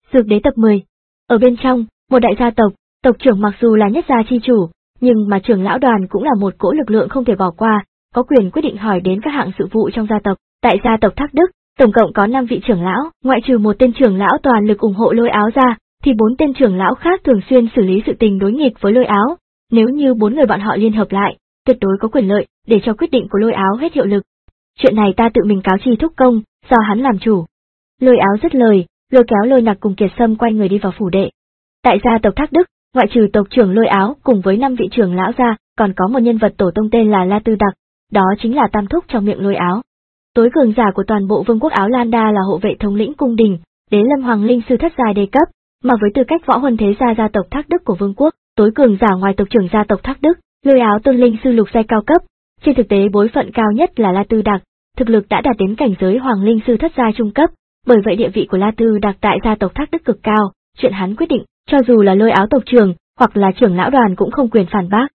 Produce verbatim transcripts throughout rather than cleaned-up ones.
Dược đế tập mười. Ở bên trong, một đại gia tộc, tộc trưởng mặc dù là nhất gia chi chủ, nhưng mà trưởng lão đoàn cũng là một cỗ lực lượng không thể bỏ qua, có quyền quyết định hỏi đến các hạng sự vụ trong gia tộc. Tại gia tộc Thác Đức, tổng cộng có năm vị trưởng lão, ngoại trừ một tên trưởng lão toàn lực ủng hộ Lôi Áo ra, thì bốn tên trưởng lão khác thường xuyên xử lý sự tình đối nghịch với Lôi Áo. Nếu như bốn người bọn họ liên hợp lại, tuyệt đối có quyền lợi để cho quyết định của Lôi Áo hết hiệu lực. Chuyện này ta tự mình cáo chi thúc công, do hắn làm chủ. Lôi Áo dứt lời, lôi kéo Lôi Nặc cùng Kiệt Sâm quay người đi vào phủ đệ. Tại gia tộc Thác Đức, ngoại trừ tộc trưởng Lôi Áo cùng với năm vị trưởng lão ra, còn có một nhân vật tổ tông tên là La Tư Đặc, đó chính là tam thúc trong miệng Lôi Áo. Tối cường giả của toàn bộ vương quốc Áo Lan Đa là hộ vệ thống lĩnh cung đình, Đế Lâm Hoàng Linh sư thất giai đề cấp, mà với tư cách võ huân thế gia gia tộc Thác Đức của vương quốc, tối cường giả ngoài tộc trưởng gia tộc Thác Đức, Lôi Áo tôn linh sư lục giai cao cấp. Trên thực tế bối phận cao nhất là La Tư Đặc, thực lực đã đạt đến cảnh giới Hoàng Linh sư thất giai trung cấp, bởi vậy địa vị của La Tư Đặc tại gia tộc Thác Đức cực cao, chuyện hắn quyết định, cho dù là Lôi Áo tộc trưởng hoặc là trưởng lão đoàn cũng không quyền phản bác.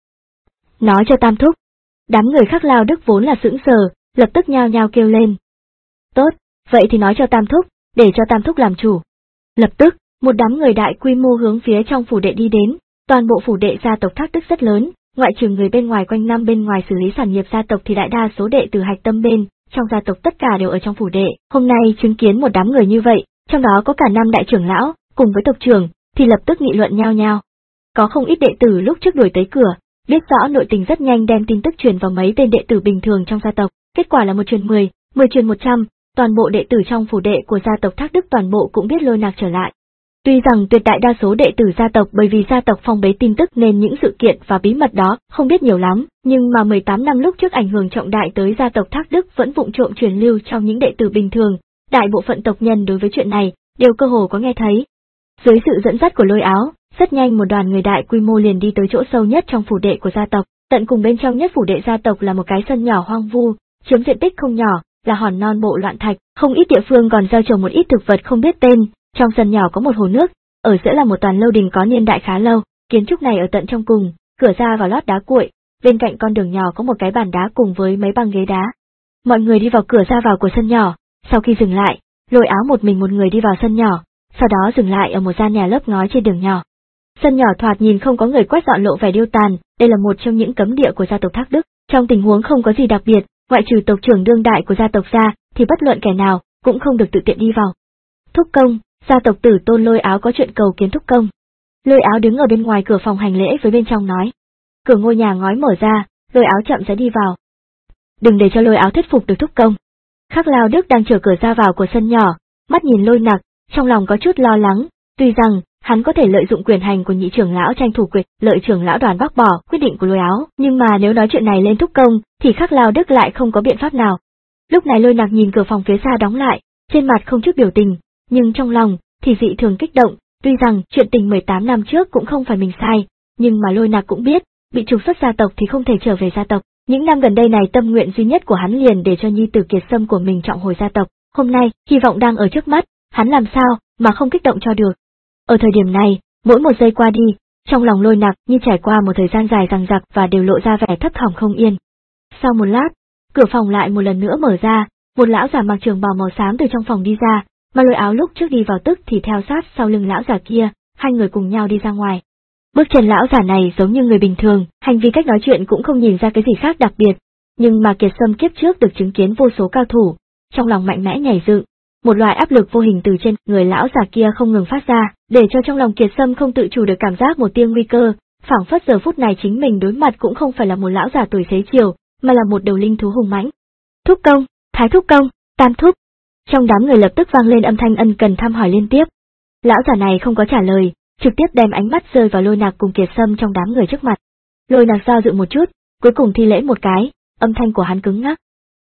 Nói cho tam thúc. Đám người khác Lao Đức vốn là sững sờ, lập tức nhao nhao kêu lên. Tốt, vậy thì nói cho tam thúc, để cho tam thúc làm chủ. Lập tức, một đám người đại quy mô hướng phía trong phủ đệ đi đến, toàn bộ phủ đệ gia tộc Thác Đức rất lớn, ngoại trừ người bên ngoài quanh năm bên ngoài xử lý sản nghiệp gia tộc thì đại đa số đệ tử hạch tâm bên, trong gia tộc tất cả đều ở trong phủ đệ. Hôm nay chứng kiến một đám người như vậy, trong đó có cả năm đại trưởng lão, cùng với tộc trưởng, thì lập tức nghị luận nhao nhao. Có không ít đệ tử lúc trước đuổi tới cửa, biết rõ nội tình rất nhanh đem tin tức truyền vào mấy tên đệ tử bình thường trong gia tộc, kết quả là một truyền mười, mười truyền một trăm, toàn bộ đệ tử trong phủ đệ của gia tộc Thác Đức toàn bộ cũng biết Lôi Nặc trở lại. Tuy rằng tuyệt đại đa số đệ tử gia tộc bởi vì gia tộc phong bế tin tức nên những sự kiện và bí mật đó không biết nhiều lắm, nhưng mà mười tám năm lúc trước ảnh hưởng trọng đại tới gia tộc Thác Đức vẫn vụng trộm truyền lưu trong những đệ tử bình thường, đại bộ phận tộc nhân đối với chuyện này đều cơ hồ có nghe thấy. Dưới sự dẫn dắt của Lôi Áo, rất nhanh một đoàn người đại quy mô liền đi tới chỗ sâu nhất trong phủ đệ của gia tộc, tận cùng bên trong nhất phủ đệ gia tộc là một cái sân nhỏ hoang vu, chiếm diện tích không nhỏ, là hòn non bộ loạn thạch, không ít địa phương còn gieo trồng một ít thực vật không biết tên. Trong sân nhỏ có một hồ nước, ở giữa là một toàn lâu đình có niên đại khá lâu, kiến trúc này ở tận trong cùng, cửa ra vào lót đá cuội, bên cạnh con đường nhỏ có một cái bàn đá cùng với mấy băng ghế đá. Mọi người đi vào cửa ra vào của sân nhỏ, sau khi dừng lại, Lôi Áo một mình một người đi vào sân nhỏ, sau đó dừng lại ở một gian nhà lớp ngói trên đường nhỏ. Sân nhỏ thoạt nhìn không có người quét dọn lộ vẻ điêu tàn, đây là một trong những cấm địa của gia tộc Thác Đức, trong tình huống không có gì đặc biệt, ngoại trừ tộc trưởng đương đại của gia tộc ra, thì bất luận kẻ nào cũng không được tự tiện đi vào. Thúc công, gia tộc tử tôn Lôi Áo có chuyện cầu kiến thúc công. Lôi Áo đứng ở bên ngoài cửa phòng hành lễ với bên trong nói. Cửa ngôi nhà ngói mở ra, Lôi Áo chậm rãi đi vào. Đừng để cho Lôi Áo thuyết phục được thúc công. Khắc Lao Đức đang chờ cửa ra vào của sân nhỏ, mắt nhìn Lôi Nặc, trong lòng có chút lo lắng, tuy rằng hắn có thể lợi dụng quyền hành của nhị trưởng lão tranh thủ quyền lợi trưởng lão đoàn bác bỏ quyết định của Lôi Áo, nhưng mà nếu nói chuyện này lên thúc công, thì Khắc Lao Đức lại không có biện pháp nào. Lúc này Lôi Nặc nhìn cửa phòng phía xa đóng lại, trên mặt không chút biểu tình, nhưng trong lòng thì dị thường kích động, tuy rằng chuyện tình mười tám năm trước cũng không phải mình sai, nhưng mà Lôi Nặc cũng biết, bị trục xuất gia tộc thì không thể trở về gia tộc. Những năm gần đây này tâm nguyện duy nhất của hắn liền để cho nhi tử Kiệt Sâm của mình trọng hồi gia tộc, hôm nay, hy vọng đang ở trước mắt, hắn làm sao mà không kích động cho được. Ở thời điểm này, mỗi một giây qua đi, trong lòng Lôi Nặc như trải qua một thời gian dài dằng dặc và đều lộ ra vẻ thấp thỏm không yên. Sau một lát, cửa phòng lại một lần nữa mở ra, một lão già mặc trường bào màu xám từ trong phòng đi ra, mà Lôi Áo lúc trước đi vào tức thì theo sát sau lưng lão già kia, hai người cùng nhau đi ra ngoài. Bước chân lão già này giống như người bình thường, hành vi cách nói chuyện cũng không nhìn ra cái gì khác đặc biệt, nhưng mà Kiệt Sâm kiếp trước được chứng kiến vô số cao thủ, trong lòng mạnh mẽ nhảy dựng, một loại áp lực vô hình từ trên người lão già kia không ngừng phát ra, để cho trong lòng Kiệt Sâm không tự chủ được cảm giác một tia nguy cơ, phảng phất giờ phút này chính mình đối mặt cũng không phải là một lão già tuổi xế chiều, mà là một đầu linh thú hùng mãnh. Thúc công, Thái thúc công, Tam thúc. Trong đám người lập tức vang lên âm thanh ân cần thăm hỏi liên tiếp. Lão già này không có trả lời, trực tiếp đem ánh mắt rơi vào Lôi Nặc cùng Kiệt Sâm trong đám người trước mặt. Lôi Nặc do dự một chút, cuối cùng thi lễ một cái, âm thanh của hắn cứng ngắc.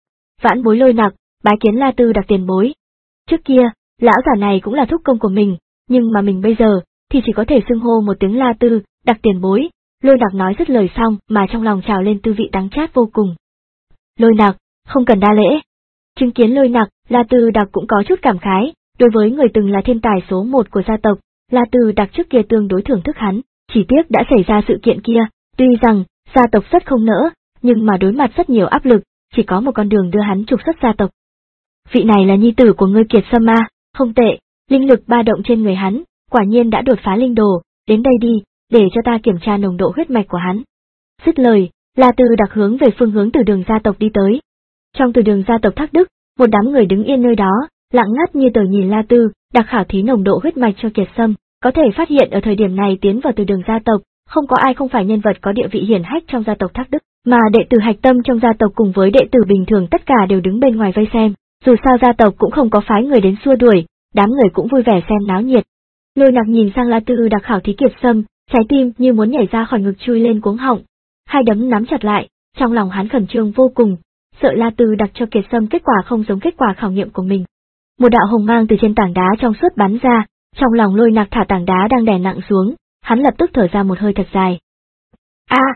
Vãn bối Lôi Nặc, bái kiến La Tư Đặc tiền bối. Trước kia, lão già này cũng là thúc công của mình, nhưng mà mình bây giờ thì chỉ có thể xưng hô một tiếng La Tư Đặc tiền bối. Lôi Nặc nói dứt lời xong mà trong lòng trào lên tư vị đắng chát vô cùng. Lôi Nặc, không cần đa lễ. Chứng kiến Lôi Nặc, La Tư Đặc cũng có chút cảm khái, đối với người từng là thiên tài số một của gia tộc, La Tư Đặc trước kia tương đối thưởng thức hắn, chỉ tiếc đã xảy ra sự kiện kia, tuy rằng gia tộc rất không nỡ, nhưng mà đối mặt rất nhiều áp lực, chỉ có một con đường đưa hắn trục xuất gia tộc. Vị này là nhi tử của ngươi Kiệt Sâm à, không tệ, linh lực ba động trên người hắn, quả nhiên đã đột phá linh đồ, đến đây đi, để cho ta kiểm tra nồng độ huyết mạch của hắn. Dứt lời, La Tư Đặc hướng về phương hướng từ đường gia tộc đi tới. Trong từ đường gia tộc Thác Đức, một đám người đứng yên nơi đó, lặng ngắt như tờ nhìn La Tư Đặc khảo thí nồng độ huyết mạch cho Kiệt Sâm, có thể phát hiện ở thời điểm này tiến vào từ đường gia tộc, không có ai không phải nhân vật có địa vị hiển hách trong gia tộc Thác Đức, mà đệ tử hạch tâm trong gia tộc cùng với đệ tử bình thường tất cả đều đứng bên ngoài vây xem, dù sao gia tộc cũng không có phái người đến xua đuổi, đám người cũng vui vẻ xem náo nhiệt. Lôi Nặc nhìn sang La Tư Đặc khảo thí Kiệt Sâm, trái tim như muốn nhảy ra khỏi ngực chui lên cuống họng, hai đấm nắm chặt lại, trong lòng hắn khẩn trương vô cùng, sợ La Tư Đặc cho Kiệt Sâm kết quả không giống kết quả khảo nghiệm của mình. Một đạo hồng mang từ trên tảng đá trong suốt bắn ra, trong lòng Lôi Nặc thả tảng đá đang đè nặng xuống, hắn lập tức thở ra một hơi thật dài. A! À!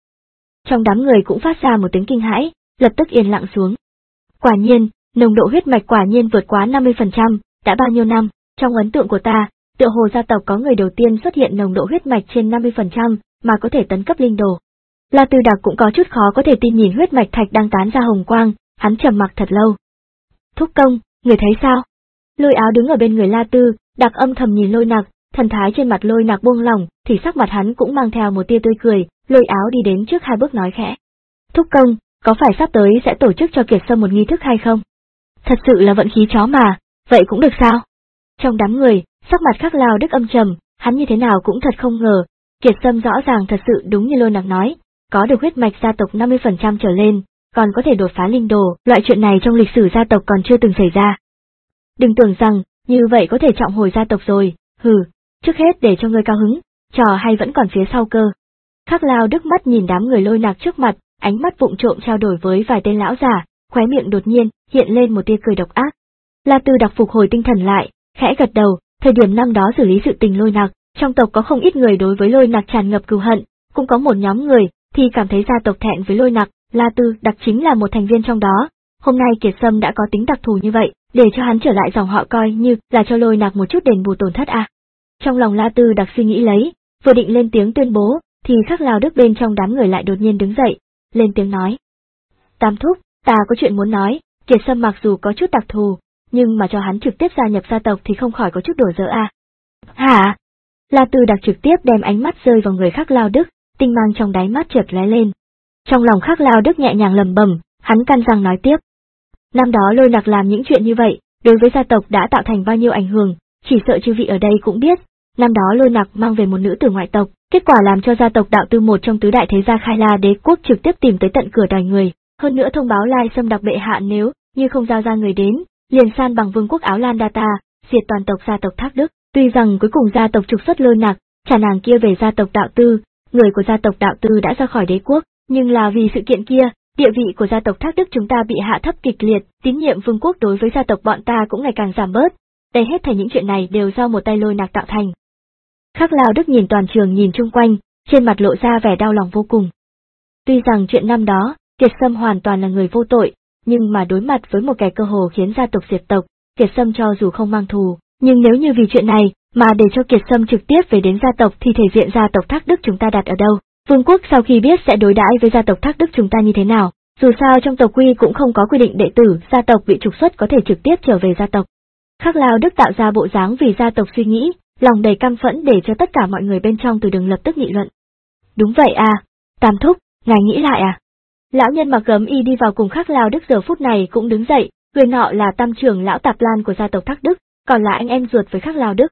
Trong đám người cũng phát ra một tiếng kinh hãi, lập tức yên lặng xuống. Quả nhiên, nồng độ huyết mạch quả nhiên vượt quá năm mươi phần trăm, đã bao nhiêu năm, trong ấn tượng của ta, tựa hồ gia tộc có người đầu tiên xuất hiện nồng độ huyết mạch trên năm mươi phần trăm mà có thể tấn cấp linh đồ. La Tư Đặc cũng có chút khó có thể tin nhìn huyết mạch thạch đang tán ra hồng quang, hắn trầm mặc thật lâu. Thúc công, người thấy sao? Lôi Áo đứng ở bên người La Tư Đặc âm thầm nhìn Lôi Nặc, thần thái trên mặt Lôi Nặc buông lỏng, thì sắc mặt hắn cũng mang theo một tia tươi cười. Lôi Áo đi đến trước hai bước nói khẽ. Thúc công, có phải sắp tới sẽ tổ chức cho Kiệt Sâm một nghi thức hay không? Thật sự là vận khí chó mà, vậy cũng được sao? Trong đám người, sắc mặt Khắc Lao Đức âm trầm, hắn như thế nào cũng thật không ngờ, Kiệt Sâm rõ ràng thật sự đúng như Lôi Nặc nói, có được huyết mạch gia tộc năm mươi phần trăm trở lên, còn có thể đột phá linh đồ, loại chuyện này trong lịch sử gia tộc còn chưa từng xảy ra. Đừng tưởng rằng, như vậy có thể trọng hồi gia tộc rồi, hừ, trước hết để cho ngươi cao hứng, trò hay vẫn còn phía sau cơ. Khắc Lao Đức mắt nhìn đám người Lôi Nặc trước mặt, ánh mắt vụng trộm trao đổi với vài tên lão già, khóe miệng đột nhiên hiện lên một tia cười độc ác. La Tư Đặc phục hồi tinh thần lại, khẽ gật đầu, thời điểm năm đó xử lý sự tình Lôi Nặc, trong tộc có không ít người đối với Lôi Nặc tràn ngập cừu hận, cũng có một nhóm người thì cảm thấy gia tộc thẹn với Lôi Nặc, La Tư Đặc chính là một thành viên trong đó. Hôm nay Kiệt Sâm đã có tính đặc thù như vậy, để cho hắn trở lại dòng họ coi như là cho Lôi Nặc một chút đền bù tổn thất à. Trong lòng La Tư Đặc suy nghĩ lấy, vừa định lên tiếng tuyên bố, thì Khắc Lao Đức bên trong đám người lại đột nhiên đứng dậy, lên tiếng nói. Tam thúc, ta có chuyện muốn nói, Kiệt Sâm mặc dù có chút đặc thù, nhưng mà cho hắn trực tiếp gia nhập gia tộc thì không khỏi có chút đổ dỡ à. Hả? La Tư Đặc trực tiếp đem ánh mắt rơi vào người Khắc Lao Đức, tinh mang trong đáy mắt chợt lóe lên. Trong lòng Khắc Lao Đức nhẹ nhàng lẩm bẩm, hắn căn răng nói tiếp. Năm đó Lôi Nặc làm những chuyện như vậy, đối với gia tộc đã tạo thành bao nhiêu ảnh hưởng, chỉ sợ chư vị ở đây cũng biết. Năm đó Lôi Nặc mang về một nữ tử ngoại tộc, kết quả làm cho gia tộc Đạo Tư một trong tứ đại thế gia Khai La Đế quốc trực tiếp tìm tới tận cửa đòi người, hơn nữa thông báo Lai Sâm đặc bệ hạ nếu như không giao ra người đến, liền san bằng vương quốc Áo Lan Đa Ta, diệt toàn tộc gia tộc Thác Đức. Tuy rằng cuối cùng gia tộc trục xuất Lôi Nặc, trả nàng kia về gia tộc Đạo Tư, người của gia tộc Đạo Tư đã ra khỏi đế quốc, nhưng là vì sự kiện kia, địa vị của gia tộc Thác Đức chúng ta bị hạ thấp kịch liệt, tín nhiệm vương quốc đối với gia tộc bọn ta cũng ngày càng giảm bớt. Đây hết thảy những chuyện này đều do một tay Lôi Nặc tạo thành. Khắc Lao Đức nhìn toàn trường nhìn chung quanh, trên mặt lộ ra vẻ đau lòng vô cùng. Tuy rằng chuyện năm đó, Kiệt Sâm hoàn toàn là người vô tội, nhưng mà đối mặt với một kẻ cơ hồ khiến gia tộc diệt tộc, Kiệt Sâm cho dù không mang thù, nhưng nếu như vì chuyện này mà để cho Kiệt Sâm trực tiếp về đến gia tộc thì thể diện gia tộc Thác Đức chúng ta đặt ở đâu? Vương quốc sau khi biết sẽ đối đãi với gia tộc Thác Đức chúng ta như thế nào? Dù sao trong tộc quy cũng không có quy định đệ tử gia tộc bị trục xuất có thể trực tiếp trở về gia tộc. Khắc Lao Đức tạo ra bộ dáng vì gia tộc suy nghĩ, lòng đầy căm phẫn để cho tất cả mọi người bên trong từ đường lập tức nghị luận. Đúng vậy à, Tam thúc, ngài nghĩ lại à? Lão nhân mặc gấm y đi vào cùng Khắc Lao Đức giờ phút này cũng đứng dậy, người nọ là tam trưởng lão Tạp Lan của gia tộc Thác Đức, còn là anh em ruột với Khắc Lao Đức.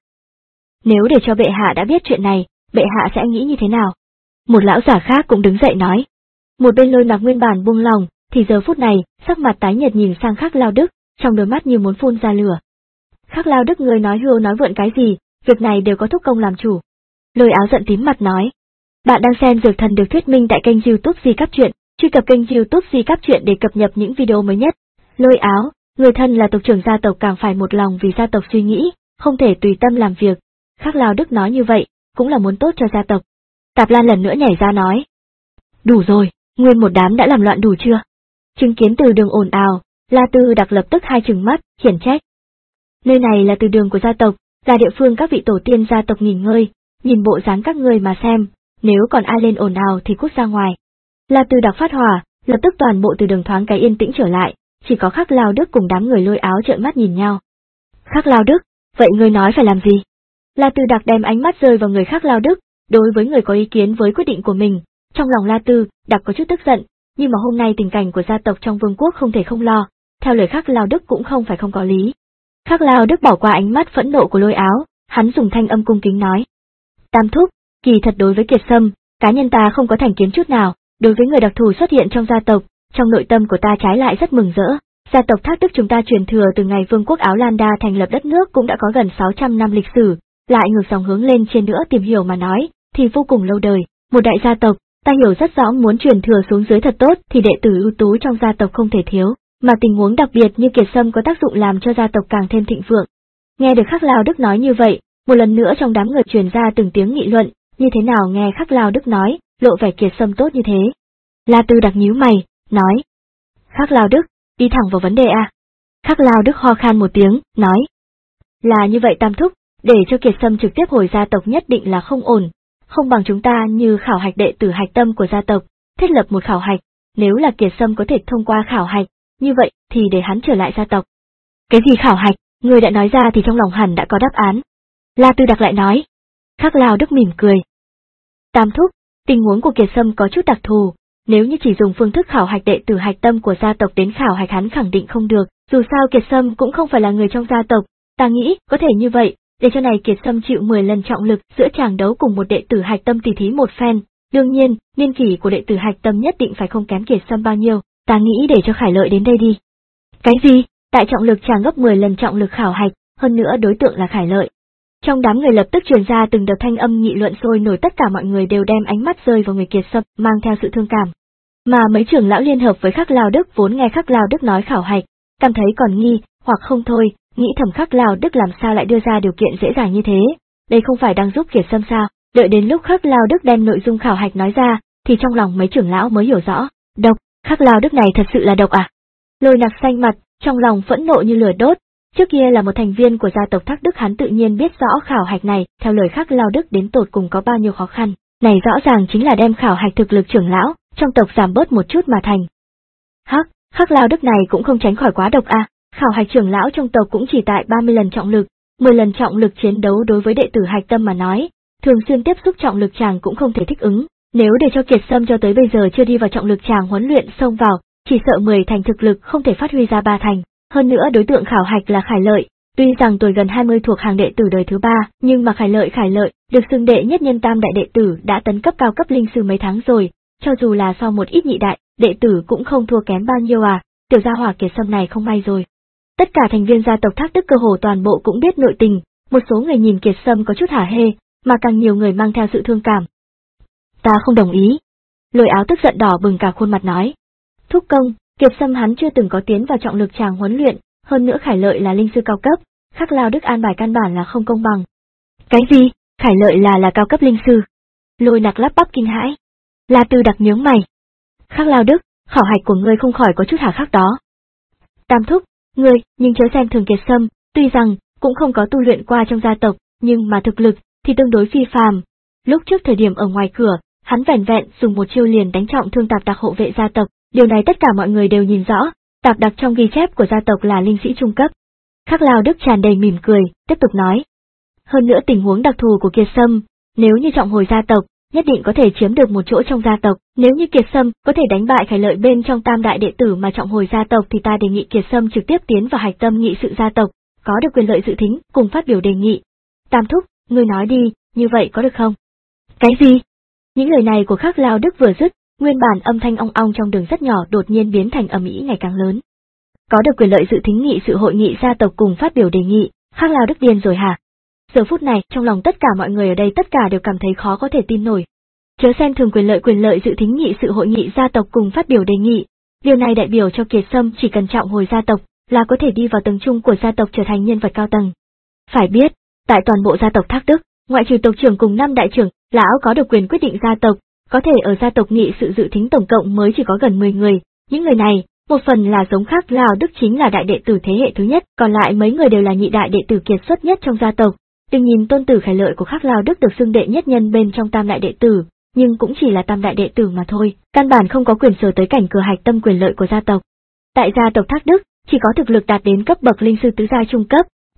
Nếu để cho bệ hạ đã biết chuyện này, bệ hạ sẽ nghĩ như thế nào? Một lão giả khác cũng đứng dậy nói. Một bên Lôi Nặc nguyên bản buông lòng, thì giờ phút này, sắc mặt tái nhợt nhìn sang Khắc Lao Đức, trong đôi mắt như muốn phun ra lửa. Khắc Lao Đức người nói hưu nói vượn cái gì, việc này đều có thúc công làm chủ. Lôi Áo giận tím mặt nói. Bạn đang xem Dược Thần được thuyết minh tại kênh YouTube Di Cáp Truyện, truy cập kênh YouTube Di Cáp Truyện để cập nhật những video mới nhất. Lôi Áo, người thân là tộc trưởng gia tộc càng phải một lòng vì gia tộc suy nghĩ, không thể tùy tâm làm việc. Khắc Lao Đức nói như vậy, cũng là muốn tốt cho gia tộc. Tạp Lan lần nữa nhảy ra nói. Đủ rồi, nguyên một đám đã làm loạn đủ chưa? Chứng kiến từ đường ồn ào, La Tư Đặc lập tức hai trừng mắt, khiển trách. Nơi này là từ đường của gia tộc, là địa phương các vị tổ tiên gia tộc nghỉ ngơi, nhìn bộ dáng các người mà xem, nếu còn ai lên ồn ào thì cút ra ngoài. La Tư Đặc phát hỏa, lập tức toàn bộ từ đường thoáng cái yên tĩnh trở lại, chỉ có Khắc Lao Đức cùng đám người Lôi Áo trợn mắt nhìn nhau. Khắc Lao Đức, Vậy ngươi nói phải làm gì? La Tư Đặc đem ánh mắt rơi vào người khác Lao Đức, đối với người có ý kiến với quyết định của mình, trong lòng La Tư Đặc có chút tức giận, nhưng mà hôm nay tình cảnh của gia tộc trong vương quốc không thể không lo, theo lời khác Lao Đức cũng không phải không có lý. Khác Lao Đức bỏ qua ánh mắt phẫn nộ của Lôi Áo, hắn dùng thanh âm cung kính nói. Tam thúc, kỳ thật đối với Kiệt Sâm, cá nhân ta không có thành kiến chút nào, đối với người đặc thù xuất hiện trong gia tộc, trong nội tâm của ta trái lại rất mừng rỡ. Gia tộc Thác Đức chúng ta truyền thừa từ ngày vương quốc Áo Lan Đa thành lập đất nước cũng đã có gần sáu trăm năm lịch sử, lại ngược dòng hướng lên trên nữa tìm hiểu mà nói, thì vô cùng lâu đời. Một đại gia tộc, ta hiểu rất rõ muốn truyền thừa xuống dưới thật tốt thì đệ tử ưu tú trong gia tộc không thể thiếu, mà tình huống đặc biệt như Kiệt Sâm có tác dụng làm cho gia tộc càng thêm thịnh vượng. Nghe được Khắc Lao Đức nói như vậy, một lần nữa trong đám người truyền ra từng tiếng nghị luận, như thế nào nghe Khắc Lao Đức nói, lộ vẻ Kiệt Sâm tốt như thế. La Tư Đặc nhíu mày, nói. Khắc Lao Đức, đi thẳng vào vấn đề a. Khắc Lao Đức ho khan một tiếng, nói. Là như vậy Tam thúc, để cho Kiệt Sâm trực tiếp hồi gia tộc nhất định là không ổn, không bằng chúng ta như khảo hạch đệ tử hạch tâm của gia tộc, thiết lập một khảo hạch, nếu là Kiệt Sâm có thể thông qua khảo hạch, như vậy thì để hắn trở lại gia tộc. Cái gì khảo hạch, người đã nói ra thì trong lòng hẳn đã có đáp án. La Tư Đặc lại nói. Khắc Lao Đức mỉm cười. Tam thúc, tình huống của Kiệt Sâm có chút đặc thù, nếu như chỉ dùng phương thức khảo hạch đệ tử hạch tâm của gia tộc đến khảo hạch hắn khẳng định không được, dù sao Kiệt Sâm cũng không phải là người trong gia tộc, ta nghĩ có thể như vậy, để cho này Kiệt Sâm chịu mười lần trọng lực giữa chàng đấu cùng một đệ tử hạch tâm tỉ thí một phen, đương nhiên, niên kỷ của đệ tử hạch tâm nhất định phải không kém Kiệt Sâm bao nhiêu, ta nghĩ để cho Khải Lợi đến đây đi. Cái gì? Tại trọng lực chàng gấp mười lần trọng lực khảo hạch, hơn nữa đối tượng là Khải Lợi. Trong đám người lập tức truyền ra từng đợt thanh âm nghị luận sôi nổi, tất cả mọi người đều đem ánh mắt rơi vào người Kiệt Sâm, mang theo sự thương cảm. Mà mấy trưởng lão liên hợp với Khắc Lao Đức vốn nghe Khắc Lao Đức nói khảo hạch, cảm thấy còn nghi, hoặc không thôi, nghĩ thầm Khắc Lao Đức làm sao lại đưa ra điều kiện dễ dàng như thế, đây không phải đang giúp Kiệt Sâm sao? Đợi đến lúc Khắc Lao Đức đem nội dung khảo hạch nói ra, thì trong lòng mấy trưởng lão mới hiểu rõ, độc, Khắc Lao Đức này thật sự là độc à? Lôi Nặc xanh mặt, trong lòng phẫn nộ như lửa đốt. Trước kia là một thành viên của gia tộc Thác Đức, hắn tự nhiên biết rõ khảo hạch này, theo lời Khắc Lao Đức đến tột cùng có bao nhiêu khó khăn, này rõ ràng chính là đem khảo hạch thực lực trưởng lão trong tộc giảm bớt một chút mà thành. Hắc, Khắc Lao Đức này cũng không tránh khỏi quá độc à, khảo hạch trưởng lão trong tộc cũng chỉ tại ba mươi lần trọng lực, mười lần trọng lực chiến đấu đối với đệ tử hạch tâm mà nói, thường xuyên tiếp xúc trọng lực chàng cũng không thể thích ứng, nếu để cho Kiệt Sâm cho tới bây giờ chưa đi vào trọng lực chàng huấn luyện xông vào, chỉ sợ mười thành thực lực không thể phát huy ra ba thành. Hơn nữa đối tượng khảo hạch là Khải Lợi, tuy rằng tuổi gần hai mươi thuộc hàng đệ tử đời thứ ba, nhưng mà Khải Lợi Khải Lợi, được xưng đệ nhất nhân tam đại đệ tử đã tấn cấp cao cấp linh sư mấy tháng rồi, cho dù là sau một ít nhị đại, đệ tử cũng không thua kém bao nhiêu à, tiểu gia hỏa Kiệt Sâm này không may rồi. Tất cả thành viên gia tộc Thác Đức cơ hồ toàn bộ cũng biết nội tình, một số người nhìn Kiệt Sâm có chút hả hê, mà càng nhiều người mang theo sự thương cảm. Ta không đồng ý. Lôi Áo tức giận đỏ bừng cả khuôn mặt nói. Thúc công, Kiệt Sâm hắn chưa từng có tiến vào trọng lực tràng huấn luyện, hơn nữa Khải Lợi là linh sư cao cấp, Khắc Lao Đức an bài căn bản là không công bằng. Cái gì? Khải Lợi là là cao cấp linh sư? Lôi Nặc lắp bắp kinh hãi. La Tư Đặc nhướng mày. Khắc Lao Đức, khảo hạch của ngươi không khỏi có chút hà khắc đó. Tam thúc, ngươi, nhưng chớ xem thường Kiệt Sâm, tuy rằng cũng không có tu luyện qua trong gia tộc, nhưng mà thực lực thì tương đối phi phàm. Lúc trước thời điểm ở ngoài cửa, hắn vẻn vẹn dùng một chiêu liền đánh trọng thương Tạp Đặc hộ vệ gia tộc, điều này tất cả mọi người đều nhìn rõ, Tạp Đặc trong ghi chép của gia tộc là linh sĩ trung cấp. Khắc Lao Đức tràn đầy mỉm cười, tiếp tục nói. Hơn nữa tình huống đặc thù của Kiệt Sâm, nếu như trọng hồi gia tộc, nhất định có thể chiếm được một chỗ trong gia tộc, nếu như Kiệt Sâm có thể đánh bại Khải Lợi bên trong tam đại đệ tử mà trọng hồi gia tộc thì ta đề nghị Kiệt Sâm trực tiếp tiến vào hạch tâm nghị sự gia tộc, có được quyền lợi dự thính, cùng phát biểu đề nghị. Tam thúc, ngươi nói đi, như vậy có được không? Cái gì? Những lời này của Khắc Lao Đức vừa dứt, nguyên bản âm thanh ong ong trong đường rất nhỏ đột nhiên biến thành ầm ĩ ngày càng lớn. Có được quyền lợi dự thính nghị sự hội nghị gia tộc cùng phát biểu đề nghị, Khắc Lao Đức điên rồi hả? Giờ phút này, trong lòng tất cả mọi người ở đây tất cả đều cảm thấy khó có thể tin nổi. Chớ xem thường quyền lợi quyền lợi dự thính nghị sự hội nghị gia tộc cùng phát biểu đề nghị, điều này đại biểu cho Kiệt Sâm chỉ cần trọng hồi gia tộc là có thể đi vào tầng trung của gia tộc trở thành nhân vật cao tầng. Phải biết, tại toàn bộ gia tộc Thác Đức, ngoại trừ tộc trưởng cùng năm đại trưởng, lão có được quyền quyết định gia tộc, có thể ở gia tộc nghị sự dự thính tổng cộng mới chỉ có gần mười người, những người này, một phần là giống Khắc Lao Đức chính là đại đệ tử thế hệ thứ nhất, còn lại mấy người đều là nhị đại đệ tử kiệt xuất nhất trong gia tộc. Đừng nhìn tôn tử Khải Lợi của Khắc Lao Đức được xưng đệ nhất nhân bên trong tam đại đệ tử, nhưng cũng chỉ là tam đại đệ tử mà thôi, căn bản không có quyền sở tới cảnh cửa hạch tâm quyền lợi của gia tộc. Tại gia tộc Thác Đức, chỉ có thực lực đạt đến cấp bậc linh sư tứ giai trung cấp,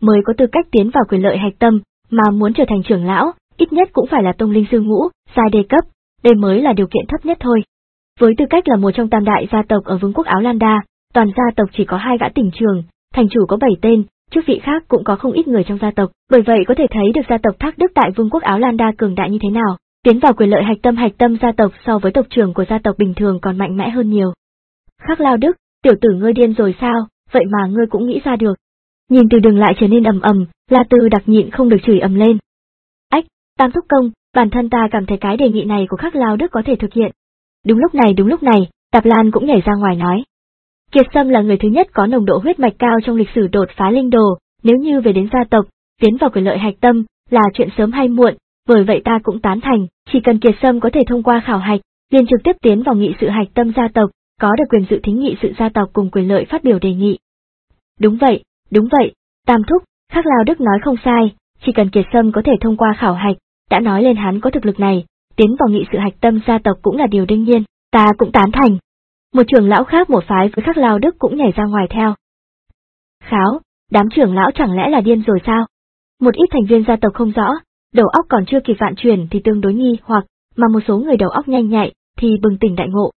mới có tư cách tiến vào quyền lợi hạch tâm, mà muốn trở thành trưởng lão, ít nhất cũng phải là tông linh sư ngũ, giai đề cấp, đây mới là điều kiện thấp nhất thôi. Với tư cách là một trong tam đại gia tộc ở vương quốc Áo Lan Đa, toàn gia tộc chỉ có hai gã tỉnh trường, thành chủ có bảy tên, chức vị khác cũng có không ít người trong gia tộc, bởi vậy có thể thấy được gia tộc Thác Đức tại vương quốc Áo Lan Đa cường đại như thế nào, tiến vào quyền lợi hạch tâm hạch tâm gia tộc so với tộc trưởng của gia tộc bình thường còn mạnh mẽ hơn nhiều. Khắc Lao Đức, tiểu tử ngươi điên rồi sao, vậy mà ngươi cũng nghĩ ra được. Nhìn Từ Đường lại trở nên ầm ầm, La Tư đặc nhịn không được chửi ầm lên. Ách, Tam thúc công, bản thân ta cảm thấy cái đề nghị này của Khắc Lao Đức có thể thực hiện. Đúng lúc này đúng lúc này, Tạp Lan cũng nhảy ra ngoài nói. Kiệt Sâm là người thứ nhất có nồng độ huyết mạch cao trong lịch sử đột phá linh đồ, nếu như về đến gia tộc, tiến vào quyền lợi hạch tâm, là chuyện sớm hay muộn, bởi vậy ta cũng tán thành, chỉ cần Kiệt Sâm có thể thông qua khảo hạch, liền trực tiếp tiến vào nghị sự hạch tâm gia tộc, có được quyền dự thính nghị sự gia tộc cùng quyền lợi phát biểu đề nghị. Đúng vậy, đúng vậy, Tam thúc, Khắc Lao Đức nói không sai, chỉ cần Kiệt Sâm có thể thông qua khảo hạch, đã nói lên hắn có thực lực này, tiến vào nghị sự hạch tâm gia tộc cũng là điều đương nhiên, ta cũng tán thành. Một trưởng lão khác một phái với Khắc Lao Đức cũng nhảy ra ngoài theo. Kháo, đám trưởng lão chẳng lẽ là điên rồi sao? Một ít thành viên gia tộc không rõ, đầu óc còn chưa kịp vạn chuyển thì tương đối nghi hoặc, mà một số người đầu óc nhanh nhạy thì bừng tỉnh đại ngộ.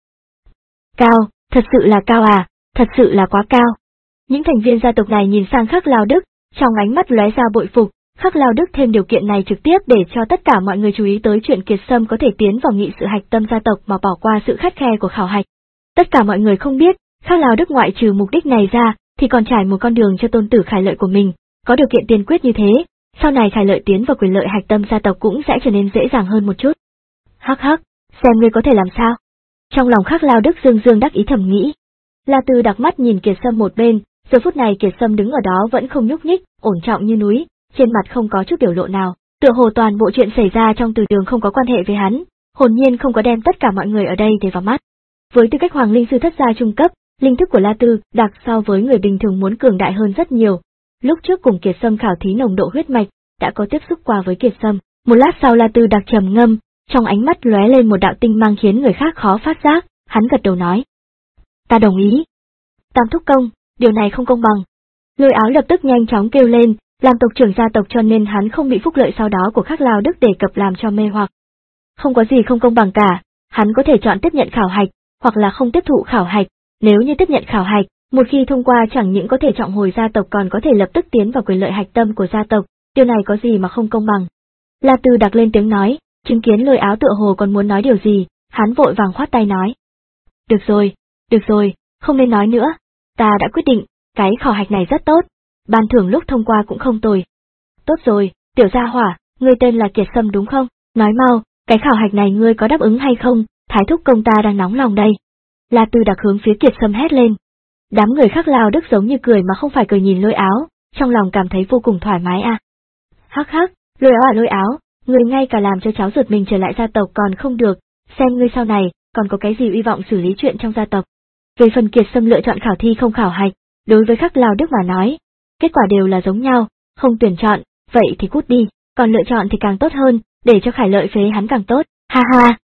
Cao, thật sự là cao à, thật sự là quá cao. Những thành viên gia tộc này nhìn sang Khắc Lao Đức, trong ánh mắt lóe ra bội phục. Khắc Lao Đức thêm điều kiện này trực tiếp để cho tất cả mọi người chú ý tới chuyện Kiệt Sâm có thể tiến vào nghị sự hạch tâm gia tộc mà bỏ qua sự khắt khe của khảo hạch. Tất cả mọi người không biết, Khắc Lao Đức ngoại trừ mục đích này ra, thì còn trải một con đường cho tôn tử Khải Lợi của mình, có điều kiện tiên quyết như thế, sau này Khải Lợi tiến vào quyền lợi hạch tâm gia tộc cũng sẽ trở nên dễ dàng hơn một chút. Hắc hắc, xem ngươi có thể làm sao. Trong lòng Khắc Lao Đức dương dương đắc ý thầm nghĩ. La Tư đặc mắt nhìn Kiệt Sâm một bên, giờ phút này Kiệt Sâm đứng ở đó vẫn không nhúc nhích, ổn trọng như núi, trên mặt không có chút biểu lộ nào, tựa hồ toàn bộ chuyện xảy ra trong Từ Đường không có quan hệ với hắn, hồn nhiên không có đem tất cả mọi người ở đây để vào mắt. Với tư cách Hoàng Linh Sư thất gia trung cấp, linh thức của La Tư đặc so với người bình thường muốn cường đại hơn rất nhiều. Lúc trước cùng Kiệt Sâm khảo thí nồng độ huyết mạch, đã có tiếp xúc qua với Kiệt Sâm. Một lát sau La Tư đặc trầm ngâm, trong ánh mắt lóe lên một đạo tinh mang khiến người khác khó phát giác, hắn gật đầu nói: "Ta đồng ý." Tam thúc công, điều này không công bằng. Lôi Áo lập tức nhanh chóng kêu lên, làm tộc trưởng gia tộc cho nên hắn không bị phúc lợi sau đó của Khắc Lao Đức đề cập làm cho mê hoặc. Không có gì không công bằng cả, hắn có thể chọn tiếp nhận khảo hạch, hoặc là không tiếp thụ khảo hạch, nếu như tiếp nhận khảo hạch, một khi thông qua chẳng những có thể trọng hồi gia tộc còn có thể lập tức tiến vào quyền lợi hạch tâm của gia tộc, điều này có gì mà không công bằng. La Tư đặc lên tiếng nói, chứng kiến Lôi Áo tựa hồ còn muốn nói điều gì, hắn vội vàng khoát tay nói. Được rồi, được rồi, không nên nói nữa, ta đã quyết định, cái khảo hạch này rất tốt, ban thưởng lúc thông qua cũng không tồi. Tốt rồi, tiểu gia hỏa, ngươi tên là Kiệt Sâm đúng không? Nói mau, cái khảo hạch này ngươi có đáp ứng hay không? Thái thúc công ta đang nóng lòng đây. La Tư đặc hướng phía Kiệt Sâm hét lên. Đám người Khắc Lao Đức giống như cười mà không phải cười nhìn Lôi Áo, trong lòng cảm thấy vô cùng thoải mái à. Hắc hắc, Lôi Áo à Lôi Áo, ngươi ngay cả làm cho cháu ruột mình trở lại gia tộc còn không được, xem ngươi sau này còn có cái gì uy vọng xử lý chuyện trong gia tộc. Về phần Kiệt Sâm lựa chọn khảo thi không khảo hạch, đối với Khắc Lao Đức mà nói, kết quả đều là giống nhau, không tuyển chọn, vậy thì cút đi, còn lựa chọn thì càng tốt hơn, để cho Khải Lợi phế hắn càng tốt, ha ha.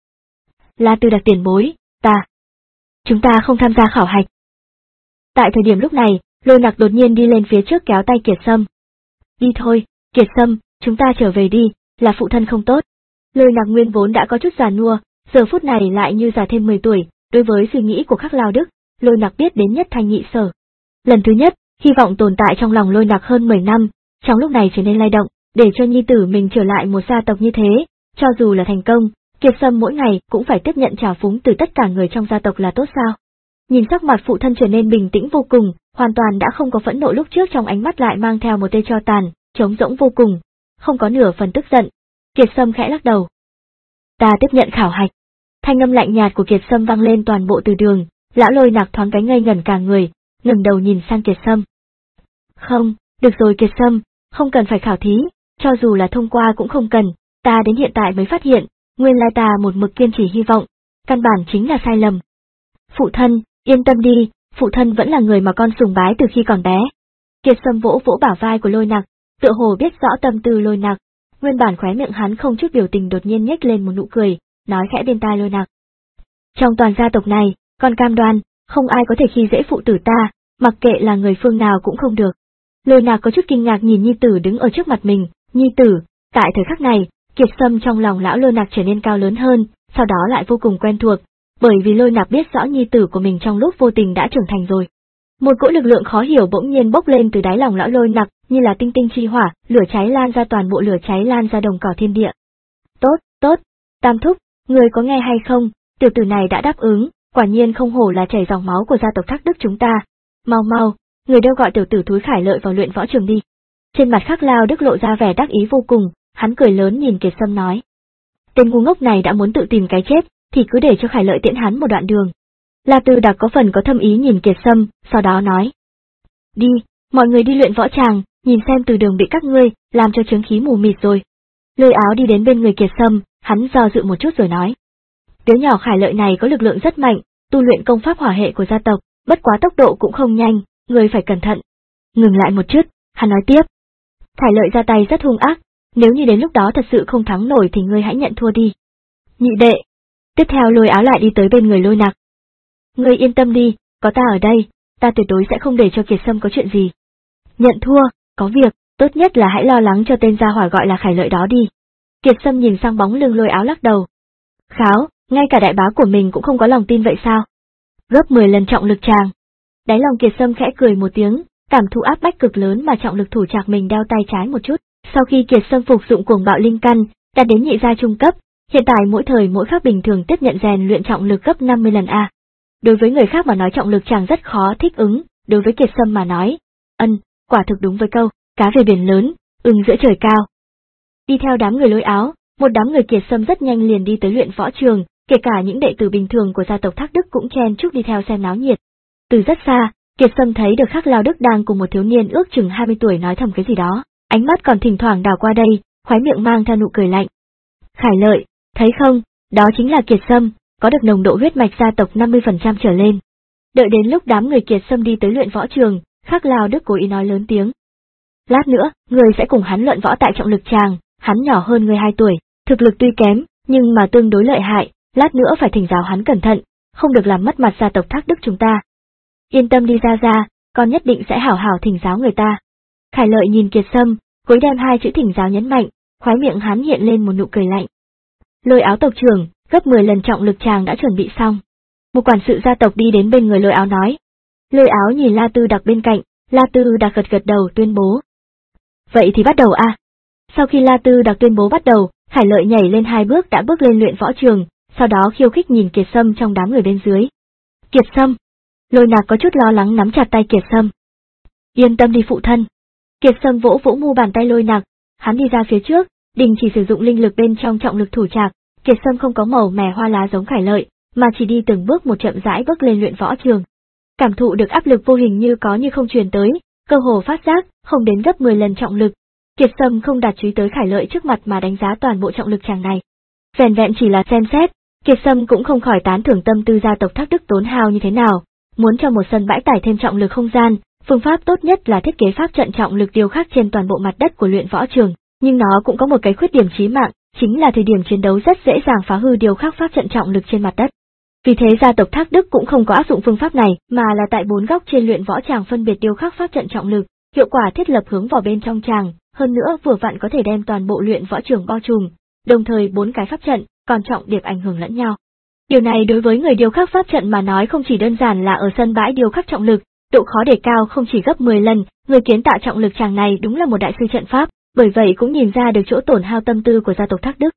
La Tư đặc tiền bối, ta. Chúng ta không tham gia khảo hạch. Tại thời điểm lúc này, Lôi Nặc đột nhiên đi lên phía trước kéo tay Kiệt Sâm. Đi thôi, Kiệt Sâm, chúng ta trở về đi, là phụ thân không tốt. Lôi Nặc nguyên vốn đã có chút già nua, giờ phút này lại như già thêm mười tuổi, đối với suy nghĩ của Khắc Lao Đức, Lôi Nặc biết đến nhất thanh nhị sở. Lần thứ nhất, hy vọng tồn tại trong lòng Lôi Nặc hơn mười năm, trong lúc này trở nên lay động, để cho nhi tử mình trở lại một gia tộc như thế, cho dù là thành công, Kiệt Sâm mỗi ngày cũng phải tiếp nhận trào phúng từ tất cả người trong gia tộc là tốt sao. Nhìn sắc mặt phụ thân trở nên bình tĩnh vô cùng, hoàn toàn đã không có phẫn nộ lúc trước, trong ánh mắt lại mang theo một tia tro tàn, trống rỗng vô cùng, không có nửa phần tức giận. Kiệt Sâm khẽ lắc đầu. Ta tiếp nhận khảo hạch. Thanh âm lạnh nhạt của Kiệt Sâm vang lên toàn bộ Từ Đường, lão Lôi Nặc thoáng cái ngây ngẩn cả người, ngẩng đầu nhìn sang Kiệt Sâm. Không, được rồi Kiệt Sâm, không cần phải khảo thí, cho dù là thông qua cũng không cần, ta đến hiện tại mới phát hiện, nguyên lai ta một mực kiên trì hy vọng, căn bản chính là sai lầm. Phụ thân, yên tâm đi, phụ thân vẫn là người mà con sùng bái từ khi còn bé. Kiệt Sâm vỗ vỗ bả vai của Lôi Nặc, tựa hồ biết rõ tâm tư Lôi Nặc, nguyên bản khóe miệng hắn không chút biểu tình đột nhiên nhếch lên một nụ cười, nói khẽ bên tai Lôi Nặc. Trong toàn gia tộc này, con cam đoan, không ai có thể khi dễ phụ tử ta, mặc kệ là người phương nào cũng không được. Lôi Nạc có chút kinh ngạc nhìn nhi tử đứng ở trước mặt mình, nhi tử. Tại thời khắc này, Kiệt Sâm trong lòng lão Lôi Nạc trở nên cao lớn hơn, sau đó lại vô cùng quen thuộc, bởi vì Lôi Nạc biết rõ nhi tử của mình trong lúc vô tình đã trưởng thành rồi. Một cỗ lực lượng khó hiểu bỗng nhiên bốc lên từ đáy lòng lão Lôi Nạc, như là tinh tinh chi hỏa, lửa cháy lan ra toàn bộ lửa cháy lan ra đồng cỏ thiên địa. Tốt, tốt, Tam thúc, người có nghe hay không? Tiểu tử này đã đáp ứng, quả nhiên không hổ là chảy dòng máu của gia tộc Thác Đức chúng ta. Mau mau, người đâu gọi tiểu tử thúi Khải Lợi vào luyện võ trường đi. Trên mặt Khắc Lao Đức lộ ra vẻ đắc ý vô cùng, hắn cười lớn nhìn Kiệt Sâm nói. Tên ngu ngốc này đã muốn tự tìm cái chết, thì cứ để cho Khải Lợi tiễn hắn một đoạn đường. La Tư Đặc có phần có thâm ý nhìn Kiệt Sâm, sau đó nói. Đi, mọi người đi luyện võ tràng, nhìn xem từ đường bị các ngươi, làm cho chướng khí mù mịt rồi. Lôi Áo đi đến bên người Kiệt Sâm, hắn do dự một chút rồi nói. Đứa nhỏ Khải Lợi này có lực lượng rất mạnh, tu luyện công pháp hỏa hệ của gia tộc, bất quá tốc độ cũng không nhanh, ngươi phải cẩn thận. Ngừng lại một chút, hắn nói tiếp. Khải Lợi ra tay rất hung ác, nếu như đến lúc đó thật sự không thắng nổi thì ngươi hãy nhận thua đi. Nhị đệ. Tiếp theo Lôi Áo lại đi tới bên người Lôi Nạc. Ngươi yên tâm đi, có ta ở đây, ta tuyệt đối sẽ không để cho Kiệt Sâm có chuyện gì. Nhận thua, có việc, tốt nhất là hãy lo lắng cho tên gia hỏa gọi là Khải Lợi đó đi. Kiệt Sâm nhìn sang bóng lưng Lôi Áo lắc đầu. Kháo, ngay cả đại bá của mình cũng không có lòng tin vậy sao? Gấp mười lần trọng lực tràng. Đáy lòng Kiệt Sâm khẽ cười một tiếng, cảm thụ áp bách cực lớn mà trọng lực thủ trạc mình đeo tay trái một chút. Sau khi Kiệt Sâm phục dụng cuồng bạo linh căn, đạt đến nhị gia trung cấp, hiện tại mỗi thời mỗi khác bình thường tiếp nhận rèn luyện trọng lực gấp năm mươi lần a. Đối với người khác mà nói trọng lực chàng rất khó thích ứng, đối với Kiệt Sâm mà nói, ân, quả thực đúng với câu, cá về biển lớn, ưng giữa trời cao. Đi theo đám người Lôi Áo, một đám người Kiệt Sâm rất nhanh liền đi tới luyện võ trường, kể cả những đệ tử bình thường của gia tộc Thác Đức cũng chen chúc đi theo xem náo nhiệt. Từ rất xa, Kiệt Sâm thấy được Khắc Lao Đức đang cùng một thiếu niên ước chừng hai mươi tuổi nói thầm cái gì đó, ánh mắt còn thỉnh thoảng đảo qua đây, khóe miệng mang theo nụ cười lạnh. Khải Lợi, thấy không, đó chính là Kiệt Sâm, có được nồng độ huyết mạch gia tộc năm mươi phần trăm trở lên. Đợi đến lúc đám người Kiệt Sâm đi tới luyện võ trường, Khắc Lao Đức cố ý nói lớn tiếng. Lát nữa, người sẽ cùng hắn luận võ tại trọng lực tràng, hắn nhỏ hơn người hai tuổi, thực lực tuy kém, nhưng mà tương đối lợi hại, lát nữa phải thỉnh giáo hắn cẩn thận, không được làm mất mặt gia tộc Thác Đức chúng ta. Yên tâm đi ra ra, con nhất định sẽ hảo hảo thỉnh giáo người ta. Khải Lợi nhìn Kiệt Sâm, cuối đem hai chữ thỉnh giáo nhấn mạnh, khóe miệng hắn hiện lên một nụ cười lạnh. Lôi Áo tộc trưởng, gấp mười lần trọng lực tràng đã chuẩn bị xong. Một quản sự gia tộc đi đến bên người Lôi Áo nói. Lôi Áo nhìn La Tư Đặc bên cạnh, La Tư Đặc gật gật đầu tuyên bố. Vậy thì bắt đầu a. Sau khi La Tư Đặc tuyên bố bắt đầu, Khải Lợi nhảy lên hai bước đã bước lên luyện võ trường, sau đó khiêu khích nhìn Kiệt Sâm trong đám người bên dưới. Kiệt Sâm. Lôi Nạc có chút lo lắng nắm chặt tay Kiệt Sâm. Yên tâm đi phụ thân. Kiệt Sâm vỗ vỗ mu bàn tay Lôi Nạc, hắn đi ra phía trước, đình chỉ sử dụng linh lực bên trong trọng lực thủ trạc. Kiệt Sâm không có màu mè hoa lá giống Khải Lợi, mà chỉ đi từng bước một chậm rãi bước lên luyện võ trường. Cảm thụ được áp lực vô hình như có như không truyền tới, cơ hồ phát giác, không đến gấp mười lần trọng lực. Kiệt Sâm không đặt chú ý tới Khải Lợi trước mặt mà đánh giá toàn bộ trọng lực tràng này. Vẻn vẹn chỉ là xem xét, Kiệt Sâm cũng không khỏi tán thưởng tâm tư gia tộc Thác Đức tốn hao như thế nào, muốn cho một sân bãi tải thêm trọng lực không gian, phương pháp tốt nhất là thiết kế pháp trận trọng lực điêu khắc trên toàn bộ mặt đất của luyện võ trường, nhưng nó cũng có một cái khuyết điểm chí mạng, chính là thời điểm chiến đấu rất dễ dàng phá hư điêu khắc pháp trận trọng lực trên mặt đất. Vì thế gia tộc Thác Đức cũng không có áp dụng phương pháp này, mà là tại bốn góc trên luyện võ tràng phân biệt điêu khắc pháp trận trọng lực, hiệu quả thiết lập hướng vào bên trong tràng, hơn nữa vừa vặn có thể đem toàn bộ luyện võ trường bao trùm, đồng thời bốn cái pháp trận còn trọng điệp ảnh hưởng lẫn nhau. Điều này đối với người điêu khắc pháp trận mà nói không chỉ đơn giản là ở sân bãi điêu khắc trọng lực, độ khó đề cao không chỉ gấp mười lần, người kiến tạo trọng lực tràng này đúng là một đại sư trận pháp, bởi vậy cũng nhìn ra được chỗ tổn hao tâm tư của gia tộc Thác Đức.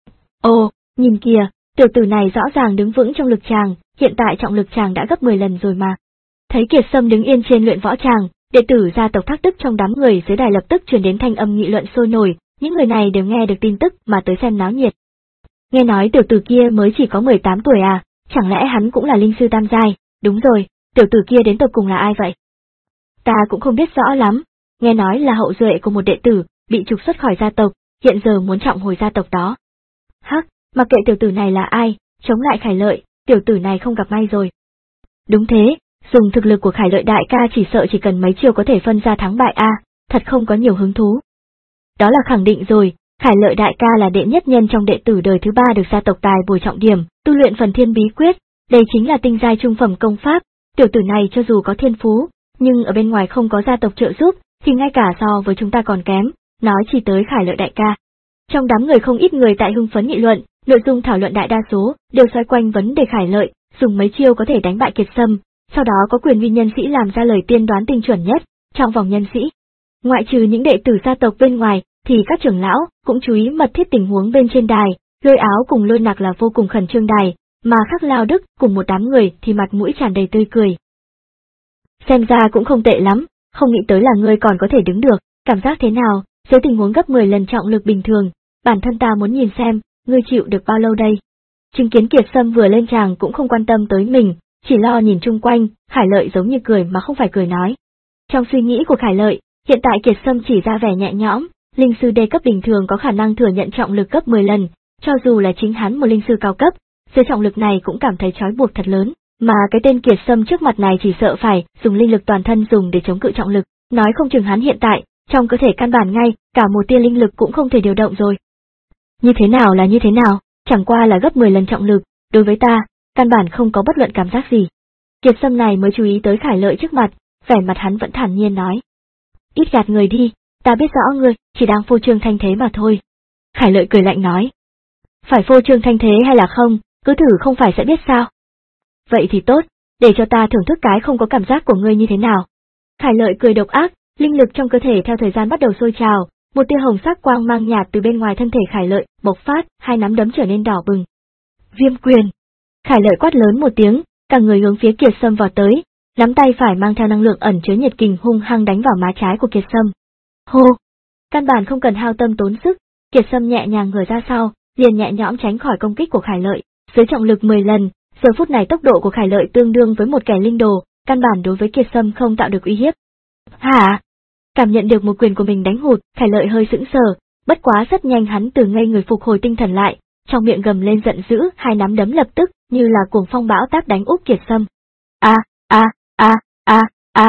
Ồ, nhìn kìa, tiểu tử này rõ ràng đứng vững trong lực tràng, hiện tại trọng lực tràng đã gấp mười lần rồi mà. Thấy Kiệt Sâm đứng yên trên luyện võ tràng, đệ tử gia tộc Thác Đức trong đám người dưới đài lập tức truyền đến thanh âm nghị luận sôi nổi, những người này đều nghe được tin tức mà tới xem náo nhiệt. Nghe nói tiểu tử kia mới chỉ có mười tám tuổi à, chẳng lẽ hắn cũng là linh sư tam giai? Đúng rồi, tiểu tử kia đến tột cùng là ai vậy? Ta cũng không biết rõ lắm, nghe nói là hậu duệ của một đệ tử, bị trục xuất khỏi gia tộc, hiện giờ muốn trọng hồi gia tộc đó. Hắc, mặc kệ tiểu tử này là ai, chống lại Khải Lợi, tiểu tử này không gặp may rồi. Đúng thế, dùng thực lực của Khải Lợi đại ca chỉ sợ chỉ cần mấy chiều có thể phân ra thắng bại a, thật không có nhiều hứng thú. Đó là khẳng định rồi, Khải Lợi đại ca là đệ nhất nhân trong đệ tử đời thứ ba được gia tộc tài bồi trọng điểm, tu luyện phần thiên bí quyết, đây chính là tinh giai trung phẩm công pháp, tiểu tử này cho dù có thiên phú, nhưng ở bên ngoài không có gia tộc trợ giúp, thì ngay cả so với chúng ta còn kém, nói chỉ tới Khải Lợi đại ca. Trong đám người không ít người tại hưng phấn nghị luận, nội dung thảo luận đại đa số đều xoay quanh vấn đề Khải Lợi, dùng mấy chiêu có thể đánh bại Kiệt Sâm, sau đó có quyền uy nhân sĩ làm ra lời tiên đoán tinh chuẩn nhất trong vòng nhân sĩ. Ngoại trừ những đệ tử gia tộc bên ngoài, thì các trưởng lão cũng chú ý mật thiết tình huống bên trên đài, Lôi Áo cùng Lôi Nặc là vô cùng khẩn trương đài, mà Khắc Lao Đức cùng một đám người thì mặt mũi tràn đầy tươi cười. Xem ra cũng không tệ lắm, không nghĩ tới là ngươi còn có thể đứng được, cảm giác thế nào, dưới tình huống gấp mười lần trọng lực bình thường, bản thân ta muốn nhìn xem, ngươi chịu được bao lâu đây. Chứng kiến Kiệt Sâm vừa lên tràng cũng không quan tâm tới mình, chỉ lo nhìn chung quanh, Khải Lợi giống như cười mà không phải cười nói. Trong suy nghĩ của Khải Lợi, hiện tại Kiệt Sâm chỉ ra vẻ nhẹ nhõm, linh sư đê cấp bình thường có khả năng thừa nhận trọng lực gấp mười lần, cho dù là chính hắn một linh sư cao cấp, dưới trọng lực này cũng cảm thấy trói buộc thật lớn, mà cái tên Kiệt Sâm trước mặt này chỉ sợ phải dùng linh lực toàn thân dùng để chống cự trọng lực, nói không chừng hắn hiện tại, trong cơ thể căn bản ngay, cả một tia linh lực cũng không thể điều động rồi. Như thế nào là như thế nào, chẳng qua là gấp mười lần trọng lực, đối với ta, căn bản không có bất luận cảm giác gì. Kiệt Sâm này mới chú ý tới Khải Lợi trước mặt, vẻ mặt hắn vẫn thản nhiên nói. Ít gạt người đi, ta biết rõ ngươi, chỉ đang phô trương thanh thế mà thôi. Khải Lợi cười lạnh nói. Phải phô trương thanh thế hay là không, cứ thử không phải sẽ biết sao. Vậy thì tốt, để cho ta thưởng thức cái không có cảm giác của ngươi như thế nào. Khải Lợi cười độc ác, linh lực trong cơ thể theo thời gian bắt đầu sôi trào, một tia hồng sắc quang mang nhạt từ bên ngoài thân thể Khải Lợi bộc phát, hai nắm đấm trở nên đỏ bừng. Viêm quyền. Khải Lợi quát lớn một tiếng, cả người hướng phía Kiệt Sâm vào tới, nắm tay phải mang theo năng lượng ẩn chứa nhiệt kình hung hăng đánh vào má trái của Kiệt Sâm. Hô! Căn bản không cần hao tâm tốn sức, Kiệt Sâm nhẹ nhàng ngửa ra sau, liền nhẹ nhõm tránh khỏi công kích của Khải Lợi, dưới trọng lực mười lần, giờ phút này tốc độ của Khải Lợi tương đương với một kẻ linh đồ, căn bản đối với Kiệt Sâm không tạo được uy hiếp. Hả? Cảm nhận được một quyền của mình đánh hụt, Khải Lợi hơi sững sờ, bất quá rất nhanh hắn từ ngây người phục hồi tinh thần lại, trong miệng gầm lên giận dữ, hai nắm đấm lập tức như là cuồng phong bão táp đánh úp Kiệt Sâm. A a a a a.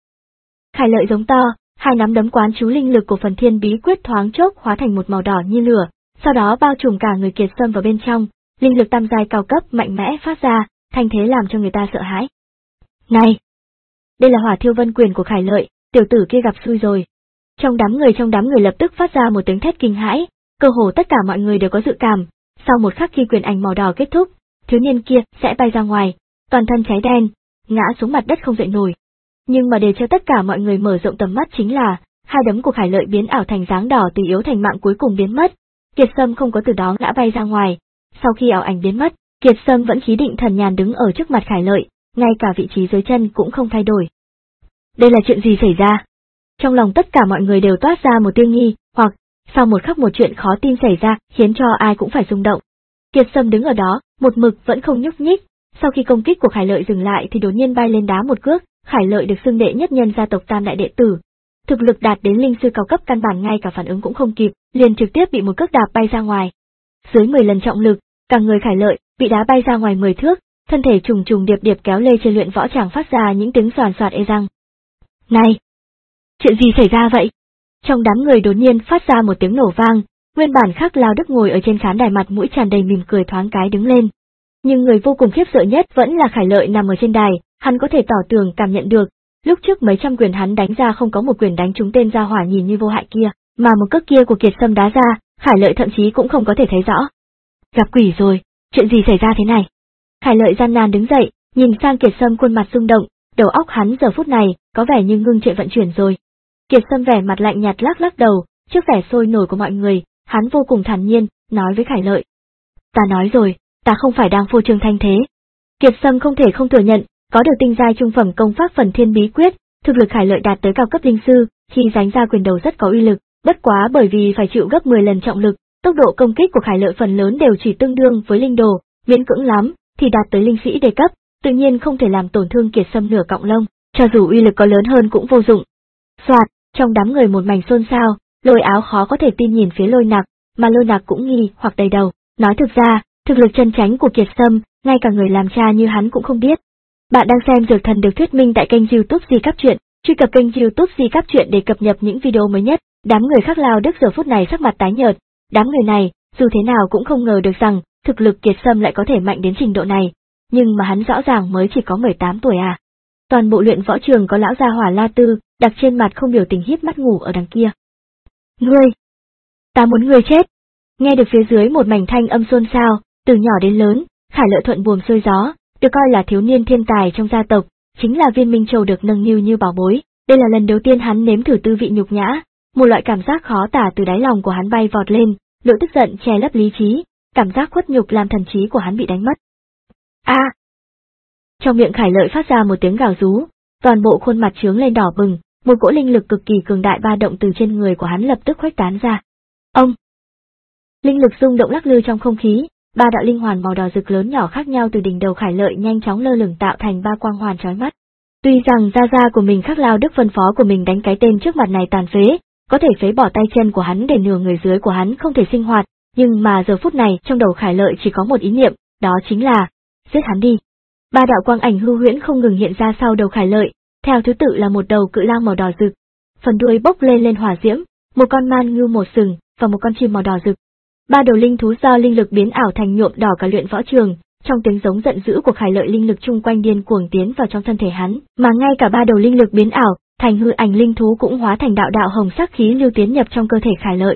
Khải Lợi giống to, hai nắm đấm quán chú linh lực của phần thiên bí quyết thoáng chốc hóa thành một màu đỏ như lửa, sau đó bao trùm cả người Kiệt Sâm vào bên trong, linh lực tam giai cao cấp mạnh mẽ phát ra, thanh thế làm cho người ta sợ hãi. Này, đây là Hỏa Thiêu Vân quyền của Khải Lợi, tiểu tử kia gặp xui rồi. Trong đám người trong đám người lập tức phát ra một tiếng thét kinh hãi, cơ hồ tất cả mọi người đều có dự cảm, sau một khắc khi quyền ảnh màu đỏ kết thúc, thiếu niên kia sẽ bay ra ngoài, toàn thân cháy đen, ngã xuống mặt đất không dậy nổi. Nhưng mà để cho tất cả mọi người mở rộng tầm mắt chính là, hai đấm của Khải Lợi biến ảo thành dáng đỏ từ yếu thành mạng cuối cùng biến mất, Kiệt Sâm không có từ đó ngã bay ra ngoài. Sau khi ảo ảnh biến mất, Kiệt Sâm vẫn khí định thần nhàn đứng ở trước mặt Khải Lợi, ngay cả vị trí dưới chân cũng không thay đổi. Đây là chuyện gì xảy ra? Trong lòng tất cả mọi người đều toát ra một tia nghi, hoặc, sau một khắc một chuyện khó tin xảy ra, khiến cho ai cũng phải rung động. Kiệt Sâm đứng ở đó, một mực vẫn không nhúc nhích, sau khi công kích của Khải Lợi dừng lại thì đột nhiên bay lên đá một cước, Khải Lợi được xưng đệ nhất nhân gia tộc Tam đại đệ tử. Thực lực đạt đến linh sư cao cấp căn bản ngay cả phản ứng cũng không kịp, liền trực tiếp bị một cước đạp bay ra ngoài. Dưới mười lần trọng lực, cả người Khải Lợi bị đá bay ra ngoài mười thước, thân thể trùng trùng điệp điệp kéo lê trên luyện võ tràng phát ra những tiếng xoàn xoạt ê răng. Này! Chuyện gì xảy ra vậy? Trong đám người đột nhiên phát ra một tiếng nổ vang, nguyên bản Khắc Lao Đức ngồi ở trên khán đài mặt mũi tràn đầy mỉm cười thoáng cái đứng lên. Nhưng người vô cùng khiếp sợ nhất vẫn là Khải Lợi nằm ở trên đài, hắn có thể tỏ tường cảm nhận được, lúc trước mấy trăm quyền hắn đánh ra không có một quyền đánh trúng tên gia hỏa nhìn như vô hại kia, mà một cước kia của Kiệt Sâm đá ra, Khải Lợi thậm chí cũng không có thể thấy rõ. Gặp quỷ rồi, chuyện gì xảy ra thế này? Khải Lợi gian nan đứng dậy, nhìn sang Kiệt Sâm khuôn mặt rung động, đầu óc hắn giờ phút này có vẻ như ngưng trệ vận chuyển rồi. Kiệt Sâm vẻ mặt lạnh nhạt lắc lắc đầu, trước vẻ sôi nổi của mọi người, hắn vô cùng thản nhiên, nói với Khải Lợi. Ta nói rồi, ta không phải đang phô trương thanh thế. Kiệt Sâm không thể không thừa nhận, có được tinh giai trung phẩm công pháp phần thiên bí quyết, thực lực Khải Lợi đạt tới cao cấp linh sư, khi đánh ra quyền đầu rất có uy lực, bất quá bởi vì phải chịu gấp mười lần trọng lực, tốc độ công kích của Khải Lợi phần lớn đều chỉ tương đương với linh đồ, miễn cưỡng lắm thì đạt tới linh sĩ đề cấp, tự nhiên không thể làm tổn thương Kiệt Sâm nửa cọng lông, cho dù uy lực có lớn hơn cũng vô dụng. Soạt, trong đám người một mảnh xôn xao, Lôi Áo khó có thể tin nhìn phía Lôi Nặc, mà Lôi Nặc cũng nghi hoặc đầy đầu, nói thực ra, thực lực chân chánh của Kiệt Sâm, ngay cả người làm cha như hắn cũng không biết. Bạn đang xem Dược Thần được thuyết minh tại kênh YouTube Di Cáp Truyện, truy cập kênh YouTube Di Cáp Truyện để cập nhật những video mới nhất. Đám người Khắc Lao Đức giờ phút này sắc mặt tái nhợt, đám người này, dù thế nào cũng không ngờ được rằng, thực lực Kiệt Sâm lại có thể mạnh đến trình độ này, nhưng mà hắn rõ ràng mới chỉ có mười tám tuổi à. Toàn bộ luyện võ trường có lão gia hỏa La Tư, đặc trên mặt không biểu tình híp mắt ngủ ở đằng kia. Ngươi! Ta muốn ngươi chết! Nghe được phía dưới một mảnh thanh âm xôn xao, từ nhỏ đến lớn, Khải Lợi thuận buồm xuôi gió, được coi là thiếu niên thiên tài trong gia tộc, chính là Viên Minh Châu được nâng niu như bảo bối. Đây là lần đầu tiên hắn nếm thử tư vị nhục nhã, một loại cảm giác khó tả từ đáy lòng của hắn bay vọt lên, nỗi tức giận che lấp lý trí, cảm giác khuất nhục làm thần trí của hắn bị đánh mất. A! À! Trong miệng Khải Lợi phát ra một tiếng gào rú, toàn bộ khuôn mặt trướng lên đỏ bừng, một cỗ linh lực cực kỳ cường đại ba động từ trên người của hắn lập tức khuếch tán ra. Ông! Linh lực rung động lắc lư trong không khí, ba đạo linh hoàn màu đỏ rực lớn nhỏ khác nhau từ đỉnh đầu Khải Lợi nhanh chóng lơ lửng tạo thành ba quang hoàn chói mắt. Tuy rằng gia gia của mình Khắc Lao Đức phân phó của mình đánh cái tên trước mặt này tàn phế, có thể phế bỏ tay chân của hắn để nửa người dưới của hắn không thể sinh hoạt, nhưng mà giờ phút này trong đầu Khải Lợi chỉ có một ý niệm, đó chính là giết hắn đi. Ba đạo quang ảnh hư huyễn không ngừng hiện ra sau đầu Khải Lợi, theo thứ tự là một đầu cự lang màu đỏ rực, phần đuôi bốc lên lên hỏa diễm, một con man ngưu một sừng và một con chim màu đỏ rực. Ba đầu linh thú do linh lực biến ảo thành nhuộm đỏ cả luyện võ trường, trong tiếng giống giận dữ của Khải Lợi linh lực chung quanh điên cuồng tiến vào trong thân thể hắn, mà ngay cả ba đầu linh lực biến ảo thành hư ảnh linh thú cũng hóa thành đạo đạo hồng sắc khí lưu tiến nhập trong cơ thể Khải Lợi.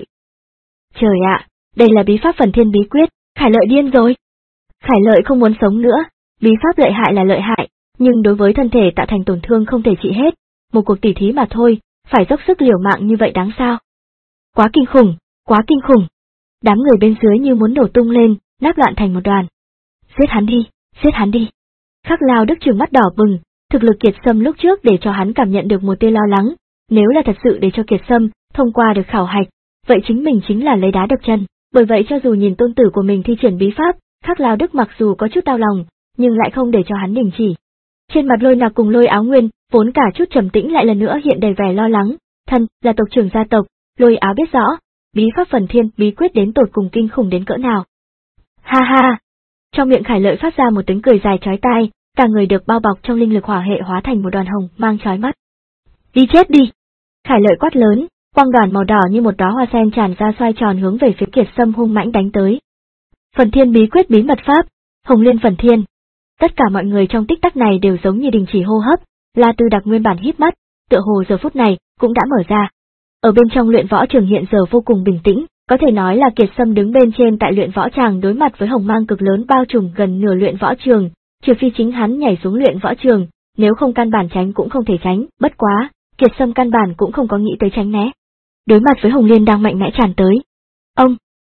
Trời ạ, đây là bí pháp Phần Thiên bí quyết, Khải Lợi điên rồi. Khải Lợi không muốn sống nữa, bí pháp lợi hại là lợi hại, nhưng đối với thân thể tạo thành tổn thương không thể trị hết, một cuộc tỉ thí mà thôi, phải dốc sức liều mạng như vậy đáng sao? Quá kinh khủng, quá kinh khủng. Đám người bên dưới như muốn nổ tung lên, nát loạn thành một đoàn. Giết hắn đi, giết hắn đi. Khắc Lao Đức trừng mắt đỏ bừng, thực lực Kiệt Sâm lúc trước để cho hắn cảm nhận được một tia lo lắng, nếu là thật sự để cho Kiệt Sâm thông qua được khảo hạch, vậy chính mình chính là lấy đá đập chân, bởi vậy cho dù nhìn tôn tử của mình thi triển bí pháp, Khắc Lao Đức mặc dù có chút đau lòng, nhưng lại không để cho hắn đình chỉ. Trên mặt Lôi Nặc cùng Lôi Áo Nguyên, vốn cả chút trầm tĩnh lại lần nữa hiện đầy vẻ lo lắng, thân là tộc trưởng gia tộc, Lôi Áo biết rõ, bí pháp Phần Thiên bí quyết đến tột cùng kinh khủng đến cỡ nào. Ha ha! Trong miệng Khải Lợi phát ra một tiếng cười dài chói tai, cả người được bao bọc trong linh lực hỏa hệ hóa thành một đoàn hồng mang chói mắt. Đi chết đi! Khải Lợi quát lớn, quang đoàn màu đỏ như một đóa hoa sen tràn ra xoay tròn hướng về phía Kiệt Sâm hung mãnh đánh tới. Phần Thiên bí quyết bí mật pháp, Hồng Liên Phần Thiên. Tất cả mọi người trong tích tắc này đều giống như đình chỉ hô hấp, La Tư Đặc nguyên bản híp mắt, tựa hồ giờ phút này cũng đã mở ra. Ở bên trong luyện võ trường hiện giờ vô cùng bình tĩnh, có thể nói là Kiệt Sâm đứng bên trên tại luyện võ tràng đối mặt với hồng mang cực lớn bao trùm gần nửa luyện võ trường, trừ phi chính hắn nhảy xuống luyện võ trường, nếu không căn bản tránh cũng không thể tránh, bất quá, Kiệt Sâm căn bản cũng không có nghĩ tới tránh né. Đối mặt với Hồng Liên đang mạnh mẽ tràn tới. Ông!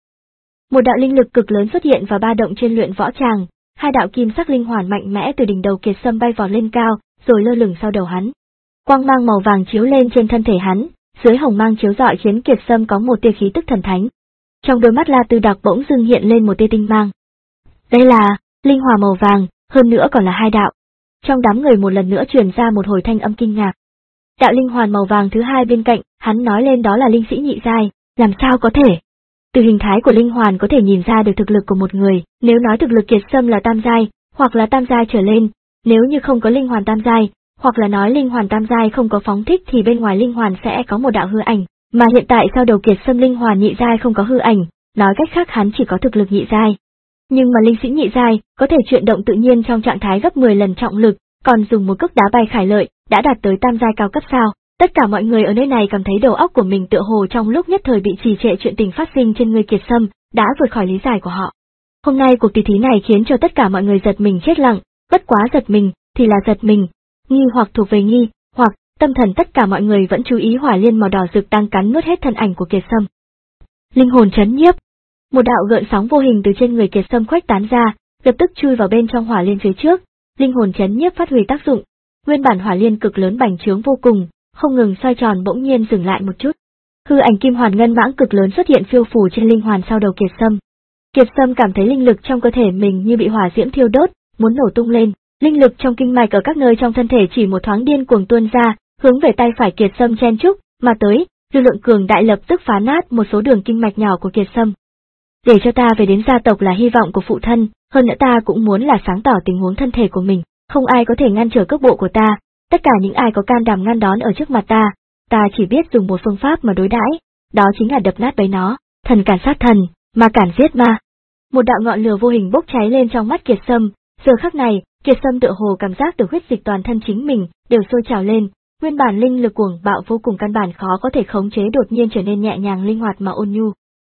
Một đạo linh lực cực lớn xuất hiện và ba động trên luyện võ tràng, hai đạo kim sắc linh hoàn mạnh mẽ từ đỉnh đầu Kiệt Sâm bay vọt lên cao, rồi lơ lửng sau đầu hắn. Quang mang màu vàng chiếu lên trên thân thể hắn, dưới hồng mang chiếu rọi khiến Kiệt Sâm có một tia khí tức thần thánh. Trong đôi mắt La Tư Đặc bỗng dưng hiện lên một tia tinh mang. Đây là linh hỏa màu vàng, hơn nữa còn là hai đạo. Trong đám người một lần nữa truyền ra một hồi thanh âm kinh ngạc. Đạo linh hoàn màu vàng thứ hai bên cạnh, hắn nói lên đó là linh sĩ nhị giai, làm sao có thể? Từ hình thái của linh hoàn có thể nhìn ra được thực lực của một người, nếu nói thực lực Kiệt Sâm là tam giai, hoặc là tam giai trở lên, nếu như không có linh hoàn tam giai, hoặc là nói linh hoàn tam giai không có phóng thích thì bên ngoài linh hoàn sẽ có một đạo hư ảnh, mà hiện tại sau đầu Kiệt Sâm linh hoàn nhị giai không có hư ảnh, nói cách khác hắn chỉ có thực lực nhị giai. Nhưng mà linh sĩ nhị giai có thể chuyển động tự nhiên trong trạng thái gấp mười lần trọng lực, còn dùng một cước đá bay Khải Lợi, đã đạt tới tam giai cao cấp sao? Tất cả mọi người ở nơi này cảm thấy đầu óc của mình tựa hồ trong lúc nhất thời bị trì trệ, chuyện tình phát sinh trên người Kiệt Sâm đã vượt khỏi lý giải của họ. Hôm nay cuộc tỷ thí này khiến cho tất cả mọi người giật mình chết lặng, bất quá giật mình thì là giật mình, nghi hoặc thuộc về nghi, hoặc tâm thần tất cả mọi người vẫn chú ý hỏa liên màu đỏ rực đang cắn nuốt hết thân ảnh của Kiệt Sâm. Linh hồn chấn nhiếp. Một đạo gợn sóng vô hình từ trên người Kiệt Sâm khuếch tán ra, lập tức chui vào bên trong hỏa liên phía trước. Linh hồn chấn nhiếp phát huy tác dụng, nguyên bản hỏa liên cực lớn bành trướng vô cùng, không ngừng xoay tròn bỗng nhiên dừng lại một chút. Hư ảnh kim hoàn ngân mãng cực lớn xuất hiện phiêu phù trên linh hoàn sau đầu Kiệt Sâm. Kiệt Sâm cảm thấy linh lực trong cơ thể mình như bị hỏa diễm thiêu đốt, muốn nổ tung lên, linh lực trong kinh mạch ở các nơi trong thân thể chỉ một thoáng điên cuồng tuôn ra, hướng về tay phải Kiệt Sâm chen chúc mà tới, lực lượng cường đại lập tức phá nát một số đường kinh mạch nhỏ của Kiệt Sâm. Để cho ta về đến gia tộc là hy vọng của phụ thân, hơn nữa ta cũng muốn là sáng tỏ tình huống thân thể của mình, không ai có thể ngăn trở cước bộ của ta, tất cả những ai có can đảm ngăn đón ở trước mặt ta, ta chỉ biết dùng một phương pháp mà đối đãi, đó chính là đập nát bấy nó, thần cản sát thần, ma cản giết ma. Một đạo ngọn lửa vô hình bốc cháy lên trong mắt Kiệt Sâm, giờ khắc này, Kiệt Sâm tựa hồ cảm giác được huyết dịch toàn thân chính mình đều sôi trào lên, Nguyên bản linh lực cuồng bạo vô cùng căn bản khó có thể khống chế đột nhiên trở nên nhẹ nhàng linh hoạt mà ôn nhu.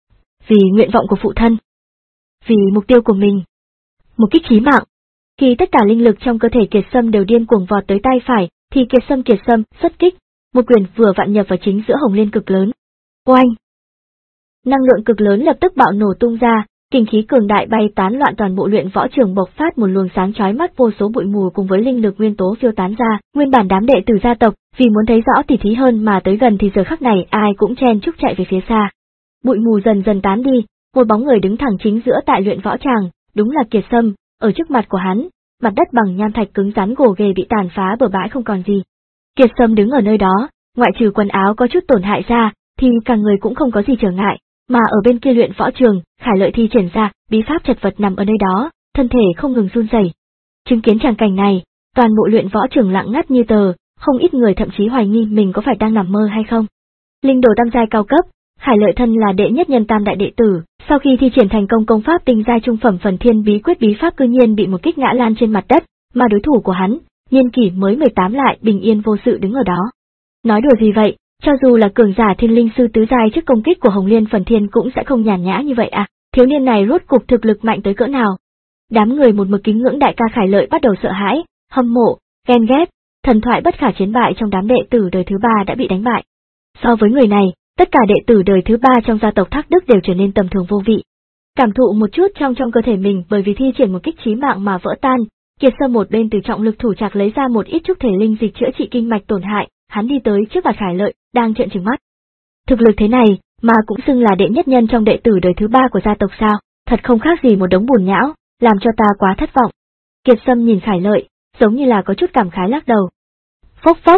Vì nguyện vọng của phụ thân. Vì mục tiêu của mình. Một kích chí mạng. Khi tất cả linh lực trong cơ thể Kiệt Sâm đều điên cuồng vọt tới tay phải, thì Kiệt Sâm Kiệt Sâm xuất kích, một quyền vừa vặn nhập vào chính giữa hồng liên cực lớn. Oanh! Năng lượng cực lớn lập tức bạo nổ tung ra, kinh khí cường đại bay tán loạn toàn bộ luyện võ trường, bộc phát một luồng sáng chói mắt, vô số bụi mù cùng với linh lực nguyên tố phiêu tán ra. Nguyên bản đám đệ tử gia tộc vì muốn thấy rõ tỉ thí hơn mà tới gần thì giờ khắc này ai cũng chen chúc chạy về phía xa. Bụi mù dần dần tán đi, một bóng người đứng thẳng chính giữa tại luyện võ tràng, đúng là Kiệt Sâm. Ở trước mặt của hắn, mặt đất bằng nham thạch cứng rắn gồ ghề bị tàn phá bừa bãi không còn gì. Kiệt Sâm đứng ở nơi đó, ngoại trừ quần áo có chút tổn hại ra, thì cả người cũng không có gì trở ngại, mà ở bên kia luyện võ trường, Khải Lợi thi triển ra, bí pháp chật vật nằm ở nơi đó, thân thể không ngừng run rẩy. Chứng kiến tràng cảnh này, toàn bộ luyện võ trường lặng ngắt như tờ, không ít người thậm chí hoài nghi mình có phải đang nằm mơ hay không. Linh đồ tam giai cao cấp, Khải Lợi thân là đệ nhất nhân tam đại đệ tử, sau khi thi triển thành công công pháp tinh giai trung phẩm Phần Thiên Bí Quyết bí pháp cư nhiên bị một kích ngã lan trên mặt đất, mà đối thủ của hắn, niên kỷ mới mười tám lại bình yên vô sự đứng ở đó. Nói đùa gì vậy, cho dù là cường giả thiên linh sư tứ giai trước công kích của Hồng Liên Phần Thiên cũng sẽ không nhàn nhã như vậy à, thiếu niên này rốt cục thực lực mạnh tới cỡ nào. Đám người một mực kính ngưỡng đại ca Khải Lợi bắt đầu sợ hãi, hâm mộ, ghen ghét, thần thoại bất khả chiến bại trong đám đệ tử đời thứ ba đã bị đánh bại. So với người này, tất cả đệ tử đời thứ ba trong gia tộc Thác Đức đều trở nên tầm thường vô vị. Cảm thụ một chút trong trong cơ thể mình bởi vì thi triển một kích chí mạng mà vỡ tan, Kiệt Sâm một bên từ trọng lực thủ trạc lấy ra một ít trúc thể linh dịch chữa trị kinh mạch tổn hại, hắn đi tới trước mặt Khải Lợi, đang trợn trừng mắt. Thực lực thế này, mà cũng xưng là đệ nhất nhân trong đệ tử đời thứ ba của gia tộc sao, thật không khác gì một đống bùn nhão, làm cho ta quá thất vọng. Kiệt Sâm nhìn Khải Lợi, giống như là có chút cảm khái lắc đầu. Phốc phốc.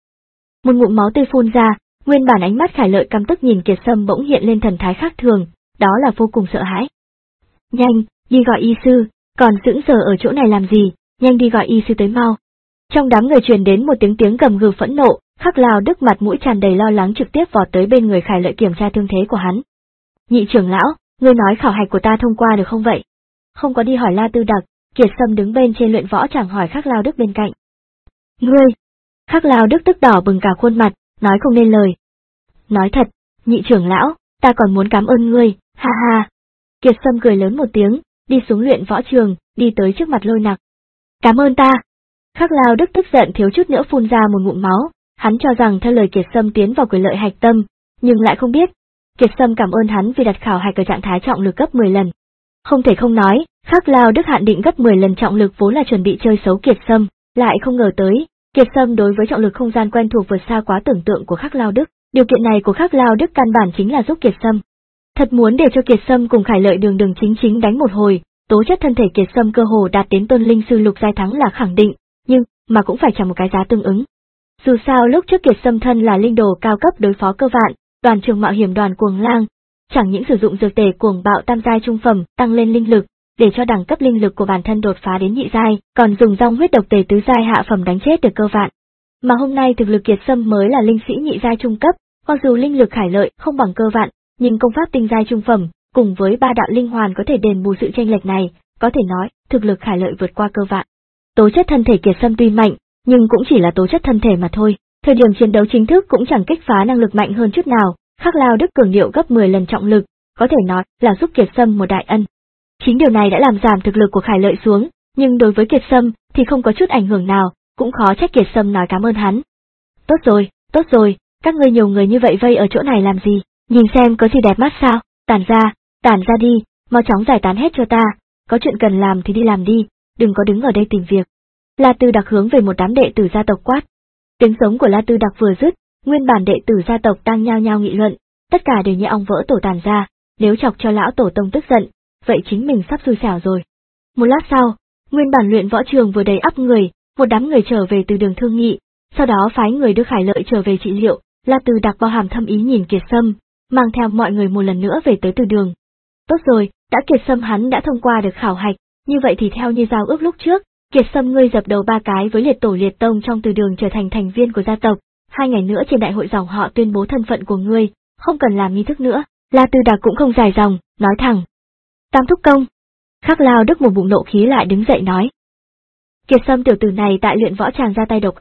Một ngụm máu tươi phun ra, nguyên bản ánh mắt Khải Lợi căm tức nhìn Kiệt Sâm bỗng hiện lên thần thái khác thường, đó là vô cùng sợ hãi. Nhanh, đi gọi y sư, còn sững sờ ở chỗ này làm gì, nhanh đi gọi y sư tới mau. Trong đám người truyền đến một tiếng tiếng gầm gừ phẫn nộ, Khắc Lao Đức mặt mũi tràn đầy lo lắng trực tiếp vọt tới bên người Khải Lợi kiểm tra thương thế của hắn. Nhị trưởng lão, ngươi nói khảo hạch của ta thông qua được không vậy? Không có đi hỏi La Tư Đặc, Kiệt Sâm đứng bên trên luyện võ chẳng hỏi Khắc Lao Đức bên cạnh. Ngươi! Khắc Lao Đức tức đỏ bừng cả khuôn mặt, nói không nên lời. Nói thật, nhị trưởng lão, ta còn muốn cảm ơn ngươi, ha ha. Kiệt Sâm cười lớn một tiếng, đi xuống luyện võ trường, đi tới trước mặt Lôi Nặc. Cảm ơn ta. Khắc Lao Đức tức giận thiếu chút nữa phun ra một ngụm máu, hắn cho rằng theo lời Kiệt Sâm tiến vào quyền lợi hạch tâm, nhưng lại không biết. Kiệt Sâm cảm ơn hắn vì đặt khảo hạch ở trạng thái trọng lực gấp mười lần. Không thể không nói, Khắc Lao Đức hạn định gấp mười lần trọng lực vốn là chuẩn bị chơi xấu Kiệt Sâm, lại không ngờ tới, Kiệt Sâm đối với trọng lực không gian quen thuộc vượt xa quá tưởng tượng của Khắc Lao Đức, điều kiện này của Khắc Lao Đức căn bản chính là giúp Kiệt Sâm. Thật muốn để cho Kiệt Sâm cùng Khải Lợi đường đường chính chính đánh một hồi, tố chất thân thể Kiệt Sâm cơ hồ đạt đến tôn linh sư lục giai thắng là khẳng định, nhưng mà cũng phải trả một cái giá tương ứng. Dù sao lúc trước Kiệt Sâm thân là linh đồ cao cấp đối phó Cơ Vạn, đoàn trường mạo hiểm đoàn Cuồng Lang, chẳng những sử dụng dược tề cuồng bạo tam giai trung phẩm tăng lên linh lực, để cho đẳng cấp linh lực của bản thân đột phá đến nhị giai, còn dùng dòng huyết độc tề tứ giai hạ phẩm đánh chết được Cơ Vạn. Mà hôm nay thực lực Kiệt Sâm mới là linh sĩ nhị giai trung cấp, mặc dù linh lực Khải Lợi không bằng Cơ Vạn, nhưng công pháp tinh giai trung phẩm cùng với ba đạo linh hoàn có thể đền bù sự chênh lệch này, có thể nói thực lực Khải Lợi vượt qua Cơ Vạn. Tố chất thân thể Kiệt Sâm tuy mạnh, nhưng cũng chỉ là tố chất thân thể mà thôi, thời điểm chiến đấu chính thức cũng chẳng kích phá năng lực mạnh hơn chút nào. Khắc Lao Đức cường điệu gấp mười lần trọng lực, có thể nói là giúp Kiệt Sâm một đại ân. Chính điều này đã làm giảm thực lực của Khải Lợi xuống, nhưng đối với Kiệt Sâm thì không có chút ảnh hưởng nào, cũng khó trách Kiệt Sâm nói cảm ơn hắn. Tốt rồi, tốt rồi, các ngươi nhiều người như vậy vây ở chỗ này làm gì, nhìn xem có gì đẹp mắt sao, tản ra, tản ra đi, mau chóng giải tán hết cho ta, có chuyện cần làm thì đi làm đi, đừng có đứng ở đây tìm việc. La Tư Đặc hướng về một đám đệ tử gia tộc quát. Tiếng giống của La Tư Đặc vừa dứt, nguyên bản đệ tử gia tộc đang nhao nhao nghị luận, tất cả đều như ong vỡ tổ tàn ra, nếu chọc cho lão tổ tông tức giận, vậy chính mình sắp xui xẻo rồi. Một lát sau, nguyên bản luyện võ trường vừa đầy ắp người, một đám người trở về từ đường thương nghị, sau đó phái người đưa Khải Lợi trở về trị liệu. La Tư Đặc bao hàm thâm ý nhìn Kiệt Sâm, mang theo mọi người một lần nữa về tới từ đường. Tốt rồi, đã Kiệt Sâm hắn đã thông qua được khảo hạch, như vậy thì theo như giao ước lúc trước, Kiệt Sâm ngươi dập đầu ba cái với liệt tổ liệt tông trong từ đường trở thành thành viên của gia tộc, hai ngày nữa trên đại hội dòng họ tuyên bố thân phận của ngươi, không cần làm nghi thức nữa. La Tư Đặc cũng không dài dòng, nói thẳng. Tam thúc công. Khắc Lao Đức một bụng nộ khí lại đứng dậy nói. Kiệt Sâm tiểu tử này tại luyện võ tràng ra tay độc ác,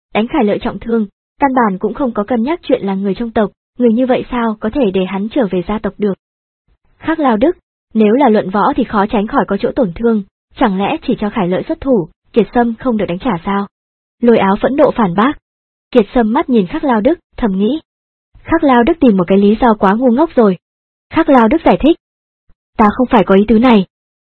đánh Khải Lợi trọng thương, căn bản cũng không có cân nhắc chuyện là người trong tộc, người như vậy sao có thể để hắn trở về gia tộc được. Khắc Lao Đức, nếu là luận võ thì khó tránh khỏi có chỗ tổn thương, chẳng lẽ chỉ cho Khải Lợi xuất thủ, Kiệt Sâm không được đánh trả sao? Lôi Áo phẫn nộ phản bác. Kiệt Sâm mắt nhìn Khắc Lao Đức, thầm nghĩ. Khắc Lao Đức tìm một cái lý do quá ngu ngốc rồi. Khắc Lao Đức giải thích. Ta không phải có ý tứ này.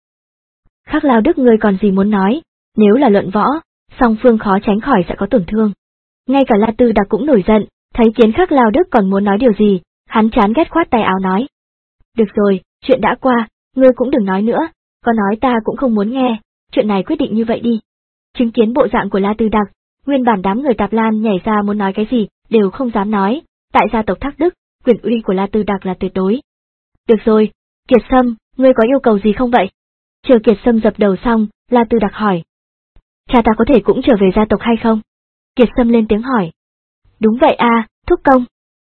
Khắc Lao Đức ngươi còn gì muốn nói, nếu là luận võ, song phương khó tránh khỏi sẽ có tổn thương. Ngay cả La Tư Đặc cũng nổi giận, thấy kiến Khắc Lao Đức còn muốn nói điều gì, hắn chán ghét khoát tay áo nói. Được rồi, chuyện đã qua, ngươi cũng đừng nói nữa, có nói ta cũng không muốn nghe, chuyện này quyết định như vậy đi. Chứng kiến bộ dạng của La Tư Đặc, nguyên bản đám người Tạp Lan nhảy ra muốn nói cái gì, đều không dám nói, tại gia tộc Thác Đức, quyền uy của La Tư Đặc là tuyệt đối. Được rồi, Kiệt Sâm, ngươi có yêu cầu gì không vậy? Chờ Kiệt Sâm dập đầu xong, La Tư Đặc hỏi. Cha ta có thể cũng trở về gia tộc hay không? Kiệt Sâm lên tiếng hỏi. Đúng vậy a, thúc công.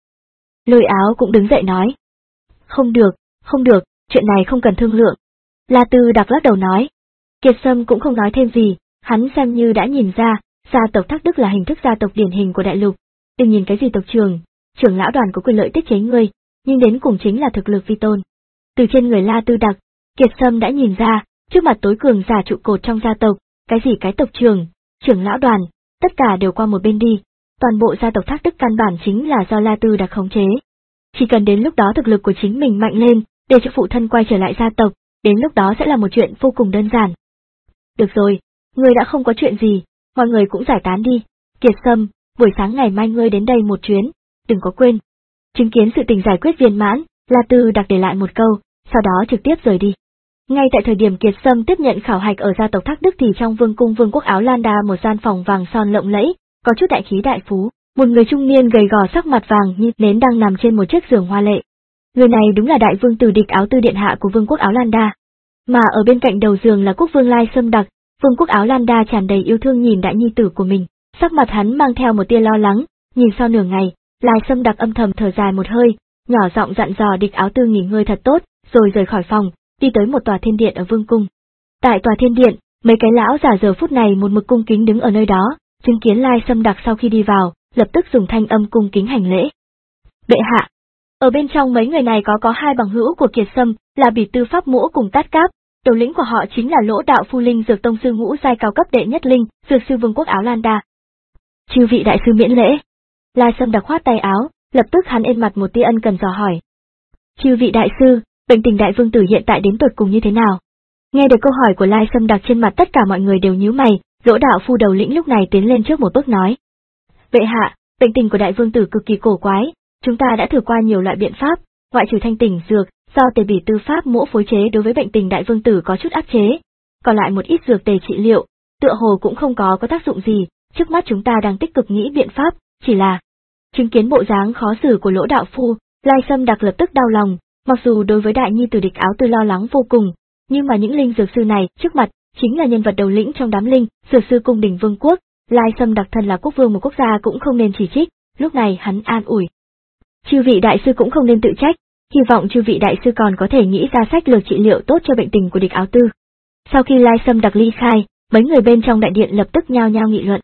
Lôi Áo cũng đứng dậy nói. Không được, không được, chuyện này không cần thương lượng. La Tư Đặc lắc đầu nói. Kiệt Sâm cũng không nói thêm gì, hắn xem như đã nhìn ra, gia tộc Thác Đức là hình thức gia tộc điển hình của đại lục. Đừng nhìn cái gì tộc trưởng, trưởng lão đoàn có quyền lợi tiết chế ngươi, nhưng đến cùng chính là thực lực vi tôn. Từ trên người La Tư Đặc, Kiệt Sâm đã nhìn ra, trước mặt tối cường giả trụ cột trong gia tộc, cái gì cái tộc trưởng, trưởng lão đoàn, tất cả đều qua một bên đi, toàn bộ gia tộc Thác Đức căn bản chính là do La Tư Đặc khống chế. Chỉ cần đến lúc đó thực lực của chính mình mạnh lên, để cho phụ thân quay trở lại gia tộc, đến lúc đó sẽ là một chuyện vô cùng đơn giản. Được rồi, ngươi đã không có chuyện gì, mọi người cũng giải tán đi. Kiệt Sâm, buổi sáng ngày mai ngươi đến đây một chuyến, đừng có quên. Chứng kiến sự tình giải quyết viên mãn, La Tư Đặc để lại một câu, sau đó trực tiếp rời đi. Ngay tại thời điểm Kiệt Sâm tiếp nhận khảo hạch ở gia tộc Thác Đức thì trong vương cung Vương quốc Áo Lan Đa một gian phòng vàng son lộng lẫy, có chút đại khí đại phú, một người trung niên gầy gò sắc mặt vàng như nến đang nằm trên một chiếc giường hoa lệ. Người này đúng là đại vương tử Địch Áo Tư điện hạ của Vương quốc Áo Lan Đa. Mà ở bên cạnh đầu giường là quốc vương Lai Sâm Đặc, Vương quốc Áo Lan Đa tràn đầy yêu thương nhìn đại nhi tử của mình, sắc mặt hắn mang theo một tia lo lắng, nhìn sau nửa ngày, Lai Sâm Đặc âm thầm thở dài một hơi, nhỏ giọng dặn dò Địch Áo Tư nghỉ ngơi thật tốt, rồi rời khỏi phòng, đi tới một tòa thiên điện ở vương cung. Tại tòa thiên điện, mấy cái lão giả giờ phút này một mực cung kính đứng ở nơi đó, chứng kiến Lai Sâm Đặc sau khi đi vào, lập tức dùng thanh âm cung kính hành lễ. Bệ hạ. Ở bên trong mấy người này có có hai bằng hữu của Kiệt Sâm, là Bỉ Tư Pháp Mũ cùng Tát Cáp, đầu lĩnh của họ chính là Lỗ Đạo Phu Linh Dược Tông sư ngũ giai cao cấp đệ nhất linh, Dược sư Vương quốc Áo Lan Đa. Chư vị đại sư miễn lễ. Lai Sâm Đặc khoát tay áo, lập tức hắn ên mặt một tia ân cần dò hỏi. Chư vị đại sư, bệnh tình đại vương tử hiện tại đến tột cùng như thế nào? Nghe được câu hỏi của Lai Sâm Đặc trên mặt tất cả mọi người đều nhíu mày, Lỗ Đạo Phu đầu lĩnh lúc này tiến lên trước một bước nói. Bệ hạ, bệnh tình của đại vương tử cực kỳ cổ quái, chúng ta đã thử qua nhiều loại biện pháp, ngoại trừ thanh tỉnh dược, do tề Bỉ Tư Pháp Mũ phối chế đối với bệnh tình đại vương tử có chút áp chế, còn lại một ít dược tề trị liệu, tựa hồ cũng không có có tác dụng gì, trước mắt chúng ta đang tích cực nghĩ biện pháp, chỉ là... Chứng kiến bộ dáng khó xử của Lỗ Đạo Phu, Lai Sâm Đặc lập tức đau lòng, mặc dù đối với đại nhi tử Địch Áo Tư lo lắng vô cùng, nhưng mà những linh dược sư này trước mặt chính là nhân vật đầu lĩnh trong đám linh dược sư cung đình vương quốc, Lai Sâm Đặc thân là quốc vương một quốc gia cũng không nên chỉ trích, lúc này hắn an ủi. Chư vị đại sư cũng không nên tự trách, hy vọng chư vị đại sư còn có thể nghĩ ra sách lược trị liệu tốt cho bệnh tình của Địch Áo Tư. Sau khi Lai Sâm Đặc ly khai, mấy người bên trong đại điện lập tức nhao nhao nghị luận.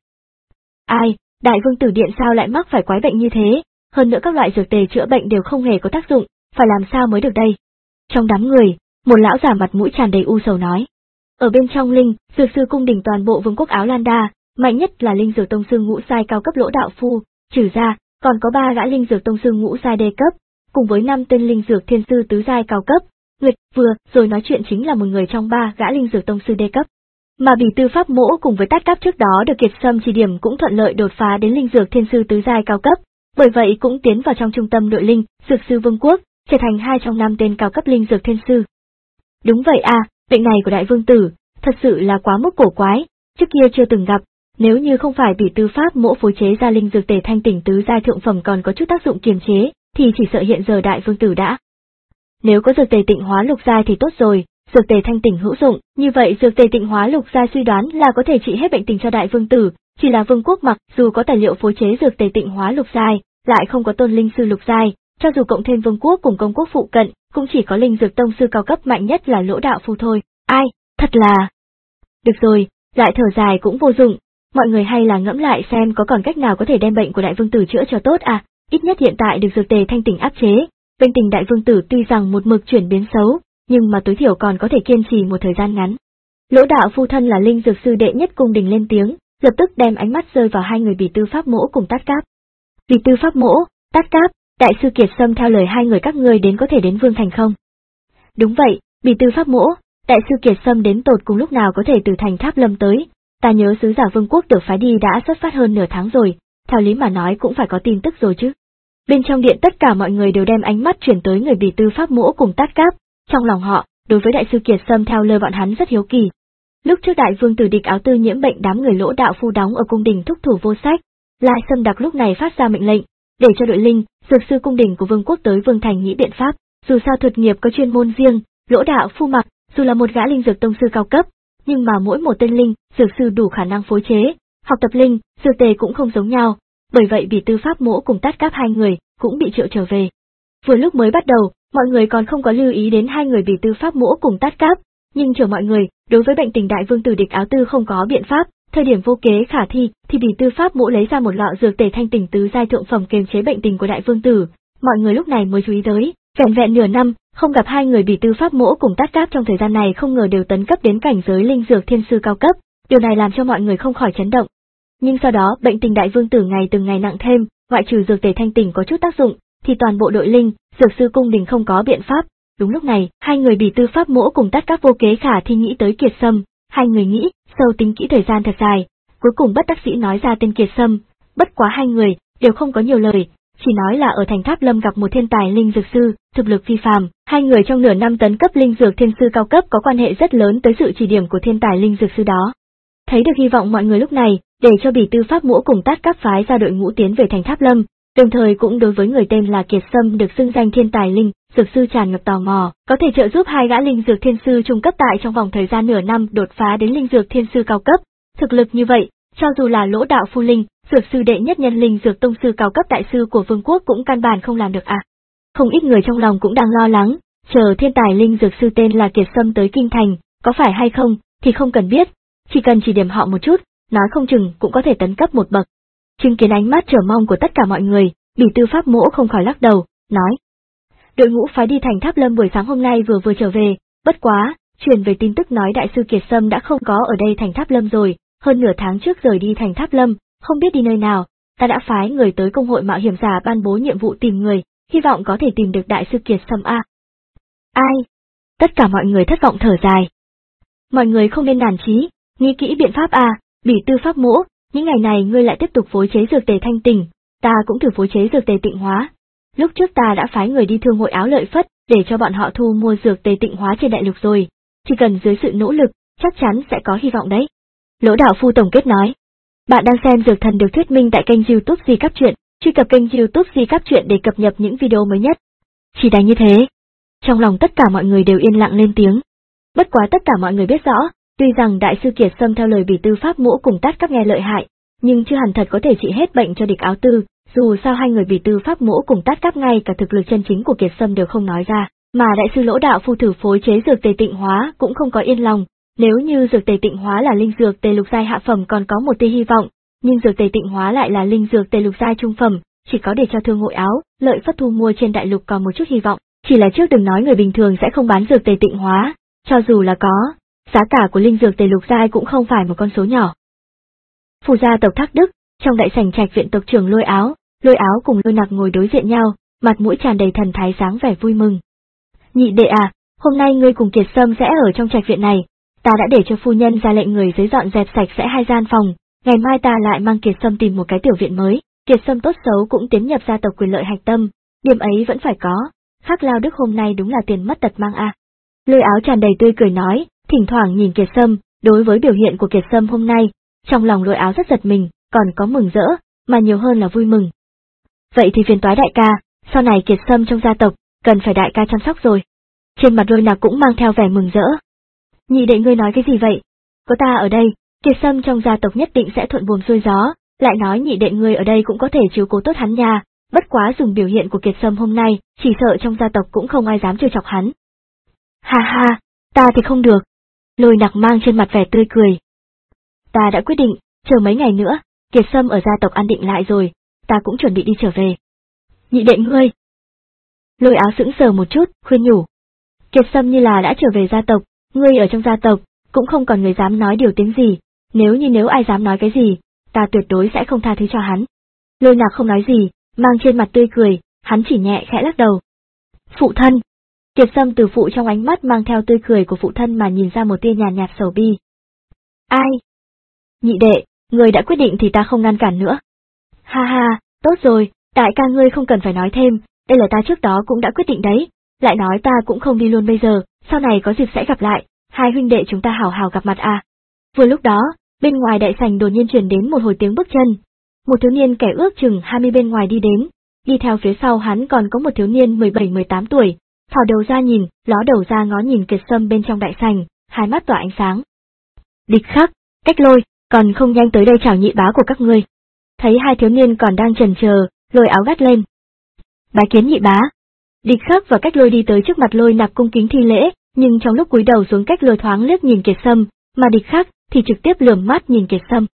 Ai, đại vương tử điện sao lại mắc phải quái bệnh như thế, hơn nữa các loại dược tề chữa bệnh đều không hề có tác dụng, phải làm sao mới được đây? Trong đám người, một lão giả mặt mũi tràn đầy u sầu nói. Ở bên trong linh, dược sư cung đình toàn bộ vương quốc Áo Lan Đa, mạnh nhất là linh dược tông sư ngũ giai cao cấp Lỗ Đạo Phu, trừ ra, còn có ba gã linh dược tông sư ngũ giai đê cấp, cùng với năm tên linh dược thiên sư tứ giai cao cấp. Nguyệt vừa rồi nói chuyện chính là một người trong ba gã linh dược tông sư đê cấp. Mà Bỉ Tư Pháp Mũ cùng với Tát Cáp trước đó được Kiệt Sâm chỉ điểm cũng thuận lợi đột phá đến linh dược thiên sư tứ giai cao cấp, bởi vậy cũng tiến vào trong trung tâm nội linh, dược sư vương quốc, trở thành hai trong năm tên cao cấp linh dược thiên sư. Đúng vậy à, bệnh này của đại vương tử, thật sự là quá mức cổ quái, trước kia chưa từng gặp, nếu như không phải Bỉ Tư Pháp Mũ phối chế ra linh dược tề thanh tỉnh tứ giai thượng phẩm còn có chút tác dụng kiềm chế, thì chỉ sợ hiện giờ đại vương tử đã. Nếu có dược tề tịnh hóa lục giai thì tốt rồi, dược tề thanh tỉnh hữu dụng, như vậy dược tề tịnh hóa lục giai suy đoán là có thể trị hết bệnh tình cho đại vương tử, chỉ là vương quốc mặc dù có tài liệu phối chế dược tề tịnh hóa lục giai, lại không có tôn linh sư lục giai, cho dù cộng thêm vương quốc cùng công quốc phụ cận, cũng chỉ có linh dược tông sư cao cấp mạnh nhất là Lỗ Đạo Phu thôi. Ai, thật là... Được rồi, lại thở dài cũng vô dụng, mọi người hay là ngẫm lại xem có còn cách nào có thể đem bệnh của đại vương tử chữa cho tốt à, ít nhất hiện tại được dược tề thanh tỉnh áp chế, bệnh tình đại vương tử tuy rằng một mực chuyển biến xấu, nhưng mà tối thiểu còn có thể kiên trì một thời gian ngắn. Lỗ đạo phu thân là linh dược sư đệ nhất cung đình lên tiếng, lập tức đem ánh mắt rơi vào hai người Bỉ Tư Pháp Mỗ cùng Tát Cáp. Bỉ Tư Pháp Mỗ, Tát Cáp, đại sư Kiệt Sâm theo lời hai người các ngươi đến có thể đến Vương Thành không? Đúng vậy, Bỉ Tư Pháp Mỗ, đại sư Kiệt Sâm đến tột cùng lúc nào có thể từ thành Tháp Lâm tới, ta nhớ sứ giả Vương quốc được phái đi đã xuất phát hơn nửa tháng rồi, theo lý mà nói cũng phải có tin tức rồi chứ. Bên trong điện tất cả mọi người đều đem ánh mắt chuyển tới người Bỉ Tư Pháp Mỗ cùng Tát Cáp, trong lòng họ, đối với đại sư Kiệt Sâm theo lời bọn hắn rất hiếu kỳ. Lúc trước đại vương tử Địch Áo Tư nhiễm bệnh đám người Lỗ đạo phu đóng ở cung đình thúc thủ vô sách, Lai Sâm Đặc lúc này phát ra mệnh lệnh, để cho đội linh, dược sư cung đình của vương quốc tới Vương Thành nghĩ biện pháp, dù sao thuật nghiệp có chuyên môn riêng, Lỗ đạo phu mặc, dù là một gã linh dược tông sư cao cấp, nhưng mà mỗi một tên linh, dược sư đủ khả năng phối chế, học tập linh, dược tề cũng không giống nhau, bởi vậy Bỉ Tư Pháp Mỗ cùng Tát Cáp hai người cũng bị triệu trở về. Vừa lúc mới bắt đầu, mọi người còn không có lưu ý đến hai người Bỉ Tư Pháp Mỗ cùng Tát Cáp, nhưng chờ mọi người, đối với bệnh tình đại vương tử Địch Áo Tư không có biện pháp, thời điểm vô kế khả thi, thì Bỉ Tư Pháp Mỗ lấy ra một lọ dược tề thanh tỉnh tứ giai thượng phẩm kiềm chế bệnh tình của đại vương tử, mọi người lúc này mới chú ý tới, vẹn vẹn nửa năm, không gặp hai người Bỉ Tư Pháp Mỗ cùng Tát Cáp trong thời gian này không ngờ đều tấn cấp đến cảnh giới linh dược thiên sư cao cấp, điều này làm cho mọi người không khỏi chấn động. Nhưng sau đó, bệnh tình đại vương tử ngày từng ngày nặng thêm, ngoại trừ dược tề thanh tỉnh có chút tác dụng, thì toàn bộ đội linh, dược sư cung đình không có biện pháp. Đúng lúc này, hai người Bỉ Tư Pháp Mỗ cùng Tát Cáp vô kế khả thi nghĩ tới Kiệt Sâm, hai người nghĩ, sâu tính kỹ thời gian thật dài, cuối cùng bất đắc dĩ nói ra tên Kiệt Sâm, bất quá hai người đều không có nhiều lời, chỉ nói là ở thành Tháp Lâm gặp một thiên tài linh dược sư, thực lực phi phàm, hai người trong nửa năm tấn cấp linh dược thiên sư cao cấp có quan hệ rất lớn tới sự chỉ điểm của thiên tài linh dược sư đó. Thấy được hy vọng mọi người lúc này, để cho Bỉ Tư Pháp Mỗ cùng Tát Cáp phái ra đội ngũ tiến về thành Tháp Lâm, đồng thời cũng đối với người tên là Kiệt Sâm được xưng danh thiên tài linh dược sư tràn ngập tò mò, có thể trợ giúp hai gã linh dược thiên sư trung cấp tại trong vòng thời gian nửa năm đột phá đến linh dược thiên sư cao cấp. Thực lực như vậy, cho dù là Lỗ đạo phu linh, dược sư đệ nhất nhân linh dược tông sư cao cấp đại sư của vương quốc cũng căn bản không làm được à. Không ít người trong lòng cũng đang lo lắng, chờ thiên tài linh dược sư tên là Kiệt Sâm tới kinh thành, có phải hay không thì không cần biết, chỉ cần chỉ điểm họ một chút, nói không chừng cũng có thể tấn cấp một bậc. Chứng kiến ánh mắt chờ mong của tất cả mọi người, Bỉ Tư Pháp Mỗ không khỏi lắc đầu, nói: đội ngũ phái đi thành Tháp Lâm buổi sáng hôm nay vừa vừa trở về, bất quá, truyền về tin tức nói đại sư Kiệt Sâm đã không có ở đây thành Tháp Lâm rồi, hơn nửa tháng trước rời đi thành Tháp Lâm, không biết đi nơi nào, ta đã phái người tới công hội mạo hiểm giả ban bố nhiệm vụ tìm người, hy vọng có thể tìm được đại sư Kiệt Sâm a. Ai? Tất cả mọi người thất vọng thở dài. Mọi người không nên nản chí, nghĩ kỹ biện pháp a, Bỉ Tư Pháp Mỗ, những ngày này ngươi lại tiếp tục phối chế dược tề thanh tỉnh, ta cũng thử phối chế dược tề tịnh hóa. Lúc trước ta đã phái người đi thương hội Áo Lợi Phất, để cho bọn họ thu mua dược tề tịnh hóa trên đại lục rồi, chỉ cần dưới sự nỗ lực, chắc chắn sẽ có hy vọng đấy. Lỗ đạo phu tổng kết nói. Bạn đang xem Dược Thần được thuyết minh tại kênh YouTube Di Cáp Truyện, truy cập kênh YouTube Di Cáp Truyện để cập nhật những video mới nhất. Chỉ đành như thế. Trong lòng tất cả mọi người đều yên lặng lên tiếng. Bất quá tất cả mọi người biết rõ, tuy rằng đại sư Kiệt Sâm theo lời Bỉ Tư Pháp Mỗ cùng Tát Cáp nghe lợi hại, nhưng chưa hẳn thật có thể trị hết bệnh cho Địch Áo Tư, dù sao hai người Bỉ Tư Pháp Mỗ cùng Tát Cáp ngay cả thực lực chân chính của Kiệt Sâm đều không nói ra, mà đại sư Lỗ đạo phu thử phối chế dược tề tịnh hóa cũng không có yên lòng. Nếu như dược tề tịnh hóa là linh dược tề lục giai hạ phẩm còn có một tia hy vọng, nhưng dược tề tịnh hóa lại là linh dược tề lục giai trung phẩm, chỉ có để cho thương hội Áo Lợi Phất thu mua trên đại lục còn một chút hy vọng, chỉ là trước đừng nói người bình thường sẽ không bán dược tề tịnh hóa, cho dù là có, giá cả của linh dược tề lục giai cũng không phải một con số nhỏ. Phù gia tộc Thác Đức, trong đại sảnh trạch viện tộc trưởng Lôi Áo, Lôi Áo cùng Lôi Nặc ngồi đối diện nhau, mặt mũi tràn đầy thần thái dáng vẻ vui mừng. Nhị đệ à, hôm nay ngươi cùng Kiệt Sâm sẽ ở trong trạch viện này. Ta đã để cho phu nhân ra lệnh người dưới dọn dẹp sạch sẽ hai gian phòng, ngày mai ta lại mang Kiệt Sâm tìm một cái tiểu viện mới, Kiệt Sâm tốt xấu cũng tiến nhập gia tộc quyền lợi hạch tâm, điểm ấy vẫn phải có, khác Lao Đức hôm nay đúng là tiền mất tật mang a. À. Lôi Áo tràn đầy tươi cười nói, thỉnh thoảng nhìn Kiệt Sâm, đối với biểu hiện của Kiệt Sâm hôm nay, trong lòng Lôi Áo rất giật mình, còn có mừng rỡ, mà nhiều hơn là vui mừng. Vậy thì phiền toái đại ca, sau này Kiệt Sâm trong gia tộc, cần phải đại ca chăm sóc rồi. Trên mặt Lôi Nặc cũng mang theo vẻ mừng rỡ. Nhị đệ ngươi nói cái gì vậy? Có ta ở đây, Kiệt Sâm trong gia tộc nhất định sẽ thuận buồm xuôi gió, lại nói nhị đệ ngươi ở đây cũng có thể chiếu cố tốt hắn nha, bất quá dùng biểu hiện của Kiệt Sâm hôm nay, chỉ sợ trong gia tộc cũng không ai dám trêu chọc hắn. Ha ha, ta thì không được. Lôi Nặc mang trên mặt vẻ tươi cười. Ta đã quyết định, chờ mấy ngày nữa, Kiệt Sâm ở gia tộc an định lại rồi, ta cũng chuẩn bị đi trở về. Nhị đệ ngươi. Lôi Áo sững sờ một chút, khuyên nhủ. Kiệt Sâm như là đã trở về gia tộc, ngươi ở trong gia tộc, cũng không còn người dám nói điều tiếng gì, nếu như nếu ai dám nói cái gì, ta tuyệt đối sẽ không tha thứ cho hắn. Lôi Nạc không nói gì, mang trên mặt tươi cười, hắn chỉ nhẹ khẽ lắc đầu. Phụ thân. Kiệt Sâm từ phụ trong ánh mắt mang theo tươi cười của phụ thân mà nhìn ra một tia nhàn nhạt sầu bi. Ai? Nhị đệ, ngươi đã quyết định thì ta không ngăn cản nữa. Ha ha, tốt rồi, đại ca ngươi không cần phải nói thêm, đây là ta trước đó cũng đã quyết định đấy, lại nói ta cũng không đi luôn bây giờ, sau này có dịp sẽ gặp lại, hai huynh đệ chúng ta hào hào gặp mặt à. Vừa lúc đó, bên ngoài đại sảnh đột nhiên truyền đến một hồi tiếng bước chân. Một thiếu niên kẻ ước chừng hai mươi bên ngoài đi đến, đi theo phía sau hắn còn có một thiếu niên mười bảy mười tám tuổi, thò đầu ra nhìn, ló đầu ra ngó nhìn Kiệt Sâm bên trong đại sảnh, hai mắt tỏa ánh sáng. Địch Khắc, Cách Lôi, còn không nhanh tới đây chào nhị bá của các ngươi. Thấy hai thiếu niên còn đang chần chờ, Lôi Áo gắt lên. Bái kiến nhị bá. Địch Khắc và Cách Lôi đi tới trước mặt Lôi Nặc cung kính thi lễ, nhưng trong lúc cúi đầu xuống Cách Lôi thoáng liếc nhìn Kiệt Sâm, mà Địch Khắc thì trực tiếp lườm mắt nhìn Kiệt Sâm.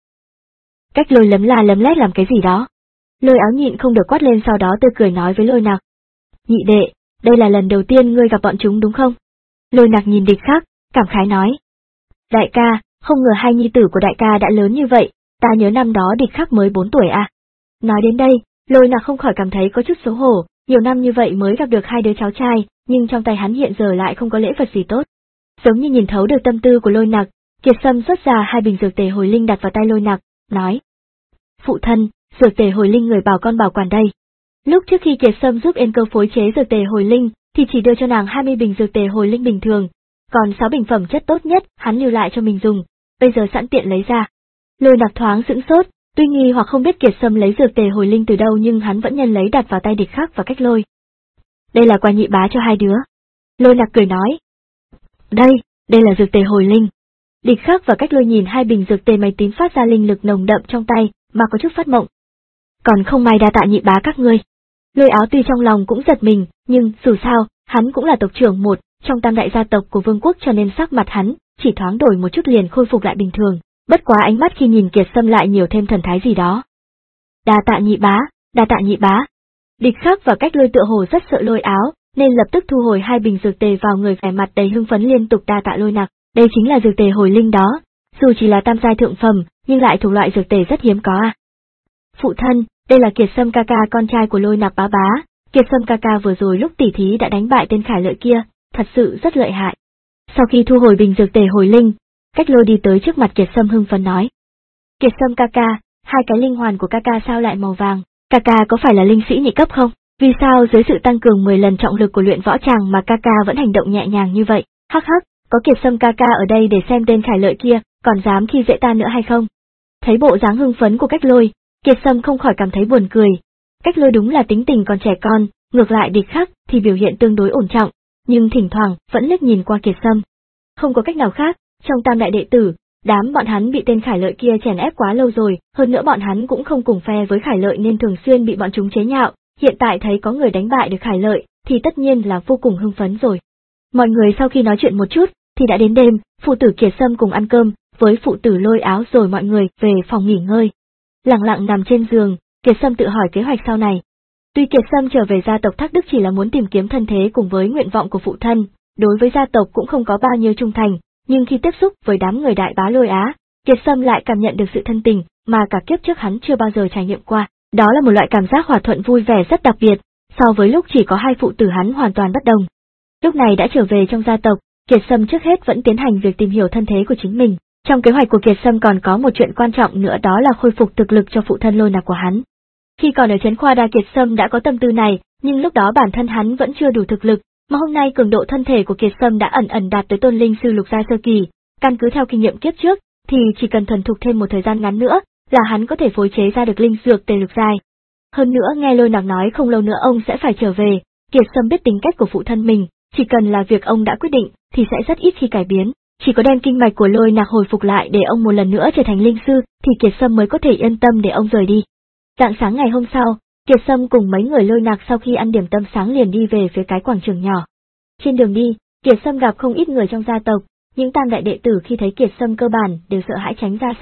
Cách Lôi lấm la lấm lét làm cái gì đó. Lôi Áo nhịn không được quát lên, sau đó tươi cười nói với Lôi Nặc. Nhị đệ, đây là lần đầu tiên ngươi gặp bọn chúng đúng không? Lôi Nặc nhìn Địch Khắc, cảm khái nói. Đại ca, không ngờ hai nhi tử của đại ca đã lớn như vậy, ta nhớ năm đó Địch Khắc mới bốn tuổi à. Nói đến đây, Lôi Nặc không khỏi cảm thấy có chút xấu hổ, nhiều năm như vậy mới gặp được hai đứa cháu trai, nhưng trong tay hắn hiện giờ lại không có lễ vật gì tốt. Giống như nhìn thấu được tâm tư của Lôi Nặc, Kiệt Sâm xuất ra hai bình dược tề hồi linh đặt vào tay Lôi Nặc, nói. Phụ thân, dược tề hồi linh người bảo con bảo quản đây. Lúc trước khi Kiệt Sâm giúp Yên Cơ phối chế dược tề hồi linh, thì chỉ đưa cho nàng hai mươi bình dược tề hồi linh bình thường, còn sáu bình phẩm chất tốt nhất hắn lưu lại cho mình dùng, bây giờ sẵn tiện lấy ra. Lôi Nặc thoáng sững sốt, tuy nghi hoặc không biết Kiệt Sâm lấy dược tề hồi linh từ đâu, nhưng hắn vẫn nhân lấy đặt vào tay Địch Khắc và Cách Lôi. Đây là quà nhị bá cho hai đứa. Lôi Nặc cười nói. Đây, đây là dược tề hồi linh. Địch Khắc và Cách Lôi nhìn hai bình dược tề mày tím phát ra linh lực nồng đậm trong tay, mà có chút phát mộng. Còn không may đa tạ nhị bá các ngươi. Lôi Áo tuy trong lòng cũng giật mình, nhưng dù sao, hắn cũng là tộc trưởng một trong tam đại gia tộc của vương quốc, cho nên sắc mặt hắn chỉ thoáng đổi một chút liền khôi phục lại bình thường, bất quá ánh mắt khi nhìn Kiệt Sâm lại nhiều thêm thần thái gì đó. Đa tạ nhị bá, đa tạ nhị bá. Địch Khắc và Cách Lôi tựa hồ rất sợ Lôi Áo, nên lập tức thu hồi hai bình dược tề vào người, vẻ mặt đầy hưng phấn liên tục đa tạ Lôi Nặc. Đây chính là dược tề hồi linh đó, dù chỉ là tam giai thượng phẩm, nhưng lại thuộc loại dược tề rất hiếm có à. Phụ thân, đây là Kiệt Sâm ca ca, con trai của Lôi Nặc bá bá. Kiệt Sâm ca ca vừa rồi lúc tỉ thí đã đánh bại tên khải lợi kia, thật sự rất lợi hại. Sau khi thu hồi bình dược tề hồi linh, Cách Lôi đi tới trước mặt Kiệt Sâm hưng phấn nói. Kiệt Sâm ca ca, hai cái linh hoàn của ca ca sao lại màu vàng, ca ca có phải là linh sĩ nhị cấp không? Vì sao dưới sự tăng cường mười lần trọng lực của luyện võ tràng mà ca ca vẫn hành động nhẹ nhàng như vậy? Hắc hắc, có Kiệt Sâm ca ca ở đây để xem tên khải lợi kia còn dám khi dễ ta nữa hay không? Thấy bộ dáng hưng phấn của Cách Lôi, Kiệt Sâm không khỏi cảm thấy buồn cười. Cách Lôi đúng là tính tình còn trẻ con, ngược lại Địch Khắc thì biểu hiện tương đối ổn trọng, nhưng thỉnh thoảng vẫn liếc nhìn qua Kiệt Sâm. Không có cách nào khác, trong tam đại đệ tử, đám bọn hắn bị tên khải lợi kia chèn ép quá lâu rồi, hơn nữa bọn hắn cũng không cùng phe với khải lợi nên thường xuyên bị bọn chúng chế nhạo, hiện tại thấy có người đánh bại được khải lợi, thì tất nhiên là vô cùng hưng phấn rồi. Mọi người sau khi nói chuyện một chút, thì đã đến đêm, phụ tử Kiệt Sâm cùng ăn cơm, với phụ tử Lôi Áo rồi mọi người về phòng nghỉ ngơi. Lặng lặng nằm trên giường, Kiệt Sâm tự hỏi kế hoạch sau này. Tuy Kiệt Sâm trở về gia tộc Thác Đức chỉ là muốn tìm kiếm thân thế cùng với nguyện vọng của phụ thân, đối với gia tộc cũng không có bao nhiêu trung thành, nhưng khi tiếp xúc với đám người đại bá Lôi Á, Kiệt Sâm lại cảm nhận được sự thân tình mà cả kiếp trước hắn chưa bao giờ trải nghiệm qua. Đó là một loại cảm giác hòa thuận vui vẻ rất đặc biệt, so với lúc chỉ có hai phụ tử hắn hoàn toàn bất đồng. Lúc này đã trở về trong gia tộc, Kiệt Sâm trước hết vẫn tiến hành việc tìm hiểu thân thế của chính mình. Trong kế hoạch của Kiệt Sâm còn có một chuyện quan trọng nữa, đó là khôi phục thực lực cho phụ thân Lôi Nặc của hắn. Khi còn ở trấn Khoa Đa, Kiệt Sâm đã có tâm tư này, nhưng lúc đó bản thân hắn vẫn chưa đủ thực lực, mà hôm nay cường độ thân thể của Kiệt Sâm đã ẩn ẩn đạt tới tôn linh sư lục giai sơ kỳ, căn cứ theo kinh nghiệm kiếp trước, thì chỉ cần thuần thục thêm một thời gian ngắn nữa, là hắn có thể phối chế ra được linh dược tề lục giai. Hơn nữa nghe Lôi Nặc nói không lâu nữa ông sẽ phải trở về, Kiệt Sâm biết tính cách của phụ thân mình, chỉ cần là việc ông đã quyết định, thì sẽ rất ít khi cải biến. Chỉ có đem kinh mạch của Lôi Nặc hồi phục lại để ông một lần nữa trở thành linh sư, thì Kiệt Sâm mới có thể yên tâm để ông rời đi. Rạng sáng ngày hôm sau, Kiệt Sâm cùng mấy người Lôi Nặc sau khi ăn điểm tâm sáng liền đi về phía cái quảng trường nhỏ. Trên đường đi, Kiệt Sâm gặp không ít người trong gia tộc, những tam đại đệ tử khi thấy Kiệt Sâm cơ bản đều sợ hãi tránh ra xa,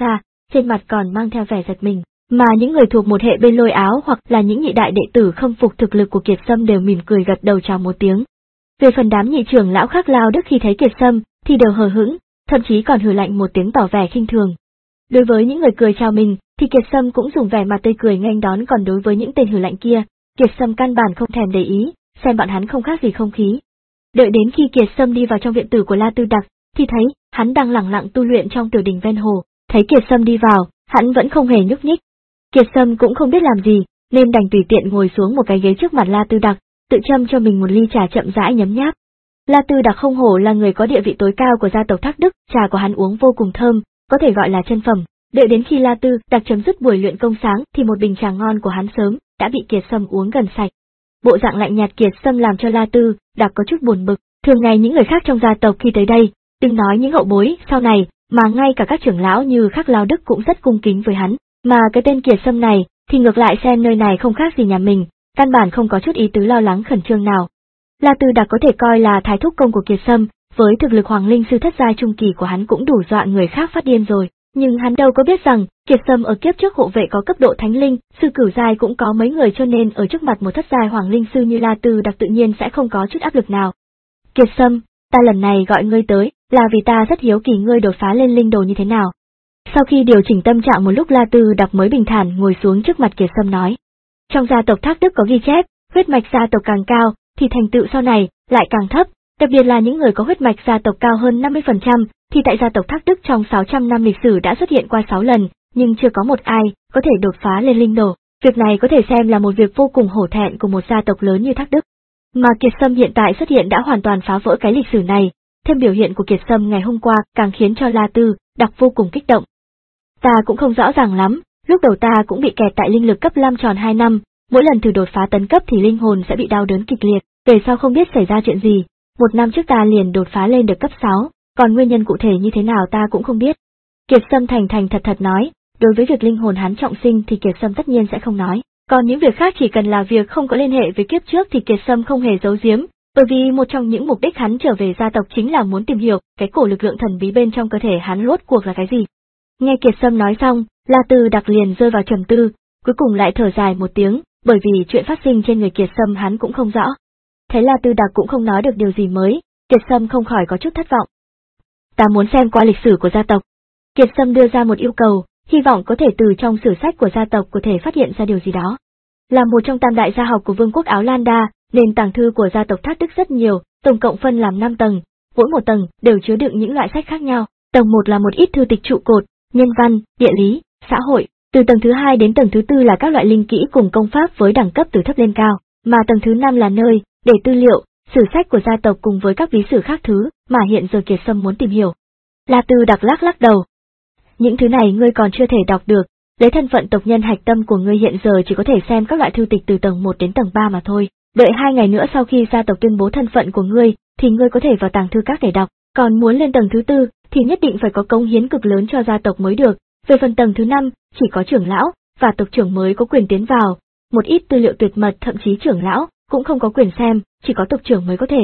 trên mặt còn mang theo vẻ giật mình, mà những người thuộc một hệ bên Lôi Áo hoặc là những nhị đại đệ tử không phục thực lực của Kiệt Sâm đều mỉm cười gật đầu chào một tiếng. Về phần đám nhị trưởng lão khác Lao Đức khi thấy Kiệt Sâm thì đều hờ hững, thậm chí còn hừ lạnh một tiếng tỏ vẻ khinh thường. Đối với những người cười chào mình thì Kiệt Sâm cũng dùng vẻ mặt tươi cười nghênh đón, còn đối với những tên hừ lạnh kia, Kiệt Sâm căn bản không thèm để ý, xem bọn hắn không khác gì không khí. Đợi đến khi Kiệt Sâm đi vào trong viện tử của La Tư Đặc, thì thấy hắn đang lẳng lặng tu luyện trong tiểu đình ven hồ. Thấy Kiệt Sâm đi vào, hắn vẫn không hề nhúc nhích. Kiệt Sâm cũng không biết làm gì, nên đành tùy tiện ngồi xuống một cái ghế trước mặt La Tư Đặc, tự châm cho mình một ly trà chậm rãi nhấm nháp. La Tư Đặc không hổ là người có địa vị tối cao của gia tộc Thác Đức, trà của hắn uống vô cùng thơm, có thể gọi là chân phẩm. Đợi đến khi La Tư Đặc chấm dứt buổi luyện công sáng thì một bình trà ngon của hắn sớm đã bị Kiệt Sâm uống gần sạch. Bộ dạng lạnh nhạt Kiệt Sâm làm cho La Tư Đặc có chút buồn bực. Thường ngày những người khác trong gia tộc khi tới đây, đừng nói những hậu bối sau này, mà ngay cả các trưởng lão như Khắc Lao Đức cũng rất cung kính với hắn, mà cái tên Kiệt Sâm này thì ngược lại xem nơi này không khác gì nhà mình, căn bản không có chút ý tứ lo lắng khẩn trương nào. La Tư Đặc có thể coi là thái thúc công của Kiệt Sâm, với thực lực Hoàng Linh sư thất giai trung kỳ của hắn cũng đủ dọa người khác phát điên rồi, nhưng hắn đâu có biết rằng Kiệt Sâm ở kiếp trước hộ vệ có cấp độ thánh linh, sư cửu giai cũng có mấy người, cho nên ở trước mặt một thất giai Hoàng Linh sư như La Tư Đặc tự nhiên sẽ không có chút áp lực nào. Kiệt Sâm, ta lần này gọi ngươi tới là vì ta rất hiếu kỳ ngươi đột phá lên linh đồ như thế nào. Sau khi điều chỉnh tâm trạng một lúc, La Tư Đặc mới bình thản ngồi xuống trước mặt Kiệt Sâm nói. Trong gia tộc Thác Đức có ghi chép, huyết mạch gia tộc càng cao thì thành tựu sau này lại càng thấp, đặc biệt là những người có huyết mạch gia tộc cao hơn năm mươi phần trăm, thì tại gia tộc Thác Đức trong sáu trăm năm lịch sử đã xuất hiện qua sáu lần, nhưng chưa có một ai có thể đột phá lên linh đồ. Việc này có thể xem là một việc vô cùng hổ thẹn của một gia tộc lớn như Thác Đức. Mà Kiệt Sâm hiện tại xuất hiện đã hoàn toàn phá vỡ cái lịch sử này, thêm biểu hiện của Kiệt Sâm ngày hôm qua càng khiến cho La Tư Đặc vô cùng kích động. Ta cũng không rõ ràng lắm, lúc đầu ta cũng bị kẹt tại linh lực cấp năm tròn hai năm, mỗi lần thử đột phá tấn cấp thì linh hồn sẽ bị đau đớn kịch liệt, về sau không biết xảy ra chuyện gì, một năm trước ta liền đột phá lên được cấp sáu, còn nguyên nhân cụ thể như thế nào ta cũng không biết. Kiệt Sâm thành thành thật thật nói, đối với việc linh hồn hắn trọng sinh thì Kiệt Sâm tất nhiên sẽ không nói, còn những việc khác chỉ cần là việc không có liên hệ với kiếp trước thì Kiệt Sâm không hề giấu giếm, bởi vì một trong những mục đích hắn trở về gia tộc chính là muốn tìm hiểu cái cổ lực lượng thần bí bên trong cơ thể hắn rốt cuộc là cái gì. Nghe Kiệt Sâm nói xong, La Tư Đặc liền rơi vào trầm tư, cuối cùng lại thở dài một tiếng, bởi vì chuyện phát sinh trên người Kiệt Sâm hắn cũng không rõ. Thấy La Tư Đặc cũng không nói được điều gì mới, Kiệt Sâm không khỏi có chút thất vọng. Ta muốn xem qua lịch sử của gia tộc. Kiệt Sâm đưa ra một yêu cầu, hy vọng có thể từ trong sử sách của gia tộc có thể phát hiện ra điều gì đó. Là một trong tam đại gia học của Vương quốc Áo Lan Đa, nên tàng thư của gia tộc Thác Đức rất nhiều, tổng cộng phân làm năm tầng, mỗi một tầng đều chứa đựng những loại sách khác nhau. Tầng một là một ít thư tịch trụ cột, nhân văn, địa lý, xã hội, từ tầng thứ hai đến tầng thứ tư là các loại linh kỹ cùng công pháp với đẳng cấp từ thấp lên cao, mà tầng thứ năm là nơi để tư liệu, sử sách của gia tộc cùng với các ví sử khác thứ mà hiện giờ Kiệt Sâm muốn tìm hiểu. La Tư Đặc lắc lắc đầu. Những thứ này ngươi còn chưa thể đọc được, lấy thân phận tộc nhân hạch tâm của ngươi hiện giờ chỉ có thể xem các loại thư tịch từ tầng một đến tầng ba mà thôi. Đợi hai ngày nữa sau khi gia tộc tuyên bố thân phận của ngươi, thì ngươi có thể vào tàng thư các để đọc, còn muốn lên tầng thứ tư thì nhất định phải có cống hiến cực lớn cho gia tộc mới được. Về phần tầng thứ năm, chỉ có trưởng lão và tộc trưởng mới có quyền tiến vào, một ít tư liệu tuyệt mật thậm chí trưởng lão cũng không có quyền xem, chỉ có tộc trưởng mới có thể.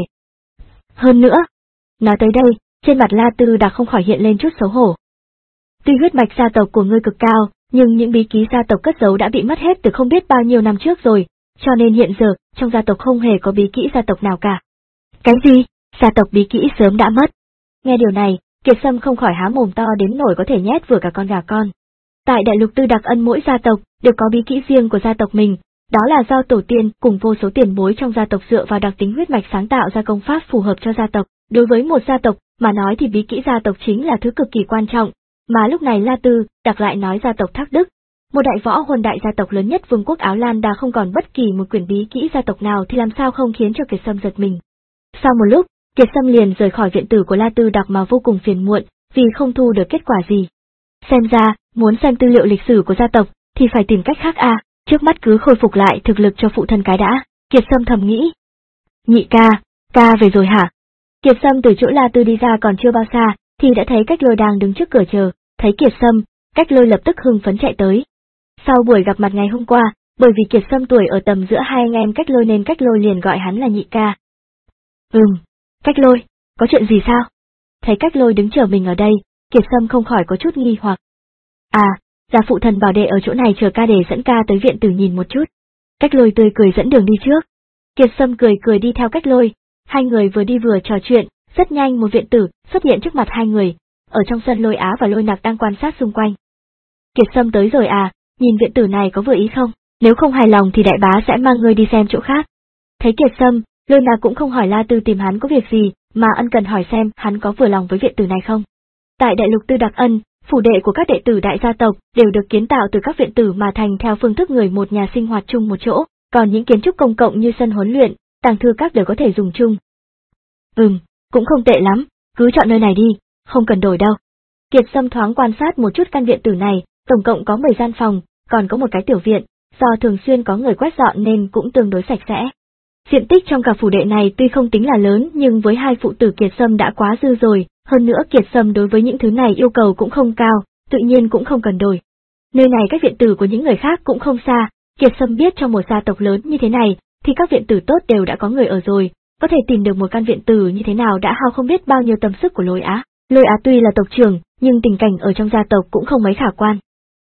Hơn nữa, nói tới đây, trên mặt La Tư Đặc không khỏi hiện lên chút xấu hổ. Tuy huyết mạch gia tộc của ngươi cực cao, nhưng những bí kíp gia tộc cất giấu đã bị mất hết từ không biết bao nhiêu năm trước rồi, cho nên hiện giờ, trong gia tộc không hề có bí kỹ gia tộc nào cả. Cái gì? Gia tộc bí kỹ sớm đã mất. Nghe điều này, Kiệt Sâm không khỏi há mồm to đến nổi có thể nhét vừa cả con gà con. Tại đại lục Tư Đặc Ân mỗi gia tộc đều có bí kỹ riêng của gia tộc mình, đó là do tổ tiên cùng vô số tiền bối trong gia tộc dựa vào đặc tính huyết mạch sáng tạo ra công pháp phù hợp cho gia tộc. Đối với một gia tộc mà nói thì bí kỹ gia tộc chính là thứ cực kỳ quan trọng, mà lúc này La Tư Đặc lại nói gia tộc Thác Đức, một đại võ huân đại gia tộc lớn nhất Vương quốc Áo Lan Đa không còn bất kỳ một quyển bí kỹ gia tộc nào thì làm sao không khiến cho Kiệt Sâm giật mình. Sau một lúc, Kiệt Sâm liền rời khỏi viện tử của La Tư Đặc mà vô cùng phiền muộn, vì không thu được kết quả gì. Xem ra, muốn xem tư liệu lịch sử của gia tộc, thì phải tìm cách khác a, à, trước mắt cứ khôi phục lại thực lực cho phụ thân cái đã, Kiệt Sâm thầm nghĩ. Nhị ca, ca về rồi hả? Kiệt Sâm từ chỗ La Tư đi ra còn chưa bao xa, thì đã thấy Cách Lôi đang đứng trước cửa chờ, thấy Kiệt Sâm, Cách Lôi lập tức hưng phấn chạy tới. Sau buổi gặp mặt ngày hôm qua, bởi vì Kiệt Sâm tuổi ở tầm giữa hai anh em Cách Lôi nên Cách Lôi liền gọi hắn là nhị ca. Ừm, Cách Lôi, có chuyện gì sao? Thấy Cách Lôi đứng chờ mình ở đây, Kiệt Sâm không khỏi có chút nghi hoặc. À, gia phụ thần bảo đệ ở chỗ này chờ ca để dẫn ca tới viện tử nhìn một chút. Cách Lôi tươi cười dẫn đường đi trước. Kiệt Sâm cười cười đi theo Cách Lôi, hai người vừa đi vừa trò chuyện, rất nhanh một viện tử xuất hiện trước mặt hai người. Ở trong sân Lôi Á và Lôi Nặc đang quan sát xung quanh. Kiệt Sâm tới rồi à, nhìn viện tử này có vừa ý không? Nếu không hài lòng thì đại bá sẽ mang ngươi đi xem chỗ khác. Thấy Kiệt Sâm, Lôi Nặc cũng không hỏi La Tư tìm hắn có việc gì, mà ân cần hỏi xem hắn có vừa lòng với viện tử này không. Tại Đại Lục Tư Đặc Ân, phủ đệ của các đệ tử đại gia tộc đều được kiến tạo từ các viện tử mà thành theo phương thức người một nhà sinh hoạt chung một chỗ, còn những kiến trúc công cộng như sân huấn luyện, tàng thư các đều có thể dùng chung. Ừm, cũng không tệ lắm, cứ chọn nơi này đi, không cần đổi đâu. Kiệt Sâm thoáng quan sát một chút căn viện tử này, tổng cộng có mười gian phòng, còn có một cái tiểu viện, do thường xuyên có người quét dọn nên cũng tương đối sạch sẽ. Diện tích trong cả phủ đệ này tuy không tính là lớn nhưng với hai phụ tử Kiệt Sâm đã quá dư rồi, hơn nữa Kiệt Sâm đối với những thứ này yêu cầu cũng không cao, tự nhiên cũng không cần đổi. Nơi này cách viện tử của những người khác cũng không xa, Kiệt Sâm biết trong một gia tộc lớn như thế này, thì các viện tử tốt đều đã có người ở rồi, có thể tìm được một căn viện tử như thế nào đã hao không biết bao nhiêu tâm sức của Lôi Á. Lôi Á tuy là tộc trưởng, nhưng tình cảnh ở trong gia tộc cũng không mấy khả quan.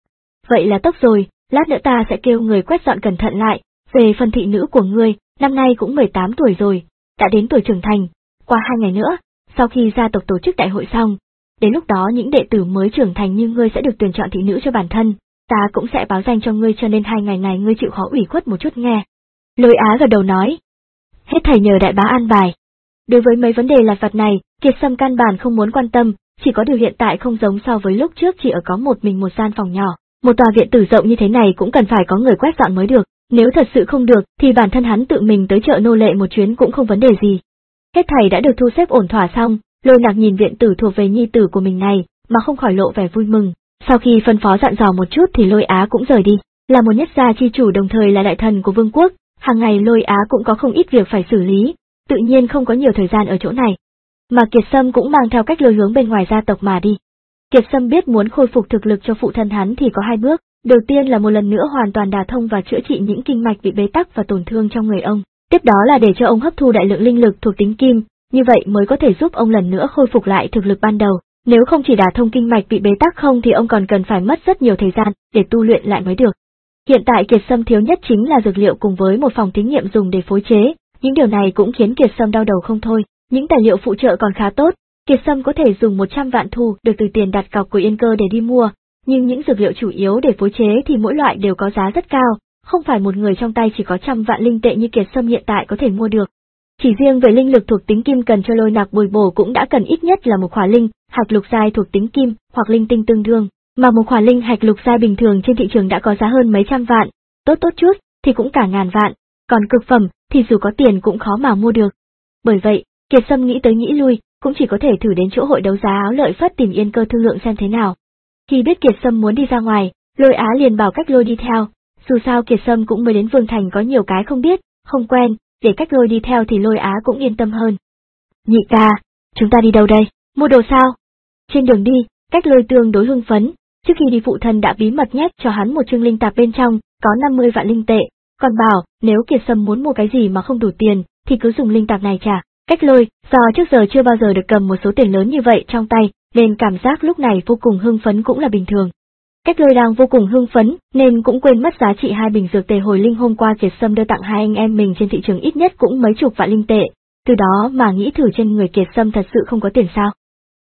Vậy là tốt rồi, lát nữa ta sẽ kêu người quét dọn cẩn thận lại, về phần thị nữ của ngươi, năm nay cũng mười tám tuổi rồi, đã đến tuổi trưởng thành, qua hai ngày nữa, sau khi gia tộc tổ chức đại hội xong, đến lúc đó những đệ tử mới trưởng thành như ngươi sẽ được tuyển chọn thị nữ cho bản thân, ta cũng sẽ báo danh cho ngươi cho nên hai ngày này ngươi chịu khó ủy khuất một chút nghe. Lôi Á gật đầu nói, hết thầy nhờ đại bá an bài. Đối với mấy vấn đề lặt vặt này, Kiệt Sâm căn bản không muốn quan tâm, chỉ có điều hiện tại không giống so với lúc trước chỉ ở có một mình một gian phòng nhỏ, một tòa viện tử rộng như thế này cũng cần phải có người quét dọn mới được, nếu thật sự không được thì bản thân hắn tự mình tới chợ nô lệ một chuyến cũng không vấn đề gì. Hết thầy đã được thu xếp ổn thỏa xong, Lôi Nặc nhìn viện tử thuộc về nhi tử của mình này, mà không khỏi lộ vẻ vui mừng, sau khi phân phó dặn dò một chút thì Lôi Á cũng rời đi, là một nhất gia chi chủ đồng thời là đại thần của vương quốc, hàng ngày Lôi Á cũng có không ít việc phải xử lý, tự nhiên không có nhiều thời gian ở chỗ này. Mà Kiệt Sâm cũng mang theo Cách Lôi hướng bên ngoài gia tộc mà đi. Kiệt Sâm biết muốn khôi phục thực lực cho phụ thân hắn thì có hai bước, đầu tiên là một lần nữa hoàn toàn đả thông và chữa trị những kinh mạch bị bế tắc và tổn thương trong người ông, tiếp đó là để cho ông hấp thu đại lượng linh lực thuộc tính kim, như vậy mới có thể giúp ông lần nữa khôi phục lại thực lực ban đầu, nếu không chỉ đả thông kinh mạch bị bế tắc không thì ông còn cần phải mất rất nhiều thời gian để tu luyện lại mới được. Hiện tại Kiệt Sâm thiếu nhất chính là dược liệu cùng với một phòng thí nghiệm dùng để phối chế, những điều này cũng khiến Kiệt Sâm đau đầu không thôi, những tài liệu phụ trợ còn khá tốt, Kiệt Sâm có thể dùng một trăm vạn thu được từ tiền đặt cọc của Yên Cơ để đi mua, nhưng những dược liệu chủ yếu để phối chế thì mỗi loại đều có giá rất cao, không phải một người trong tay chỉ có trăm vạn linh tệ như Kiệt Sâm hiện tại có thể mua được. Chỉ riêng về linh lực thuộc tính kim cần cho Lôi Nặc bồi bổ cũng đã cần ít nhất là một khỏa linh hạch lục giai thuộc tính kim hoặc linh tinh tương đương, mà một khỏa linh hạch lục giai bình thường trên thị trường đã có giá hơn mấy trăm vạn, tốt tốt chút thì cũng cả ngàn vạn, còn cực phẩm thì dù có tiền cũng khó mà mua được. Bởi vậy, Kiệt Sâm nghĩ tới nghĩ lui, cũng chỉ có thể thử đến chỗ hội đấu giá Áo Lợi Phất tìm Yên Cơ thương lượng xem thế nào. Khi biết Kiệt Sâm muốn đi ra ngoài, Lôi Á liền bảo Cách Lôi đi theo, dù sao Kiệt Sâm cũng mới đến Vương Thành có nhiều cái không biết, không quen, để Cách Lôi đi theo thì Lôi Á cũng yên tâm hơn. Nhị ca, chúng ta đi đâu đây, mua đồ sao? Trên đường đi, Cách Lôi tương đối hưng phấn, trước khi đi phụ thân đã bí mật nhét cho hắn một chương linh tạp bên trong, có năm mươi vạn linh tệ, còn bảo nếu Kiệt Sâm muốn mua cái gì mà không đủ tiền, thì cứ dùng linh tạp này trả. Cách Lôi, do trước giờ chưa bao giờ được cầm một số tiền lớn như vậy trong tay, nên cảm giác lúc này vô cùng hưng phấn cũng là bình thường. Cách Lôi đang vô cùng hưng phấn, nên cũng quên mất giá trị hai bình dược tề hồi linh hôm qua Kiệt Sâm đưa tặng hai anh em mình trên thị trường ít nhất cũng mấy chục vạn linh tệ, từ đó mà nghĩ thử trên người Kiệt Sâm thật sự không có tiền sao.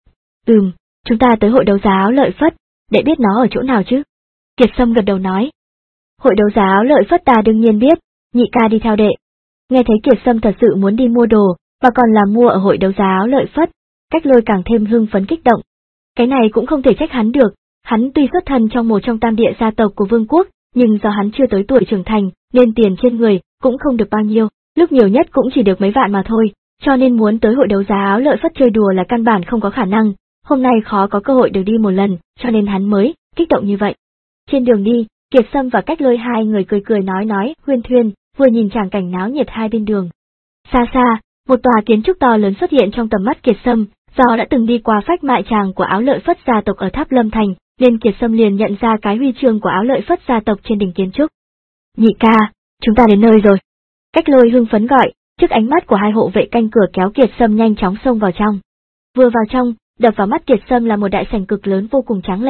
Ừm, chúng ta tới hội đấu giá Áo Lợi Phất, để biết nó ở chỗ nào chứ. Kiệt Sâm gật đầu nói. Hội đấu giá Áo Lợi Phất ta đương nhiên biết, nhị ca đi theo đệ. Nghe thấy Kiệt Sâm thật sự muốn đi mua đồ, mà còn là mua ở hội đấu giá Áo Lợi Phất, Cách Lôi càng thêm hưng phấn kích động. Cái này cũng không thể trách hắn được, hắn tuy xuất thân trong một trong tam địa gia tộc của vương quốc, nhưng do hắn chưa tới tuổi trưởng thành, nên tiền trên người cũng không được bao nhiêu, lúc nhiều nhất cũng chỉ được mấy vạn mà thôi, cho nên muốn tới hội đấu giá Áo Lợi Phất chơi đùa là căn bản không có khả năng, hôm nay khó có cơ hội được đi một lần, cho nên hắn mới kích động như vậy. Trên đường đi, Kiệt Sâm và Cách Lôi hai người cười cười nói nói, huyên thuyên, vừa nhìn tràng cảnh náo nhiệt hai bên đường. Xa xa, một tòa kiến trúc to lớn xuất hiện trong tầm mắt Kiệt Sâm, do đã từng đi qua phách mại tràng của Áo Lợi Phất gia tộc ở Tháp Lâm Thành, nên Kiệt Sâm liền nhận ra cái huy chương của Áo Lợi Phất gia tộc trên đỉnh kiến trúc. Nhị ca, chúng ta đến nơi rồi. Cách Lôi hưng phấn gọi, trước ánh mắt của hai hộ vệ canh cửa kéo Kiệt Sâm nhanh chóng xông vào trong. Vừa vào trong, đập vào mắt Kiệt Sâm là một đại sảnh cực lớn vô cùng tráng lệ,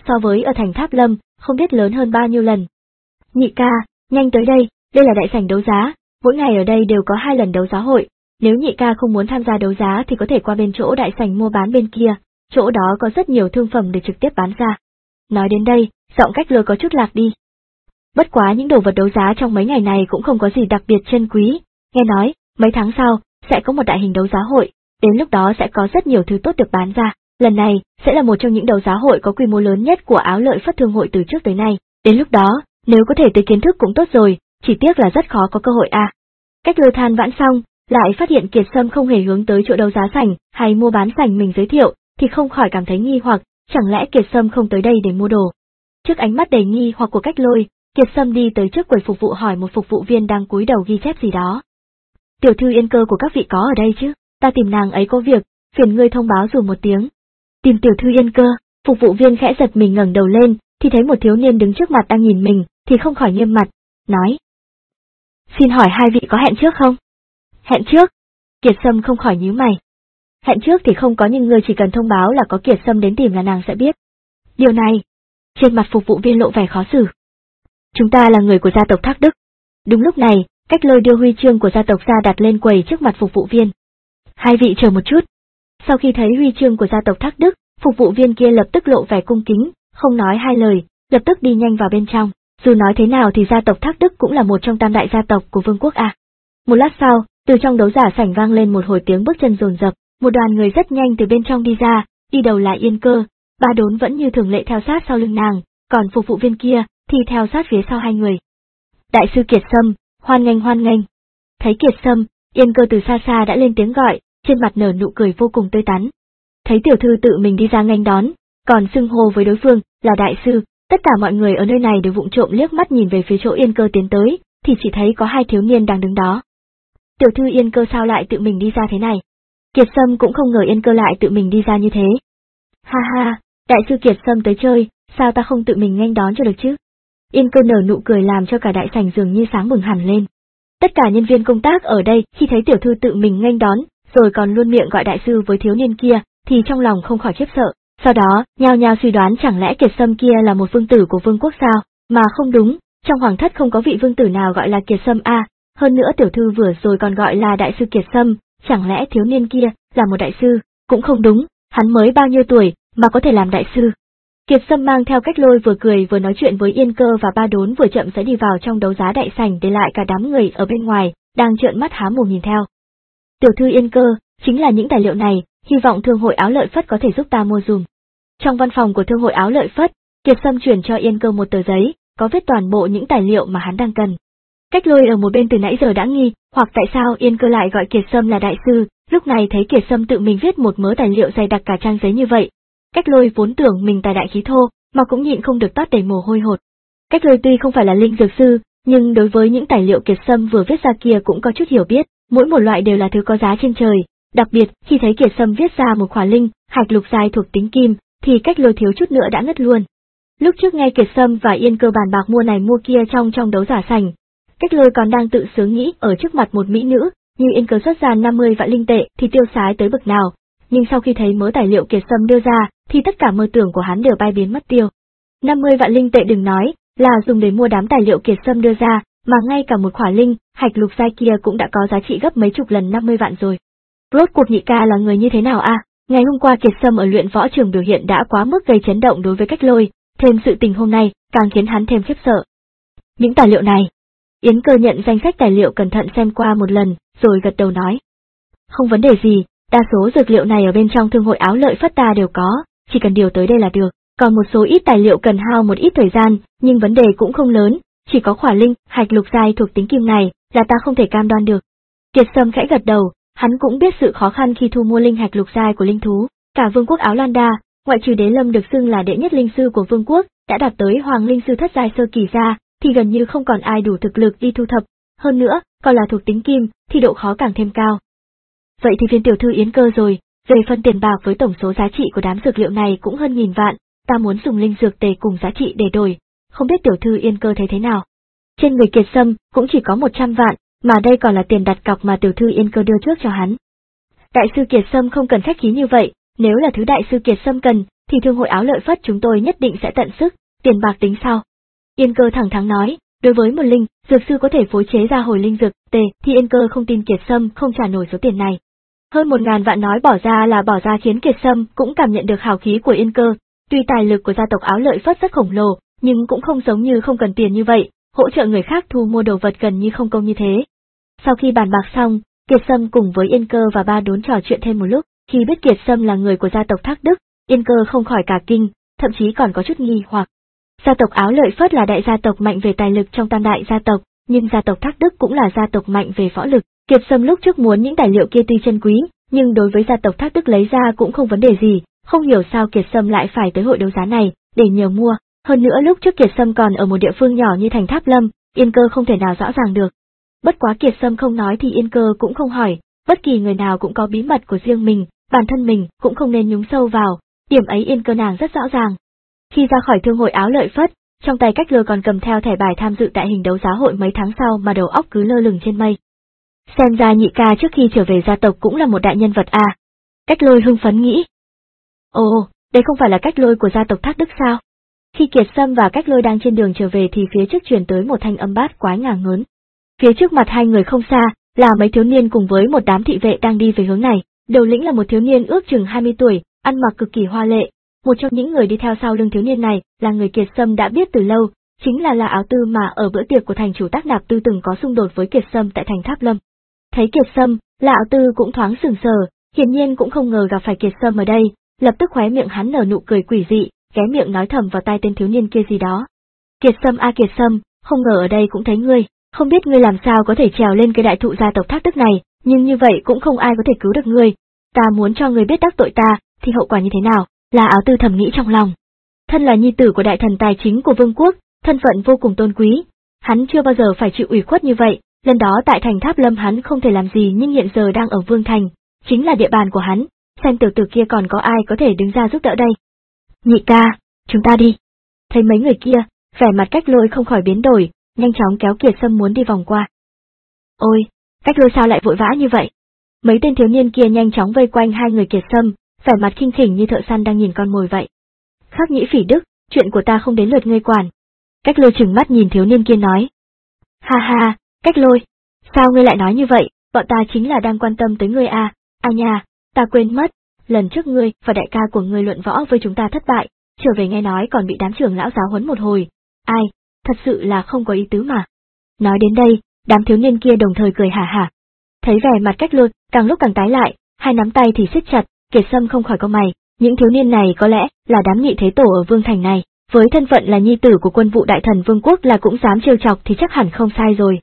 so với ở thành Tháp Lâm, không biết lớn hơn bao nhiêu lần. Nhị ca, nhanh tới đây, đây là đại sảnh đấu giá, mỗi ngày ở đây đều có hai lần đấu giá hội, nếu nhị ca không muốn tham gia đấu giá thì có thể qua bên chỗ đại sảnh mua bán bên kia, chỗ đó có rất nhiều thương phẩm để trực tiếp bán ra. Nói đến đây, giọng Cách Lôi có chút lạc đi. Bất quá những đồ vật đấu giá trong mấy ngày này cũng không có gì đặc biệt chân quý, nghe nói, mấy tháng sau, sẽ có một đại hình đấu giá hội, đến lúc đó sẽ có rất nhiều thứ tốt được bán ra, lần này, sẽ là một trong những đấu giá hội có quy mô lớn nhất của Áo Lợi Phất Thương hội từ trước tới nay, đến lúc đó, nếu có thể tới kiến thức cũng tốt rồi, chỉ tiếc là rất khó có cơ hội à. Cách Lôi than vãn xong, lại phát hiện Kiệt Sâm không hề hướng tới chỗ đấu giá sảnh hay mua bán sảnh mình giới thiệu, thì không khỏi cảm thấy nghi hoặc, chẳng lẽ Kiệt Sâm không tới đây để mua đồ. Trước ánh mắt đầy nghi hoặc của Cách Lôi, Kiệt Sâm đi tới trước quầy phục vụ hỏi một phục vụ viên đang cúi đầu ghi chép gì đó. Tiểu thư Yên Cơ của các vị có ở đây chứ, ta tìm nàng ấy có việc, phiền ngươi thông báo dù một tiếng. Tìm tiểu thư Yên Cơ, phục vụ viên khẽ giật mình ngẩng đầu lên, thì thấy một thiếu niên đứng trước mặt đang nhìn mình, thì không khỏi nghiêm mặt, nói. Xin hỏi hai vị có hẹn trước không? Hẹn trước? Kiệt Sâm không khỏi nhíu mày. Hẹn trước thì không có nhưng ngươi chỉ cần thông báo là có Kiệt Sâm đến tìm là nàng sẽ biết. Điều này, trên mặt phục vụ viên lộ vẻ khó xử. Chúng ta là người của gia tộc Thác Đức. Đúng lúc này, Cách Lôi đưa huy chương của gia tộc ra đặt lên quầy trước mặt phục vụ viên. Hai vị chờ một chút. Sau khi thấy huy chương của gia tộc Thác Đức, phục vụ viên kia lập tức lộ vẻ cung kính, không nói hai lời, lập tức đi nhanh vào bên trong. Dù nói thế nào thì gia tộc Thác Đức cũng là một trong tam đại gia tộc của vương quốc A. Một lát sau, từ trong đấu giả sảnh vang lên một hồi tiếng bước chân dồn dập, một đoàn người rất nhanh từ bên trong đi ra, đi đầu là Yên Cơ, Ba Đốn vẫn như thường lệ theo sát sau lưng nàng, còn phục vụ viên kia thì theo sát phía sau hai người. Đại sư Kiệt Sâm, hoan nghênh hoan nghênh. Thấy Kiệt Sâm, Yên Cơ từ xa xa đã lên tiếng gọi, trên mặt nở nụ cười vô cùng tươi tắn. Thấy tiểu thư tự mình đi ra nghênh đón, còn xưng hô với đối phương là đại sư, tất cả mọi người ở nơi này đều vụng trộm liếc mắt nhìn về phía chỗ Yên Cơ tiến tới, thì chỉ thấy có hai thiếu niên đang đứng đó. Tiểu thư Yên Cơ sao lại tự mình đi ra thế này? Kiệt Sâm cũng không ngờ Yên Cơ lại tự mình đi ra như thế. Ha ha, đại sư Kiệt Sâm tới chơi, sao ta không tự mình nghênh đón cho được chứ? Yên Cơ nở nụ cười làm cho cả đại sảnh dường như sáng bừng hẳn lên. Tất cả nhân viên công tác ở đây khi thấy tiểu thư tự mình nghênh đón, rồi còn luôn miệng gọi đại sư với thiếu niên kia, thì trong lòng không khỏi khiếp sợ. Sau đó, nhao nhao suy đoán chẳng lẽ Kiệt Sâm kia là một vương tử của vương quốc sao, mà không đúng, trong hoàng thất không có vị vương tử nào gọi là Kiệt Sâm a. À. Hơn nữa tiểu thư vừa rồi còn gọi là đại sư Kiệt Sâm, chẳng lẽ thiếu niên kia là một đại sư, cũng không đúng, hắn mới bao nhiêu tuổi mà có thể làm đại sư. Kiệt Sâm mang theo Cách Lôi vừa cười vừa nói chuyện với Yên Cơ và Ba Đốn vừa chậm rãi đi vào trong đấu giá đại sảnh để lại cả đám người ở bên ngoài, đang trợn mắt há mồm nhìn theo. Tiểu thư Yên Cơ, chính là những tài liệu này, hy vọng thương hội Áo Lợi Phất có thể giúp ta mua dùm. Trong văn phòng của thương hội Áo Lợi Phất, Kiệt Sâm chuyển cho Yên Cơ một tờ giấy, có viết toàn bộ những tài liệu mà hắn đang cần. Cách Lôi ở một bên từ nãy giờ đã nghi, hoặc tại sao Yên Cơ lại gọi Kiệt Sâm là đại sư, lúc này thấy Kiệt Sâm tự mình viết một mớ tài liệu dày đặc cả trang giấy như vậy. Cách Lôi vốn tưởng mình tài đại khí thô, mà cũng nhịn không được toát đầy mồ hôi hột. Cách Lôi tuy không phải là linh dược sư, nhưng đối với những tài liệu Kiệt Sâm vừa viết ra kia cũng có chút hiểu biết, mỗi một loại đều là thứ có giá trên trời, đặc biệt khi thấy Kiệt Sâm viết ra một khỏa linh, hạch lục giai thuộc tính kim, thì Cách Lôi thiếu chút nữa đã ngất luôn. Lúc trước nghe Kiệt Sâm và Yên Cơ bàn bạc mua này mua kia trong trong đấu giả sảnh, Cách Lôi còn đang tự sướng nghĩ ở trước mặt một mỹ nữ, như Yên Cơ xuất ra năm mươi vạn linh tệ thì tiêu sái tới bực nào, nhưng sau khi thấy mớ tài liệu Kiệt Sâm đưa ra, thì tất cả mơ tưởng của hắn đều bay biến mất tiêu. năm mươi vạn linh tệ đừng nói là dùng để mua đám tài liệu Kiệt Sâm đưa ra, mà ngay cả một khỏa linh, hạch lục giai kia cũng đã có giá trị gấp mấy chục lần năm mươi vạn rồi. Rốt cuộc nhị ca là người như thế nào a? À? Ngày hôm qua Kiệt Sâm ở luyện võ trường biểu hiện đã quá mức gây chấn động đối với Cách Lôi, thêm sự tình hôm nay càng khiến hắn thêm khiếp sợ. Những tài liệu này, Yến Cơ nhận danh sách tài liệu cẩn thận xem qua một lần, rồi gật đầu nói. Không vấn đề gì, đa số dược liệu này ở bên trong thương hội Áo Lợi Phất ta đều có, chỉ cần điều tới đây là được, còn một số ít tài liệu cần hao một ít thời gian, nhưng vấn đề cũng không lớn, chỉ có khỏa linh, hạch lục giai thuộc tính kim này, là ta không thể cam đoan được. Kiệt Sâm khẽ gật đầu, hắn cũng biết sự khó khăn khi thu mua linh hạch lục giai của linh thú, cả vương quốc Áo Lan Đa, ngoại trừ Đế Lâm được xưng là đệ nhất linh sư của vương quốc, đã đạt tới hoàng linh sư thất giai sơ kỳ ra, thì gần như không còn ai đủ thực lực đi thu thập, hơn nữa, còn là thuộc tính kim, thì độ khó càng thêm cao. Vậy thì viên tiểu thư Yến Cơ rồi, về phần tiền bạc với tổng số giá trị của đám dược liệu này cũng hơn nghìn vạn, ta muốn dùng linh dược tề cùng giá trị để đổi, không biết tiểu thư Yến Cơ thấy thế nào. Trên người Kiệt Sâm cũng chỉ có một trăm vạn, mà đây còn là tiền đặt cọc mà tiểu thư Yến Cơ đưa trước cho hắn. Đại sư Kiệt Sâm không cần khách khí như vậy, nếu là thứ đại sư Kiệt Sâm cần, thì thương hội áo lợi phất chúng tôi nhất định sẽ tận sức, tiền bạc tính sau. Yên Cơ thẳng thắn nói, đối với một linh, dược sư có thể phối chế ra hồi linh dược, tề, thì Yên Cơ không tin Kiệt Sâm không trả nổi số tiền này. Hơn một ngàn vạn nói bỏ ra là bỏ ra khiến Kiệt Sâm cũng cảm nhận được hào khí của Yên Cơ, tuy tài lực của gia tộc áo lợi phất rất khổng lồ, nhưng cũng không giống như không cần tiền như vậy, hỗ trợ người khác thu mua đồ vật gần như không công như thế. Sau khi bàn bạc xong, Kiệt Sâm cùng với Yên Cơ và Ba Đốn trò chuyện thêm một lúc, khi biết Kiệt Sâm là người của gia tộc Thác Đức, Yên Cơ không khỏi cả kinh, thậm chí còn có chút nghi hoặc. Gia tộc áo lợi phất là đại gia tộc mạnh về tài lực trong tam đại gia tộc, nhưng gia tộc Thác Đức cũng là gia tộc mạnh về võ lực. Kiệt Sâm lúc trước muốn những tài liệu kia tuy chân quý, nhưng đối với gia tộc Thác Đức lấy ra cũng không vấn đề gì, không hiểu sao Kiệt Sâm lại phải tới hội đấu giá này để nhờ mua. Hơn nữa lúc trước Kiệt Sâm còn ở một địa phương nhỏ như thành Tháp Lâm, Yên Cơ không thể nào rõ ràng được. Bất quá Kiệt Sâm không nói thì Yên Cơ cũng không hỏi, bất kỳ người nào cũng có bí mật của riêng mình, bản thân mình cũng không nên nhúng sâu vào, điểm ấy Yên Cơ nàng rất rõ ràng. Khi ra khỏi thương hội áo lợi phất, trong tay Cách Lôi còn cầm theo thẻ bài tham dự tại hình đấu giá hội mấy tháng sau mà đầu óc cứ lơ lửng trên mây. Xem ra nhị ca trước khi trở về gia tộc cũng là một đại nhân vật à. Cách Lôi hưng phấn nghĩ. Ồ, đây không phải là Cách Lôi của gia tộc Thác Đức sao? Khi Kiệt Sâm và Cách Lôi đang trên đường trở về thì phía trước truyền tới một thanh âm bát quái ngả ngớn. Phía trước mặt hai người không xa, là mấy thiếu niên cùng với một đám thị vệ đang đi về hướng này, đầu lĩnh là một thiếu niên ước chừng hai mươi tuổi, ăn mặc cực kỳ hoa lệ. Một trong những người đi theo sau lưng thiếu niên này là người Kiệt Sâm đã biết từ lâu, chính là La Áo Tư mà ở bữa tiệc của thành chủ Tác Nạp Tư từng có xung đột với Kiệt Sâm tại thành Tháp Lâm. Thấy Kiệt Sâm, La Áo Tư cũng thoáng sửng sờ, hiển nhiên cũng không ngờ gặp phải Kiệt Sâm ở đây, lập tức khóe miệng hắn nở nụ cười quỷ dị, ghé miệng nói thầm vào tai tên thiếu niên kia gì đó. Kiệt Sâm a Kiệt Sâm, không ngờ ở đây cũng thấy ngươi, không biết ngươi làm sao có thể trèo lên cái đại thụ gia tộc Thác Đức này, nhưng như vậy cũng không ai có thể cứu được ngươi. Ta muốn cho ngươi biết đắc tội ta, thì hậu quả như thế nào? La Áo Tư thầm nghĩ trong lòng. Thân là nhi tử của đại thần tài chính của vương quốc, thân phận vô cùng tôn quý, hắn chưa bao giờ phải chịu ủy khuất như vậy, lần đó tại thành Tháp Lâm hắn không thể làm gì nhưng hiện giờ đang ở Vương Thành, chính là địa bàn của hắn, xem tiểu tử kia còn có ai có thể đứng ra giúp đỡ đây. Nhị ca, chúng ta đi. Thấy mấy người kia, vẻ mặt Cách Lôi không khỏi biến đổi, nhanh chóng kéo Kiệt Sâm muốn đi vòng qua. Ôi, Cách Lôi sao lại vội vã như vậy? Mấy tên thiếu niên kia nhanh chóng vây quanh hai người Kiệt Sâm, vẻ mặt khinh khỉnh như thợ săn đang nhìn con mồi vậy. Khắc Nhĩ Phỉ Đức, chuyện của ta không đến lượt ngươi quản. Cách Lôi trừng mắt nhìn thiếu niên kia nói. Ha ha, Cách Lôi, sao ngươi lại nói như vậy, bọn ta chính là đang quan tâm tới ngươi à, à nha, ta quên mất, lần trước ngươi và đại ca của ngươi luận võ với chúng ta thất bại, trở về nghe nói còn bị đám trưởng lão giáo huấn một hồi, ai, thật sự là không có ý tứ mà. Nói đến đây, đám thiếu niên kia đồng thời cười hả hả. Thấy vẻ mặt Cách Lôi càng lúc càng tái lại, hai nắm tay thì siết chặt, Kiệt Sâm không khỏi cau mày, những thiếu niên này có lẽ là đám nhị thế tổ ở Vương Thành này, với thân phận là nhi tử của quân vụ đại thần Vương quốc là cũng dám trêu chọc thì chắc hẳn không sai rồi.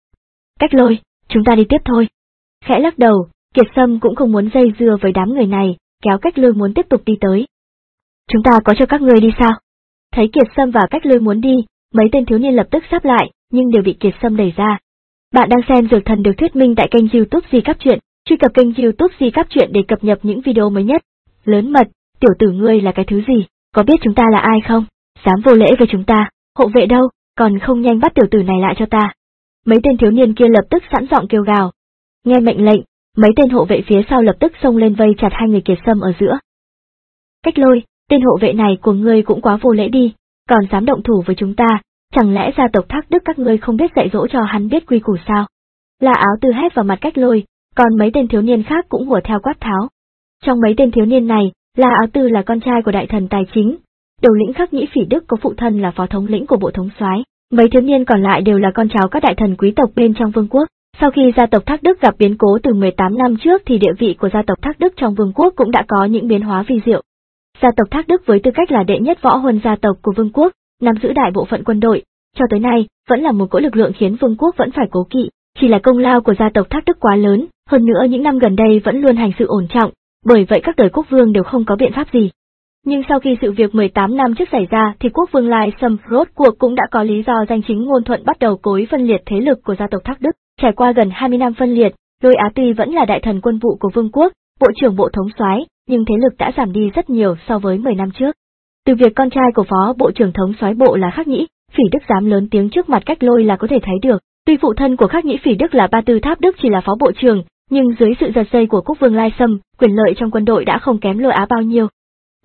Cách Lôi, chúng ta đi tiếp thôi. Khẽ lắc đầu, Kiệt Sâm cũng không muốn dây dưa với đám người này, kéo Cách Lôi muốn tiếp tục đi tới. Chúng ta có cho các ngươi đi sao? Thấy Kiệt Sâm và Cách Lôi muốn đi, mấy tên thiếu niên lập tức sáp lại, nhưng đều bị Kiệt Sâm đẩy ra. Bạn đang xem Dược Thần được thuyết minh tại kênh YouTube Di Cáp Truyện, truy cập kênh YouTube Di Cáp Truyện để cập nhật những video mới nhất. Lớn mật, tiểu tử ngươi là cái thứ gì, có biết chúng ta là ai không? Dám vô lễ với chúng ta, hộ vệ đâu, còn không nhanh bắt tiểu tử này lại cho ta. Mấy tên thiếu niên kia lập tức sẵn giọng kêu gào. Nghe mệnh lệnh, mấy tên hộ vệ phía sau lập tức xông lên vây chặt hai người Kiệt Sâm ở giữa. Cách Lôi, tên hộ vệ này của ngươi cũng quá vô lễ đi, còn dám động thủ với chúng ta, chẳng lẽ gia tộc Thác Đức các ngươi không biết dạy dỗ cho hắn biết quy củ sao? La Áo Tư hét vào mặt Cách Lôi, còn mấy tên thiếu niên khác cũng hùa theo quát tháo. Trong mấy tên thiếu niên này, La Áo Tư là con trai của đại thần tài chính, đầu lĩnh Khắc Nhĩ Phỉ Đức có phụ thân là phó thống lĩnh của bộ thống soái, mấy thiếu niên còn lại đều là con cháu các đại thần quý tộc bên trong vương quốc. Sau khi gia tộc Thác Đức gặp biến cố từ mười tám năm trước thì địa vị của gia tộc Thác Đức trong vương quốc cũng đã có những biến hóa vi diệu. Gia tộc Thác Đức với tư cách là đệ nhất võ huân gia tộc của vương quốc, nắm giữ đại bộ phận quân đội, cho tới nay vẫn là một cỗ lực lượng khiến vương quốc vẫn phải cố kỵ, chỉ là công lao của gia tộc Thác Đức quá lớn, hơn nữa những năm gần đây vẫn luôn hành sự ổn trọng, bởi vậy các đời quốc vương đều không có biện pháp gì. Nhưng sau khi sự việc mười tám năm trước xảy ra thì quốc vương Lai Sâm rốt cuộc cũng đã có lý do danh chính ngôn thuận bắt đầu cối phân liệt thế lực của gia tộc Thác Đức. Trải qua gần hai mươi năm phân liệt, Lôi Á tuy vẫn là đại thần quân vụ của vương quốc, bộ trưởng bộ thống soái, nhưng thế lực đã giảm đi rất nhiều so với mười năm trước. Từ việc con trai của phó bộ trưởng thống soái bộ là Khắc Nhĩ Phỉ Đức dám lớn tiếng trước mặt Cách Lôi là có thể thấy được. Tuy phụ thân của Khắc Nhĩ Phỉ Đức là Ba Tư Tháp Đức chỉ là phó bộ trưởng, nhưng dưới sự giật dây của quốc vương Lai Sâm, quyền lợi trong quân đội đã không kém Lôi Á bao nhiêu.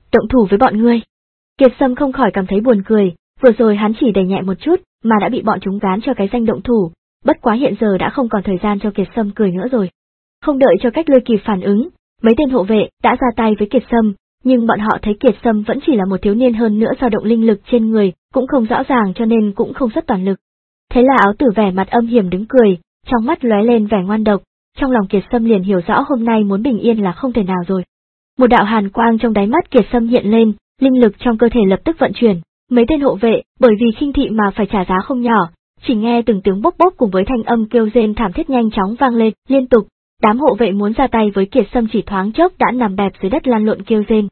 động thủ với bọn ngươi. Kiệt Sâm không khỏi cảm thấy buồn cười, vừa rồi hắn chỉ đẩy nhẹ một chút, mà đã bị bọn chúng gán cho cái danh động thủ, bất quá hiện giờ đã không còn thời gian cho Kiệt Sâm cười nữa rồi. Không đợi cho Cách Lôi kịp phản ứng, mấy tên hộ vệ đã ra tay với Kiệt Sâm, nhưng bọn họ thấy Kiệt Sâm vẫn chỉ là một thiếu niên, hơn nữa dao động linh lực trên người cũng không rõ ràng cho nên cũng không rất toàn lực. Thế là Áo Tử vẻ mặt âm hiểm đứng cười, trong mắt lóe lên vẻ ngoan độc, trong lòng Kiệt Sâm liền hiểu rõ hôm nay muốn bình yên là không thể nào rồi. Một đạo hàn quang trong đáy mắt Kiệt Sâm hiện lên, linh lực trong cơ thể lập tức vận chuyển, mấy tên hộ vệ bởi vì khinh thị mà phải trả giá không nhỏ, chỉ nghe từng tiếng bốc bốc cùng với thanh âm kêu rên thảm thiết nhanh chóng vang lên liên tục. Đám hộ vệ muốn ra tay với Kiệt Sâm chỉ thoáng chốc đã nằm bẹp dưới đất lăn lộn kêu rên.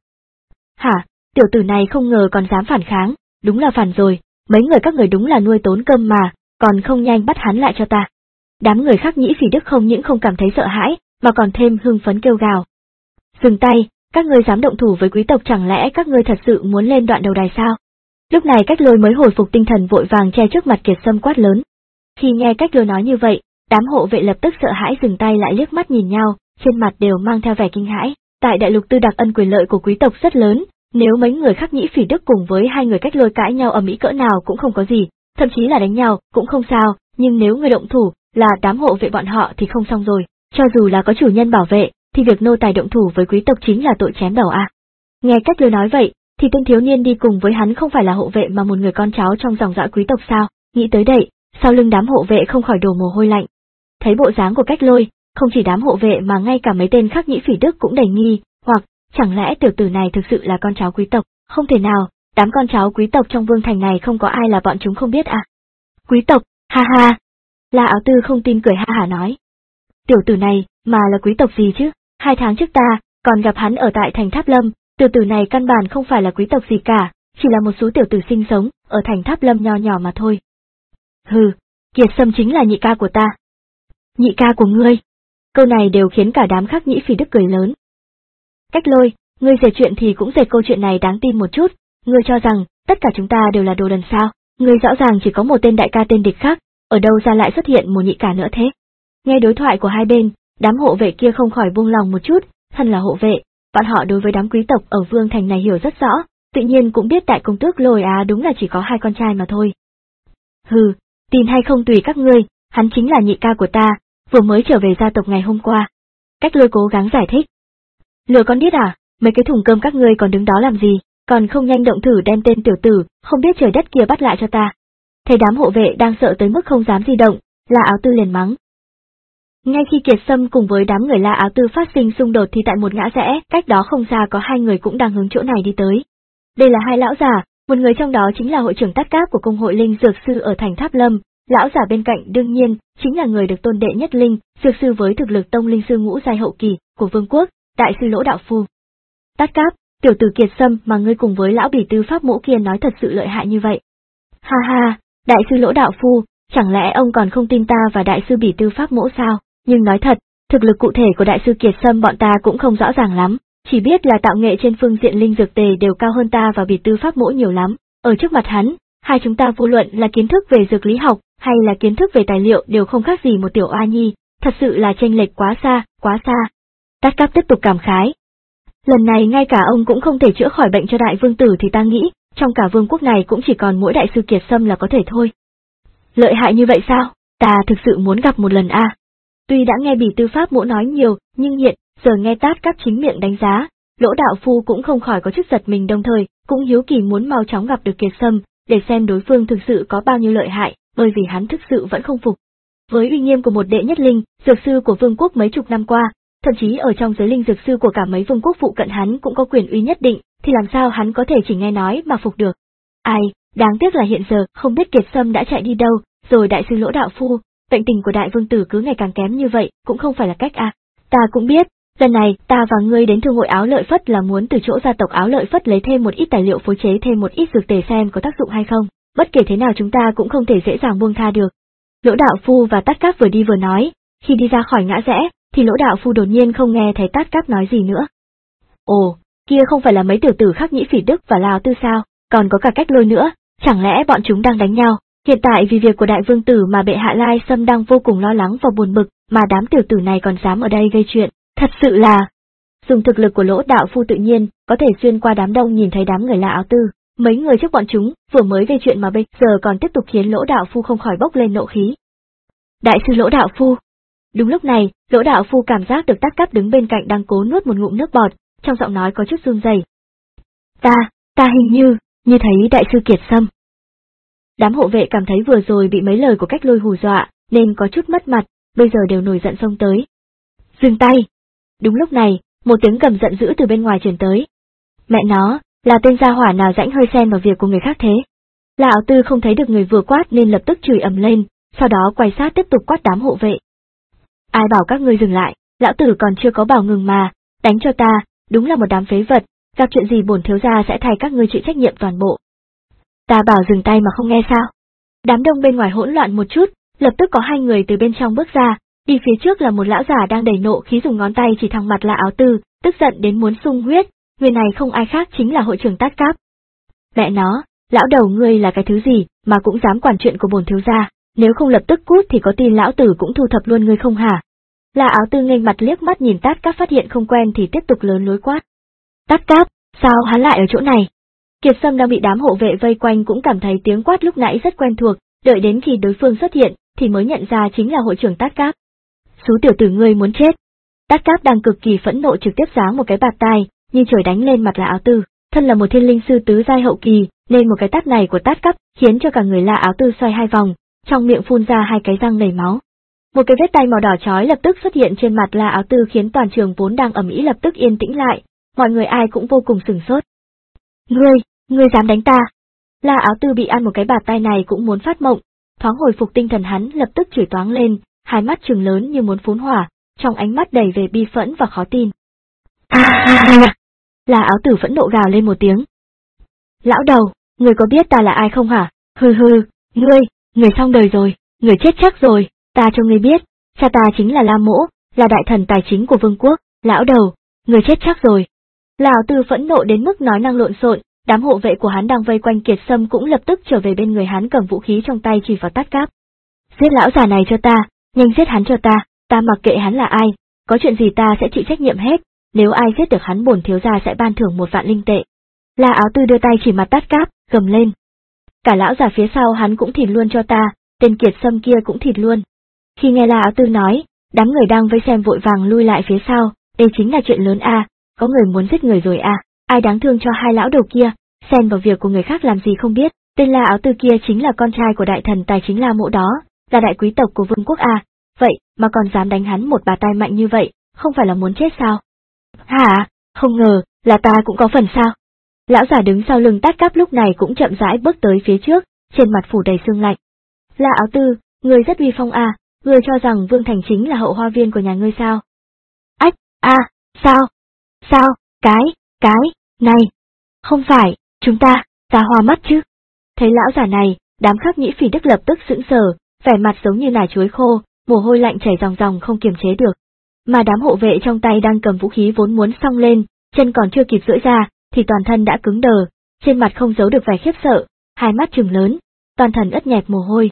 Hả, tiểu tử này không ngờ còn dám phản kháng, đúng là phản rồi, mấy người các người đúng là nuôi tốn cơm mà, còn không nhanh bắt hắn lại cho ta. Đám người khác Nhĩ Phỉ Đức không những không cảm thấy sợ hãi, mà còn thêm hưng phấn kêu gào. Dừng tay, các ngươi dám động thủ với quý tộc, chẳng lẽ các ngươi thật sự muốn lên đoạn đầu đài sao? Lúc này Cách Lôi mới hồi phục tinh thần, vội vàng che trước mặt Kiệt Sâm quát lớn. Khi nghe Cách Lôi nói như vậy, đám hộ vệ lập tức sợ hãi dừng tay lại, liếc mắt nhìn nhau, trên mặt đều mang theo vẻ kinh hãi. Tại đại lục Tư Đặc ân quyền lợi của quý tộc rất lớn, nếu mấy người khác Nhĩ Phỉ Đức cùng với hai người Cách Lôi cãi nhau ầm ĩ cỡ nào cũng không có gì, thậm chí là đánh nhau cũng không sao, nhưng nếu người động thủ là đám hộ vệ bọn họ thì không xong rồi, cho dù là có chủ nhân bảo vệ, thì việc nô tài động thủ với quý tộc chính là tội chém đầu à. Nghe Cách Lôi nói vậy, thì tên thiếu niên đi cùng với hắn không phải là hộ vệ mà một người con cháu trong dòng dõi quý tộc sao? Nghĩ tới đây, sau lưng đám hộ vệ không khỏi đổ mồ hôi lạnh. Thấy bộ dáng của Cách Lôi, không chỉ đám hộ vệ mà ngay cả mấy tên khác Nhĩ Phỉ Đức cũng đầy nghi, hoặc chẳng lẽ tiểu tử này thực sự là con cháu quý tộc? Không thể nào, đám con cháu quý tộc trong vương thành này không có ai là bọn chúng không biết à? Quý tộc, ha ha. La Áo Tư không tin cười ha hả nói. Tiểu tử này, mà là quý tộc gì chứ? Hai tháng trước ta còn gặp hắn ở tại thành Tháp Lâm, tiểu tử này căn bản không phải là quý tộc gì cả, chỉ là một số tiểu tử sinh sống ở thành Tháp Lâm nho nhỏ mà thôi. Hừ, Kiệt Sâm chính là nhị ca của ta. Nhị ca của ngươi? Câu này đều khiến cả đám khác Nhĩ Phỉ Đức cười lớn. Cách Lôi, ngươi dệt chuyện thì cũng dệt câu chuyện này đáng tin một chút, ngươi cho rằng tất cả chúng ta đều là đồ đần sao? Ngươi rõ ràng chỉ có một tên đại ca tên địch khác, ở đâu ra lại xuất hiện một nhị ca nữa thế? Nghe đối thoại của hai bên, đám hộ vệ kia không khỏi buông lòng một chút, thân là hộ vệ, bọn họ đối với đám quý tộc ở vương thành này hiểu rất rõ, tự nhiên cũng biết đại công tước Lôi Á đúng là chỉ có hai con trai mà thôi. Hừ, tin hay không tùy các ngươi, hắn chính là nhị ca của ta, vừa mới trở về gia tộc ngày hôm qua. Cách Lôi cố gắng giải thích. Lừa con điếc à, mấy cái thùng cơm các ngươi còn đứng đó làm gì, còn không nhanh động thử đem tên tiểu tử, không biết trời đất kia bắt lại cho ta. Thấy đám hộ vệ đang sợ tới mức không dám di động, La Áo Tư liền mắng. Ngay khi Kiệt Sâm cùng với đám người La Áo Tư phát sinh xung đột thì tại một ngã rẽ, cách đó không xa có hai người cũng đang hướng chỗ này đi tới. Đây là hai lão già, một người trong đó chính là hội trưởng Tát Cáp của công hội linh dược sư ở thành Tháp Lâm, lão già bên cạnh đương nhiên chính là người được tôn đệ nhất linh dược sư với thực lực tông linh sư ngũ giai hậu kỳ của vương quốc, đại sư Lỗ Đạo Phu. Tát Cáp, tiểu tử Kiệt Sâm mà ngươi cùng với lão bỉ tư pháp mỗ kia nói thật sự lợi hại như vậy. Ha ha, đại sư Lỗ Đạo Phu, chẳng lẽ ông còn không tin ta và đại sư bỉ tư pháp mỗ sao? Nhưng nói thật, thực lực cụ thể của đại sư Kiệt Sâm bọn ta cũng không rõ ràng lắm, chỉ biết là tạo nghệ trên phương diện linh dược tề đều cao hơn ta và bỉ tư pháp mỗ nhiều lắm. Ở trước mặt hắn, hai chúng ta vô luận là kiến thức về dược lý học hay là kiến thức về tài liệu đều không khác gì một tiểu oa nhi, thật sự là chênh lệch quá xa, quá xa. Tát Cáp tiếp tục cảm khái. Lần này ngay cả ông cũng không thể chữa khỏi bệnh cho đại vương tử thì ta nghĩ, trong cả vương quốc này cũng chỉ còn mỗi đại sư Kiệt Sâm là có thể thôi. Lợi hại như vậy sao? Ta thực sự muốn gặp một lần a. À. Tuy đã nghe bỉ tư pháp mỗ nói nhiều, nhưng hiện giờ nghe Tát Cáp chính miệng đánh giá, Lỗ Đạo Phu cũng không khỏi có chút giật mình, đồng thời cũng hiếu kỳ muốn mau chóng gặp được Kiệt Sâm, để xem đối phương thực sự có bao nhiêu lợi hại, bởi vì hắn thực sự vẫn không phục. Với uy nghiêm của một đệ nhất linh dược sư của vương quốc mấy chục năm qua, thậm chí ở trong giới linh dược sư của cả mấy vương quốc phụ cận hắn cũng có quyền uy nhất định, thì làm sao hắn có thể chỉ nghe nói mà phục được? Ai, đáng tiếc là hiện giờ không biết Kiệt Sâm đã chạy đi đâu, rồi đại sư Lỗ Đạo Phu, bệnh tình của đại vương tử cứ ngày càng kém như vậy, cũng không phải là cách a. À. Ta cũng biết, lần này ta và ngươi đến thương hội Áo Lợi Phất là muốn từ chỗ gia tộc Áo Lợi Phất lấy thêm một ít tài liệu phối chế thêm một ít dược tề xem có tác dụng hay không, bất kể thế nào chúng ta cũng không thể dễ dàng buông tha được. Lỗ Đạo Phu và Tát Cáp vừa đi vừa nói, khi đi ra khỏi ngã rẽ, thì Lỗ Đạo Phu đột nhiên không nghe thấy Tát Cáp nói gì nữa. Ồ, kia không phải là mấy tiểu tử khác Nhĩ Phỉ Đức và La Áo Tư sao, còn có cả Cách Lôi nữa, chẳng lẽ bọn chúng đang đánh nhau? Hiện tại vì việc của đại vương tử mà bệ hạ Lai Sâm đang vô cùng lo lắng và buồn bực, mà đám tiểu tử này còn dám ở đây gây chuyện, thật sự là... Dùng thực lực của Lỗ đạo phu tự nhiên có thể xuyên qua đám đông nhìn thấy đám người La Áo Tư. Mấy người trước bọn chúng vừa mới về chuyện mà bây giờ còn tiếp tục khiến Lỗ đạo phu không khỏi bốc lên nộ khí. Đại sư Lỗ đạo phu. Đúng lúc này, Lỗ đạo phu cảm giác được Tát Cáp đứng bên cạnh đang cố nuốt một ngụm nước bọt, trong giọng nói có chút run rẩy. Ta, ta hình như, như thấy đại sư Kiệt Sâm. Đám hộ vệ cảm thấy vừa rồi bị mấy lời của Cách Lôi hù dọa, nên có chút mất mặt, bây giờ đều nổi giận xông tới. Dừng tay! Đúng lúc này, một tiếng gầm giận dữ từ bên ngoài truyền tới. Mẹ nó, là tên gia hỏa nào rãnh hơi xen vào việc của người khác thế? La Áo Tư không thấy được người vừa quát nên lập tức chửi ầm lên, sau đó quay sát tiếp tục quát đám hộ vệ. Ai bảo các ngươi dừng lại, lão tử còn chưa có bảo ngừng mà, đánh cho ta, đúng là một đám phế vật, gặp chuyện gì bổn thiếu gia sẽ thay các ngươi chịu trách nhiệm toàn bộ. Ta bảo dừng tay mà không nghe sao? Đám đông bên ngoài hỗn loạn một chút, lập tức có hai người từ bên trong bước ra, đi phía trước là một lão già đang đầy nộ khí dùng ngón tay chỉ thẳng mặt La Áo Tư, tức giận đến muốn sung huyết, người này không ai khác chính là hội trưởng Tát Cáp. Mẹ nó, lão đầu ngươi là cái thứ gì mà cũng dám quản chuyện của bổn thiếu gia, nếu không lập tức cút thì có tin lão tử cũng thu thập luôn ngươi không hả? La Áo Tư nghênh mặt liếc mắt nhìn Tát Cáp phát hiện không quen thì tiếp tục lớn lối quát. Tát Cáp, sao hắn lại ở chỗ này? Kiệt Sâm đang bị đám hộ vệ vây quanh cũng cảm thấy tiếng quát lúc nãy rất quen thuộc, đợi đến khi đối phương xuất hiện thì mới nhận ra chính là hội trưởng Tát Cáp. Số tiểu tử ngươi muốn chết. Tát Cáp đang cực kỳ phẫn nộ trực tiếp giáng một cái bạt tai, như trời đánh lên mặt La Áo Tư, thân là một thiên linh sư tứ giai hậu kỳ, nên một cái tát này của Tát Cáp khiến cho cả người La Áo Tư xoay hai vòng, trong miệng phun ra hai cái răng đầy máu. Một cái vết tay màu đỏ chói lập tức xuất hiện trên mặt La Áo Tư khiến toàn trường vốn đang ầm ĩ lập tức yên tĩnh lại, mọi người ai cũng vô cùng sửng sốt. Ngươi, ngươi dám đánh ta? La Áo Tư bị ăn một cái bạt tay này cũng muốn phát mộng, thoáng hồi phục tinh thần hắn lập tức chửi toáng lên, hai mắt trừng lớn như muốn phun hỏa, trong ánh mắt đầy về bi phẫn và khó tin. À, La Áo Tư phẫn nộ gào lên một tiếng. Lão đầu, người có biết ta là ai không hả? Hừ hừ, ngươi, người xong đời rồi, người chết chắc rồi, ta cho ngươi biết, cha ta chính là La Mỗ, là đại thần tài chính của vương quốc, lão đầu, người chết chắc rồi. La Áo Tư phẫn nộ đến mức nói năng lộn xộn, đám hộ vệ của hắn đang vây quanh Kiệt Sâm cũng lập tức trở về bên người hắn cầm vũ khí trong tay chỉ vào Tát Cáp. Giết lão già này cho ta, nhanh giết hắn cho ta, ta mặc kệ hắn là ai, có chuyện gì ta sẽ chịu trách nhiệm hết, nếu ai giết được hắn bổn thiếu gia sẽ ban thưởng một vạn linh tệ. La Áo Tư đưa tay chỉ mặt Tát Cáp, gầm lên. Cả lão già phía sau hắn cũng thịt luôn cho ta, tên Kiệt Sâm kia cũng thịt luôn. Khi nghe La Áo Tư nói, đám người đang vây xem vội vàng lui lại phía sau, đây chính là chuyện lớn a, à, có người muốn giết người rồi à, ai đáng thương cho hai lão đầu kia, xen vào việc của người khác làm gì không biết, tên La Áo Tư kia chính là con trai của đại thần tài chính La Mỗ đó, là đại quý tộc của vương quốc à, vậy mà còn dám đánh hắn một bà tai mạnh như vậy, không phải là muốn chết sao? Hả, không ngờ, là ta cũng có phần sao? Lão già đứng sau lưng Tát Cáp lúc này cũng chậm rãi bước tới phía trước, trên mặt phủ đầy sương lạnh. La Áo Tư, ngươi rất uy phong à, ngươi cho rằng Vương Thành chính là hậu hoa viên của nhà ngươi sao? Ách, a, à, sao? Sao, cái, cái, này, không phải, chúng ta, ta hoa mắt chứ? Thấy lão già này, đám Khắc Nhĩ Phỉ Đức lập tức sững sờ, vẻ mặt giống như nải chuối khô, mồ hôi lạnh chảy ròng ròng không kiềm chế được. Mà đám hộ vệ trong tay đang cầm vũ khí vốn muốn xông lên, chân còn chưa kịp duỗi ra, thì toàn thân đã cứng đờ, trên mặt không giấu được vẻ khiếp sợ, hai mắt trừng lớn, toàn thân ướt nhẹp mồ hôi.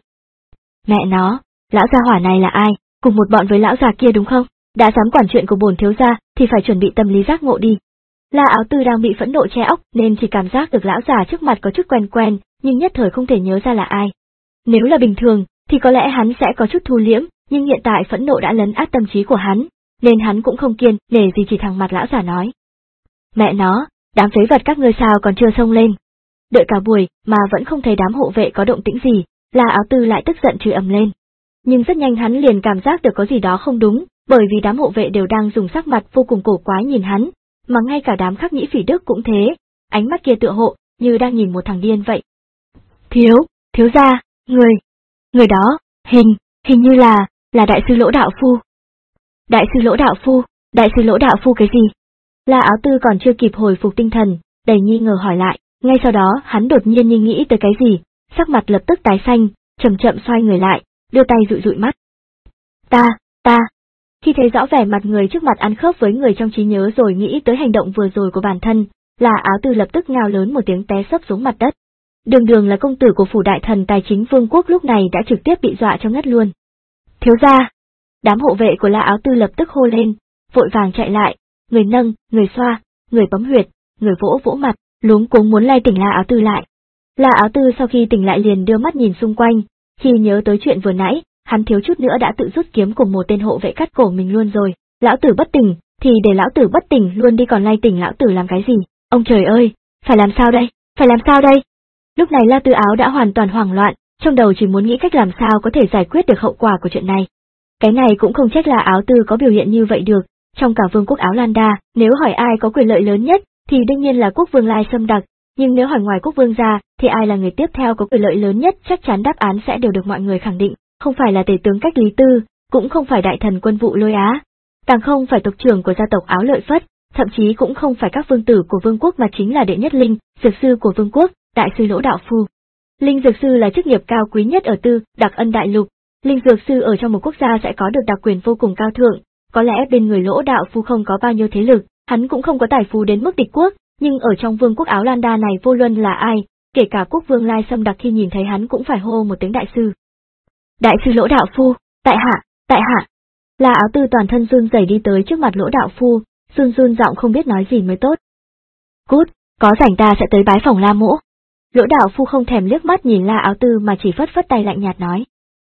Mẹ nó, lão gia hỏa này là ai, cùng một bọn với lão già kia đúng không? Đã dám quản chuyện của bổn thiếu gia thì phải chuẩn bị tâm lý giác ngộ đi. La Áo Tư đang bị phẫn nộ che óc nên chỉ cảm giác được lão già trước mặt có chút quen quen, nhưng nhất thời không thể nhớ ra là ai. Nếu là bình thường thì có lẽ hắn sẽ có chút thu liễm, nhưng hiện tại phẫn nộ đã lấn át tâm trí của hắn, nên hắn cũng không kiên nể gì chỉ thẳng mặt lão già nói. Mẹ nó, đám phế vật các ngươi sao còn chưa xông lên? Đợi cả buổi mà vẫn không thấy đám hộ vệ có động tĩnh gì, La Áo Tư lại tức giận chửi ầm lên. Nhưng rất nhanh hắn liền cảm giác được có gì đó không đúng, bởi vì đám hộ vệ đều đang dùng sắc mặt vô cùng cổ quái nhìn hắn, mà ngay cả đám Khắc Nhĩ Phỉ Đức cũng thế, ánh mắt kia tựa hộ như đang nhìn một thằng điên vậy. Thiếu, thiếu gia, người, người đó, hình, hình như là, là đại sư Lỗ đạo phu. Đại sư Lỗ đạo phu, đại sư Lỗ đạo phu cái gì? La Áo Tư còn chưa kịp hồi phục tinh thần, đầy nghi ngờ hỏi lại, ngay sau đó hắn đột nhiên như nghĩ tới cái gì, sắc mặt lập tức tái xanh, chậm chậm xoay người lại, đưa tay dụi dụi mắt. Ta, ta. Khi thấy rõ vẻ mặt người trước mặt ăn khớp với người trong trí nhớ rồi nghĩ tới hành động vừa rồi của bản thân, La Áo Tư lập tức ngao lớn một tiếng té sấp xuống mặt đất. Đường đường là công tử của phủ đại thần tài chính vương quốc lúc này đã trực tiếp bị dọa cho ngất luôn. Thiếu gia! Đám hộ vệ của La Áo Tư lập tức hô lên, vội vàng chạy lại, người nâng, người xoa, người bấm huyệt, người vỗ vỗ mặt, luống cuống muốn lay tỉnh La Áo Tư lại. La Áo Tư sau khi tỉnh lại liền đưa mắt nhìn xung quanh, khi nhớ tới chuyện vừa nãy, hắn thiếu chút nữa đã tự rút kiếm cùng một tên hộ vệ cắt cổ mình luôn rồi. Lão tử bất tỉnh, thì để lão tử bất tỉnh luôn đi, còn lay tỉnh lão tử làm cái gì? Ông trời ơi, phải làm sao đây? Phải làm sao đây? Lúc này La Tư Áo đã hoàn toàn hoảng loạn, trong đầu chỉ muốn nghĩ cách làm sao có thể giải quyết được hậu quả của chuyện này. Cái này cũng không trách La Áo Tư có biểu hiện như vậy được, trong cả vương quốc Áo Lan Đa, nếu hỏi ai có quyền lợi lớn nhất, thì đương nhiên là quốc vương Lai Sâm Đặc, nhưng nếu hỏi ngoài quốc vương ra, thì ai là người tiếp theo có quyền lợi lớn nhất, chắc chắn đáp án sẽ đều được mọi người khẳng định, không phải là tể tướng Cách Lý Tư, cũng không phải đại thần quân vụ Lôi Á, càng không phải tộc trưởng của gia tộc Áo Lợi Phất, thậm chí cũng không phải các vương tử của vương quốc mà chính là đệ nhất linh, dược sư của vương quốc, đại sư Lỗ Đạo Phu. Linh dược sư là chức nghiệp cao quý nhất ở Tư, Đặc Ân Đại Lục. Linh dược sư ở trong một quốc gia sẽ có được đặc quyền vô cùng cao thượng, có lẽ bên người Lỗ Đạo Phu không có bao nhiêu thế lực, hắn cũng không có tài phú đến mức địch quốc, nhưng ở trong vương quốc Áo Lan Đa này vô luận là ai, kể cả quốc vương Lai Sâm Đặc khi nhìn thấy hắn cũng phải hô một tiếng đại sư. Đại sư Lỗ Đạo Phu, tại hạ, tại hạ. La Áo Tư toàn thân run rẩy đi tới trước mặt Lỗ Đạo Phu, run run giọng không biết nói gì mới tốt. Cút, có rảnh ta sẽ tới bái phòng La Mỗ. Lỗ Đạo Phu không thèm liếc mắt nhìn La Áo Tư mà chỉ phất phất tay lạnh nhạt nói.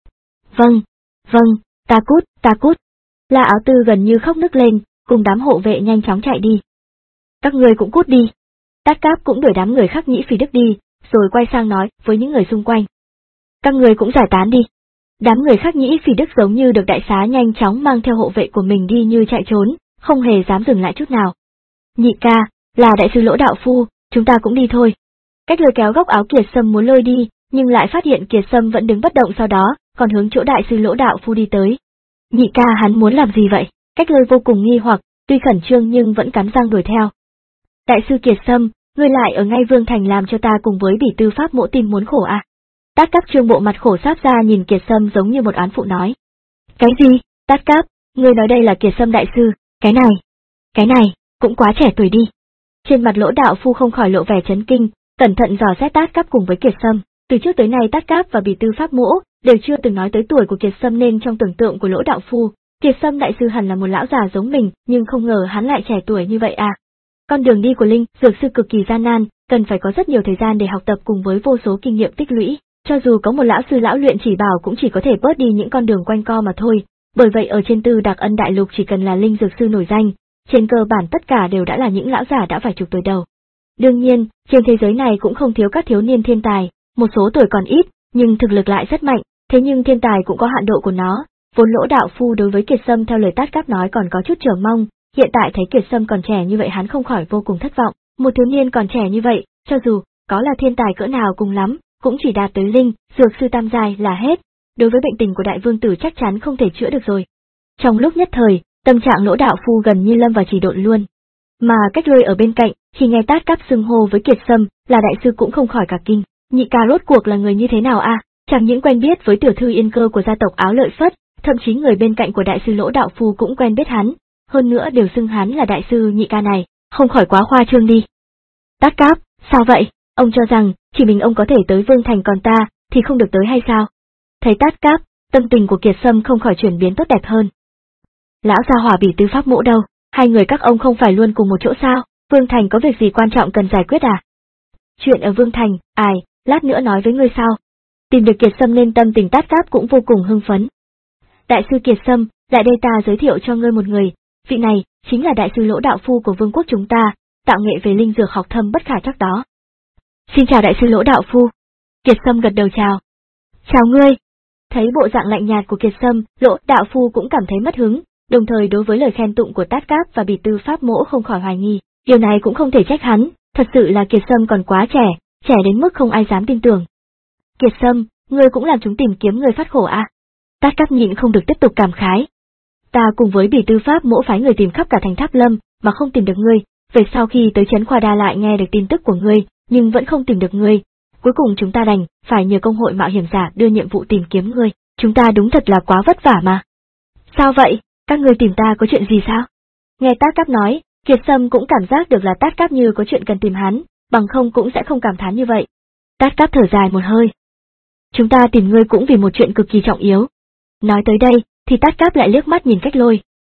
Vâng, vâng, ta cút, ta cút. La Áo Tư gần như khóc nức lên, cùng đám hộ vệ nhanh chóng chạy đi. Các người cũng cút đi. Tát Cáp cũng đuổi đám người Khắc Nhĩ Phỉ Đức đi, rồi quay sang nói với những người xung quanh. Các người cũng giải tán đi. Đám người Khắc Nhĩ Phỉ Đức giống như được đại xá nhanh chóng mang theo hộ vệ của mình đi như chạy trốn, không hề dám dừng lại chút nào. Nhị ca, là đại sư Lỗ Đạo Phu, chúng ta cũng đi thôi. Cách lôi kéo góc áo Kiệt Sâm muốn lôi đi, nhưng lại phát hiện Kiệt Sâm vẫn đứng bất động, sau đó còn hướng chỗ đại sư Lỗ Đạo Phu đi tới. Nhị ca hắn muốn làm gì vậy? Cách lôi vô cùng nghi hoặc, tuy khẩn trương nhưng vẫn cắn răng đuổi theo. Đại sư Kiệt Sâm, ngươi lại ở ngay Vương Thành làm cho ta cùng với Bỉ Tư Pháp Mỗ tìm muốn khổ à? Tát Cáp trương bộ mặt khổ sáp ra nhìn Kiệt Sâm giống như một oán phụ nói. Cái gì? Tát Cáp, ngươi nói đây là Kiệt Sâm đại sư, cái này, cái này, cũng quá trẻ tuổi đi. Trên mặt Lỗ Đạo Phu không khỏi lộ vẻ chấn kinh, cẩn thận dò xét Tát Cáp cùng với Kiệt Sâm. Từ trước tới nay Tát Cáp và Bỉ Tư Pháp Mỗ đều chưa từng nói tới tuổi của Kiệt Sâm, nên trong tưởng tượng của Lỗ Đạo Phu, Kiệt Sâm đại sư hẳn là một lão già giống mình, nhưng không ngờ hắn lại trẻ tuổi như vậy à. Con đường đi của Linh dược sư cực kỳ gian nan, cần phải có rất nhiều thời gian để học tập cùng với vô số kinh nghiệm tích lũy, cho dù có một lão sư lão luyện chỉ bảo cũng chỉ có thể bớt đi những con đường quanh co mà thôi. Bởi vậy ở trên Tư Đặc Ân Đại Lục chỉ cần là linh dược sư nổi danh, trên cơ bản tất cả đều đã là những lão già đã phải chục tuổi đầu. Đương nhiên, trên thế giới này cũng không thiếu các thiếu niên thiên tài, một số tuổi còn ít, nhưng thực lực lại rất mạnh, thế nhưng thiên tài cũng có hạn độ của nó. Vốn Lỗ Đạo Phu đối với Kiệt Sâm theo lời Tát Cáp nói còn có chút chờ mong, hiện tại thấy Kiệt Sâm còn trẻ như vậy hắn không khỏi vô cùng thất vọng. Một thiếu niên còn trẻ như vậy, cho dù có là thiên tài cỡ nào cùng lắm, cũng chỉ đạt tới linh dược sư tam giai là hết. Đối với bệnh tình của đại vương tử chắc chắn không thể chữa được rồi. Trong lúc nhất thời, tâm trạng Lỗ Đạo Phu gần như lâm vào chỉ độn luôn. Mà Cách Lôi ở bên cạnh, khi nghe Tát Cáp xưng hô với Kiệt Sâm là đại sư cũng không khỏi cả kinh. Nhị ca rốt cuộc là người như thế nào a? À? Chẳng những quen biết với tiểu thư Yên Cơ của gia tộc Áo Lợi Phất, thậm chí người bên cạnh của đại sư Lỗ Đạo Phu cũng quen biết hắn, hơn nữa đều xưng hắn là đại sư. Nhị ca này, không khỏi quá khoa trương đi. Tát Cáp, sao vậy? Ông cho rằng chỉ mình ông có thể tới Vương Thành, còn ta thì không được tới hay sao? Thấy Tát Cáp, tâm tình của Kiệt Sâm không khỏi chuyển biến tốt đẹp hơn. Lão gia hỏa Bỉ Tư Pháp Mỗ đâu? Hai người các ông không phải luôn cùng một chỗ sao? Vương Thành có việc gì quan trọng cần giải quyết à? Chuyện ở Vương Thành, ai, lát nữa nói với ngươi sao? Tìm được Kiệt Sâm nên tâm tình Tát Cáp cũng vô cùng hưng phấn. Đại sư Kiệt Sâm, lại đây ta giới thiệu cho ngươi một người, vị này chính là đại sư Lỗ Đạo Phu của vương quốc chúng ta, tạo nghệ về linh dược học thâm bất khả trắc đó. Xin chào đại sư Lỗ Đạo Phu. Kiệt Sâm gật đầu chào. Chào ngươi. Thấy bộ dạng lạnh nhạt của Kiệt Sâm, Lỗ Đạo Phu cũng cảm thấy mất hứng, đồng thời đối với lời khen tụng của Tát Cáp và Bỉ Tư Pháp Mỗ không khỏi hoài nghi. Điều này cũng không thể trách hắn, thật sự là Kiệt Sâm còn quá trẻ, trẻ đến mức không ai dám tin tưởng. Kiệt Sâm, ngươi cũng làm chúng tìm kiếm người phát khổ à? Tát Cáp nhịn không được tiếp tục cảm khái. Ta cùng với Bỉ Tư Pháp Mỗ phái người tìm khắp cả thành Tháp Lâm, mà không tìm được ngươi, về sau khi tới trấn Khoa Đa lại nghe được tin tức của ngươi, nhưng vẫn không tìm được ngươi. Cuối cùng chúng ta đành phải nhờ công hội mạo hiểm giả đưa nhiệm vụ tìm kiếm ngươi, chúng ta đúng thật là quá vất vả mà. Sao vậy, các ngươi tìm ta có chuyện gì sao? Nghe Tát Cáp nói, Kiệt Sâm cũng cảm giác được là Tát Cáp như có chuyện cần tìm hắn, bằng không cũng sẽ không cảm thán như vậy. Tát Cáp thở dài một hơi. Chúng ta tìm ngươi cũng vì một chuyện cực kỳ trọng yếu. Nói tới đây, thì Tát Cáp lại liếc mắt nhìn Cách Lôi.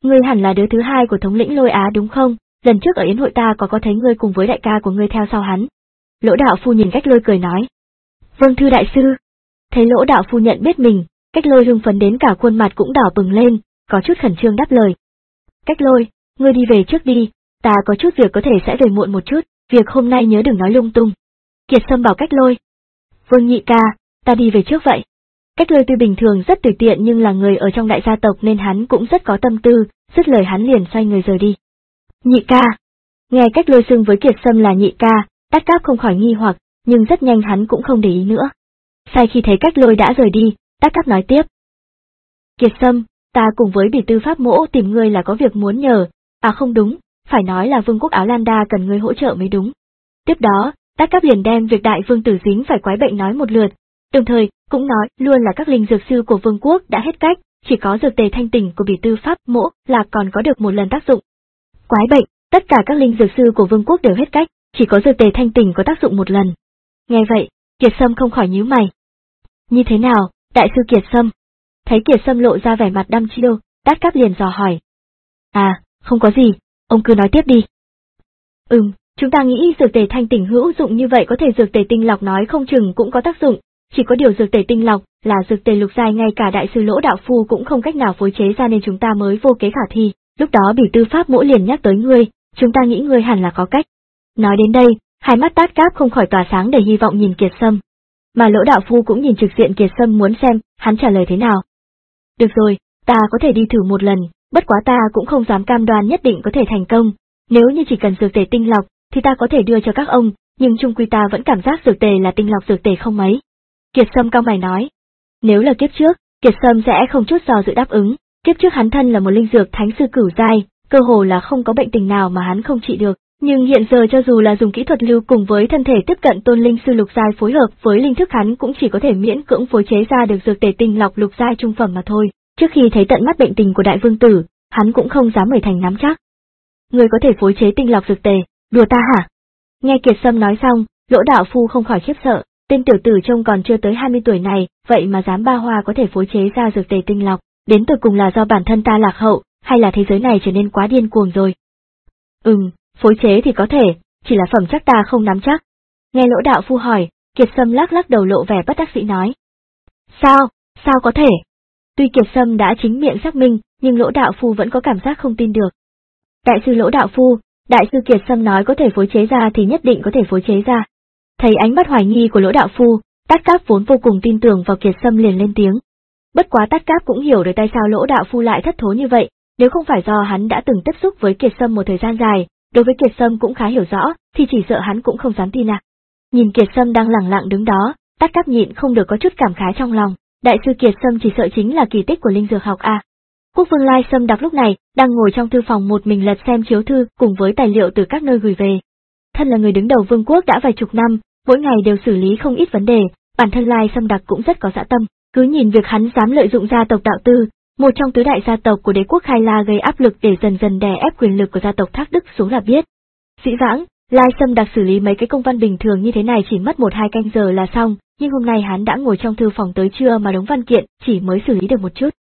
Ngươi hẳn là đứa thứ hai của thống lĩnh Lôi Á đúng không? Lần trước ở yến hội ta có có thấy ngươi cùng với đại ca của ngươi theo sau hắn. Lỗ đạo phu nhìn Cách Lôi cười nói. Vâng thưa đại sư. Thấy Lỗ đạo phu nhận biết mình, Cách Lôi hưng phấn đến cả khuôn mặt cũng đỏ bừng lên, có chút khẩn trương đáp lời. Cách Lôi, ngươi đi về trước đi, ta có chút việc có thể sẽ về muộn một chút, việc hôm nay nhớ đừng nói lung tung. Kiệt Sâm bảo Cách Lôi. Vâng nhị ca, ta đi về trước vậy. Cách Lôi tuy bình thường rất tùy tiện nhưng là người ở trong đại gia tộc nên hắn cũng rất có tâm tư, dứt lời hắn liền xoay người rời đi. Nhị ca. Nghe Cách Lôi xưng với Kiệt Sâm là nhị ca, Tát Cáp không khỏi nghi hoặc, nhưng rất nhanh hắn cũng không để ý nữa. Sau khi thấy Cách Lôi đã rời đi, Tát Cáp nói tiếp. Kiệt Sâm, ta cùng với Bỉ Tư Pháp Mỗ tìm ngươi là có việc muốn nhờ, à không đúng, phải nói là Vương quốc Áo Lan Đa cần ngươi hỗ trợ mới đúng. Tiếp đó, Tát Cáp liền đem việc đại vương tử dính phải quái bệnh nói một lượt, đồng thời cũng nói luôn là các linh dược sư của vương quốc đã hết cách, chỉ có dược tề thanh tỉnh của Bỉ Tư Pháp Mỗ là còn có được một lần tác dụng. Quái bệnh, tất cả các linh dược sư của vương quốc đều hết cách, chỉ có dược tề thanh tỉnh có tác dụng một lần. Nghe vậy, Kiệt Sâm không khỏi nhíu mày. Như thế nào, đại sư Kiệt Sâm? Thấy Kiệt Sâm lộ ra vẻ mặt đăm chiêu, Tát Cáp liền dò hỏi. À, không có gì, ông cứ nói tiếp đi. Ừm, chúng ta nghĩ dược tề thanh tỉnh hữu dụng như vậy có thể dược tề tinh lọc nói không chừng cũng có tác dụng, chỉ có điều dược tề tinh lọc là dược tề lục giai ngay cả đại sư Lỗ đạo phu cũng không cách nào phối chế ra nên chúng ta mới vô kế khả thi, lúc đó Bỉ Tư Pháp Mỗ liền nhắc tới ngươi, chúng ta nghĩ ngươi hẳn là có cách. Nói đến đây, hai mắt Tát Cáp không khỏi tỏa sáng đầy hy vọng nhìn Kiệt Sâm. Mà Lỗ đạo phu cũng nhìn trực diện Kiệt Sâm muốn xem hắn trả lời thế nào. Được rồi, ta có thể đi thử một lần, bất quá ta cũng không dám cam đoan nhất định có thể thành công, nếu như chỉ cần dược tề tinh lọc thì ta có thể đưa cho các ông, nhưng chung quy ta vẫn cảm giác dược tề là tinh lọc dược tề không mấy. Kiệt Sâm cau mày nói. Nếu là kiếp trước, Kiệt Sâm sẽ không chút do dự đáp ứng, kiếp trước hắn thân là một linh dược thánh sư cửu giai, cơ hồ là không có bệnh tình nào mà hắn không trị được, nhưng hiện giờ cho dù là dùng kỹ thuật lưu cùng với thân thể tiếp cận tôn linh sư lục giai phối hợp với linh thức hắn cũng chỉ có thể miễn cưỡng phối chế ra được dược tề tinh lọc lục giai trung phẩm mà thôi. Trước khi thấy tận mắt bệnh tình của đại vương tử, hắn cũng không dám mười thành nắm chắc. Người có thể phối chế tinh lọc dược tề, đùa ta hả? Nghe Kiệt Sâm nói xong, Lỗ đạo phu không khỏi khiếp sợ, tên tiểu tử trông còn chưa tới hai mươi tuổi này, vậy mà dám ba hoa có thể phối chế ra dược tề tinh lọc, đến tột cùng là do bản thân ta lạc hậu, hay là thế giới này trở nên quá điên cuồng rồi? Ừm, phối chế thì có thể, chỉ là phẩm chắc ta không nắm chắc. Nghe Lỗ đạo phu hỏi, Kiệt Sâm lắc lắc đầu lộ vẻ bất đắc dĩ nói. Sao, sao có thể? Tuy Kiệt Sâm đã chính miệng xác minh, nhưng Lỗ đạo phu vẫn có cảm giác không tin được. Đại sư Lỗ đạo phu, đại sư Kiệt Sâm nói có thể phối chế ra thì nhất định có thể phối chế ra. Thấy ánh mắt hoài nghi của Lỗ đạo phu, Tát Cáp vốn vô cùng tin tưởng vào Kiệt Sâm liền lên tiếng. Bất quá Tát Cáp cũng hiểu được tại sao Lỗ đạo phu lại thất thố như vậy, nếu không phải do hắn đã từng tiếp xúc với Kiệt Sâm một thời gian dài, đối với Kiệt Sâm cũng khá hiểu rõ, thì chỉ sợ hắn cũng không dám tin à. Nhìn Kiệt Sâm đang lẳng lặng đứng đó, Tát Cáp nhịn không được có chút cảm khái trong lòng, đại sư Kiệt Sâm chỉ sợ chính là kỳ tích của linh dược học a. Quốc vương Lai Sâm Đặc lúc này đang ngồi trong thư phòng một mình lật xem chiếu thư cùng với tài liệu từ các nơi gửi về. Thân là người đứng đầu vương quốc đã vài chục năm, mỗi ngày đều xử lý không ít vấn đề, bản thân Lai Sâm Đặc cũng rất có dã tâm, cứ nhìn việc hắn dám lợi dụng gia tộc đạo tư, một trong tứ đại gia tộc của đế quốc Khai La gây áp lực để dần dần đè ép quyền lực của gia tộc Thác Đức xuống là biết. Dĩ vãng, Lai Sâm Đặc xử lý mấy cái công văn bình thường như thế này chỉ mất một hai canh giờ là xong, nhưng hôm nay hắn đã ngồi trong thư phòng tới trưa mà đống văn kiện chỉ mới xử lý được một chút.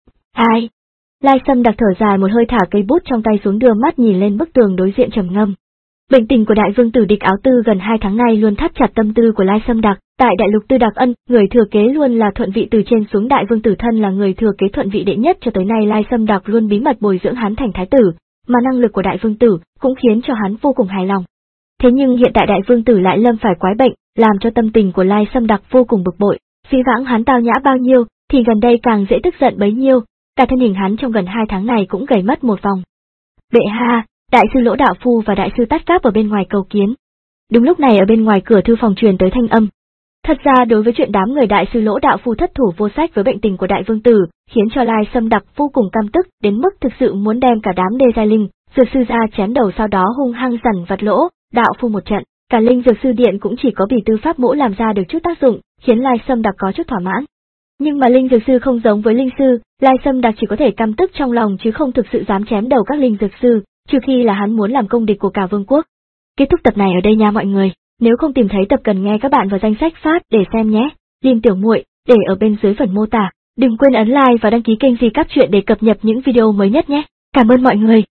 Ai? Lai Sâm Đặc thở dài một hơi thả cây bút trong tay xuống đưa mắt nhìn lên bức tường đối diện trầm ngâm. Bệnh tình của đại vương tử Địch Áo Tư gần hai tháng nay luôn thắt chặt tâm tư của Lai Sâm Đặc, tại đại lục Tư Đặc Ân, người thừa kế luôn là thuận vị từ trên xuống, đại vương tử thân là người thừa kế thuận vị đệ nhất cho tới nay, Lai Sâm Đặc luôn bí mật bồi dưỡng hắn thành thái tử, mà năng lực của đại vương tử cũng khiến cho hắn vô cùng hài lòng. Thế nhưng hiện tại đại vương tử lại lâm phải quái bệnh, làm cho tâm tình của Lai Sâm Đặc vô cùng bực bội, phi vãng hắn tao nhã bao nhiêu, thì gần đây càng dễ tức giận bấy nhiêu, cả thân hình hắn trong gần hai tháng này cũng gầy mất một vòng. Bệ hạ, đại sư Lỗ đạo phu và đại sư Tát Cáp ở bên ngoài cầu kiến. Đúng lúc này ở bên ngoài cửa thư phòng truyền tới thanh âm. Thật ra đối với chuyện đám người đại sư Lỗ đạo phu thất thủ vô sách với bệnh tình của đại vương tử, khiến cho Lai Sâm Đặc vô cùng căm tức đến mức thực sự muốn đem cả đám đê giai linh dược sư ra chém đầu, sau đó hung hăng dằn vặt Lỗ đạo phu một trận. Cả linh dược sư điện cũng chỉ có Bỉ Tư Pháp Mỗ làm ra được chút tác dụng, khiến Lai Sâm Đặc có chút thỏa mãn. Nhưng mà linh dược sư không giống với linh sư, Lai Sâm Đặc chỉ có thể căm tức trong lòng chứ không thực sự dám chém đầu các linh dược sư, trừ khi là hắn muốn làm công địch của cả vương quốc. Kết thúc tập này ở đây nha mọi người, nếu không tìm thấy tập cần nghe các bạn vào danh sách phát để xem nhé. Lim Tiểu Muội để ở bên dưới phần mô tả. Đừng quên ấn like và đăng ký kênh Di Cáp Truyện để cập nhật những video mới nhất nhé. Cảm ơn mọi người.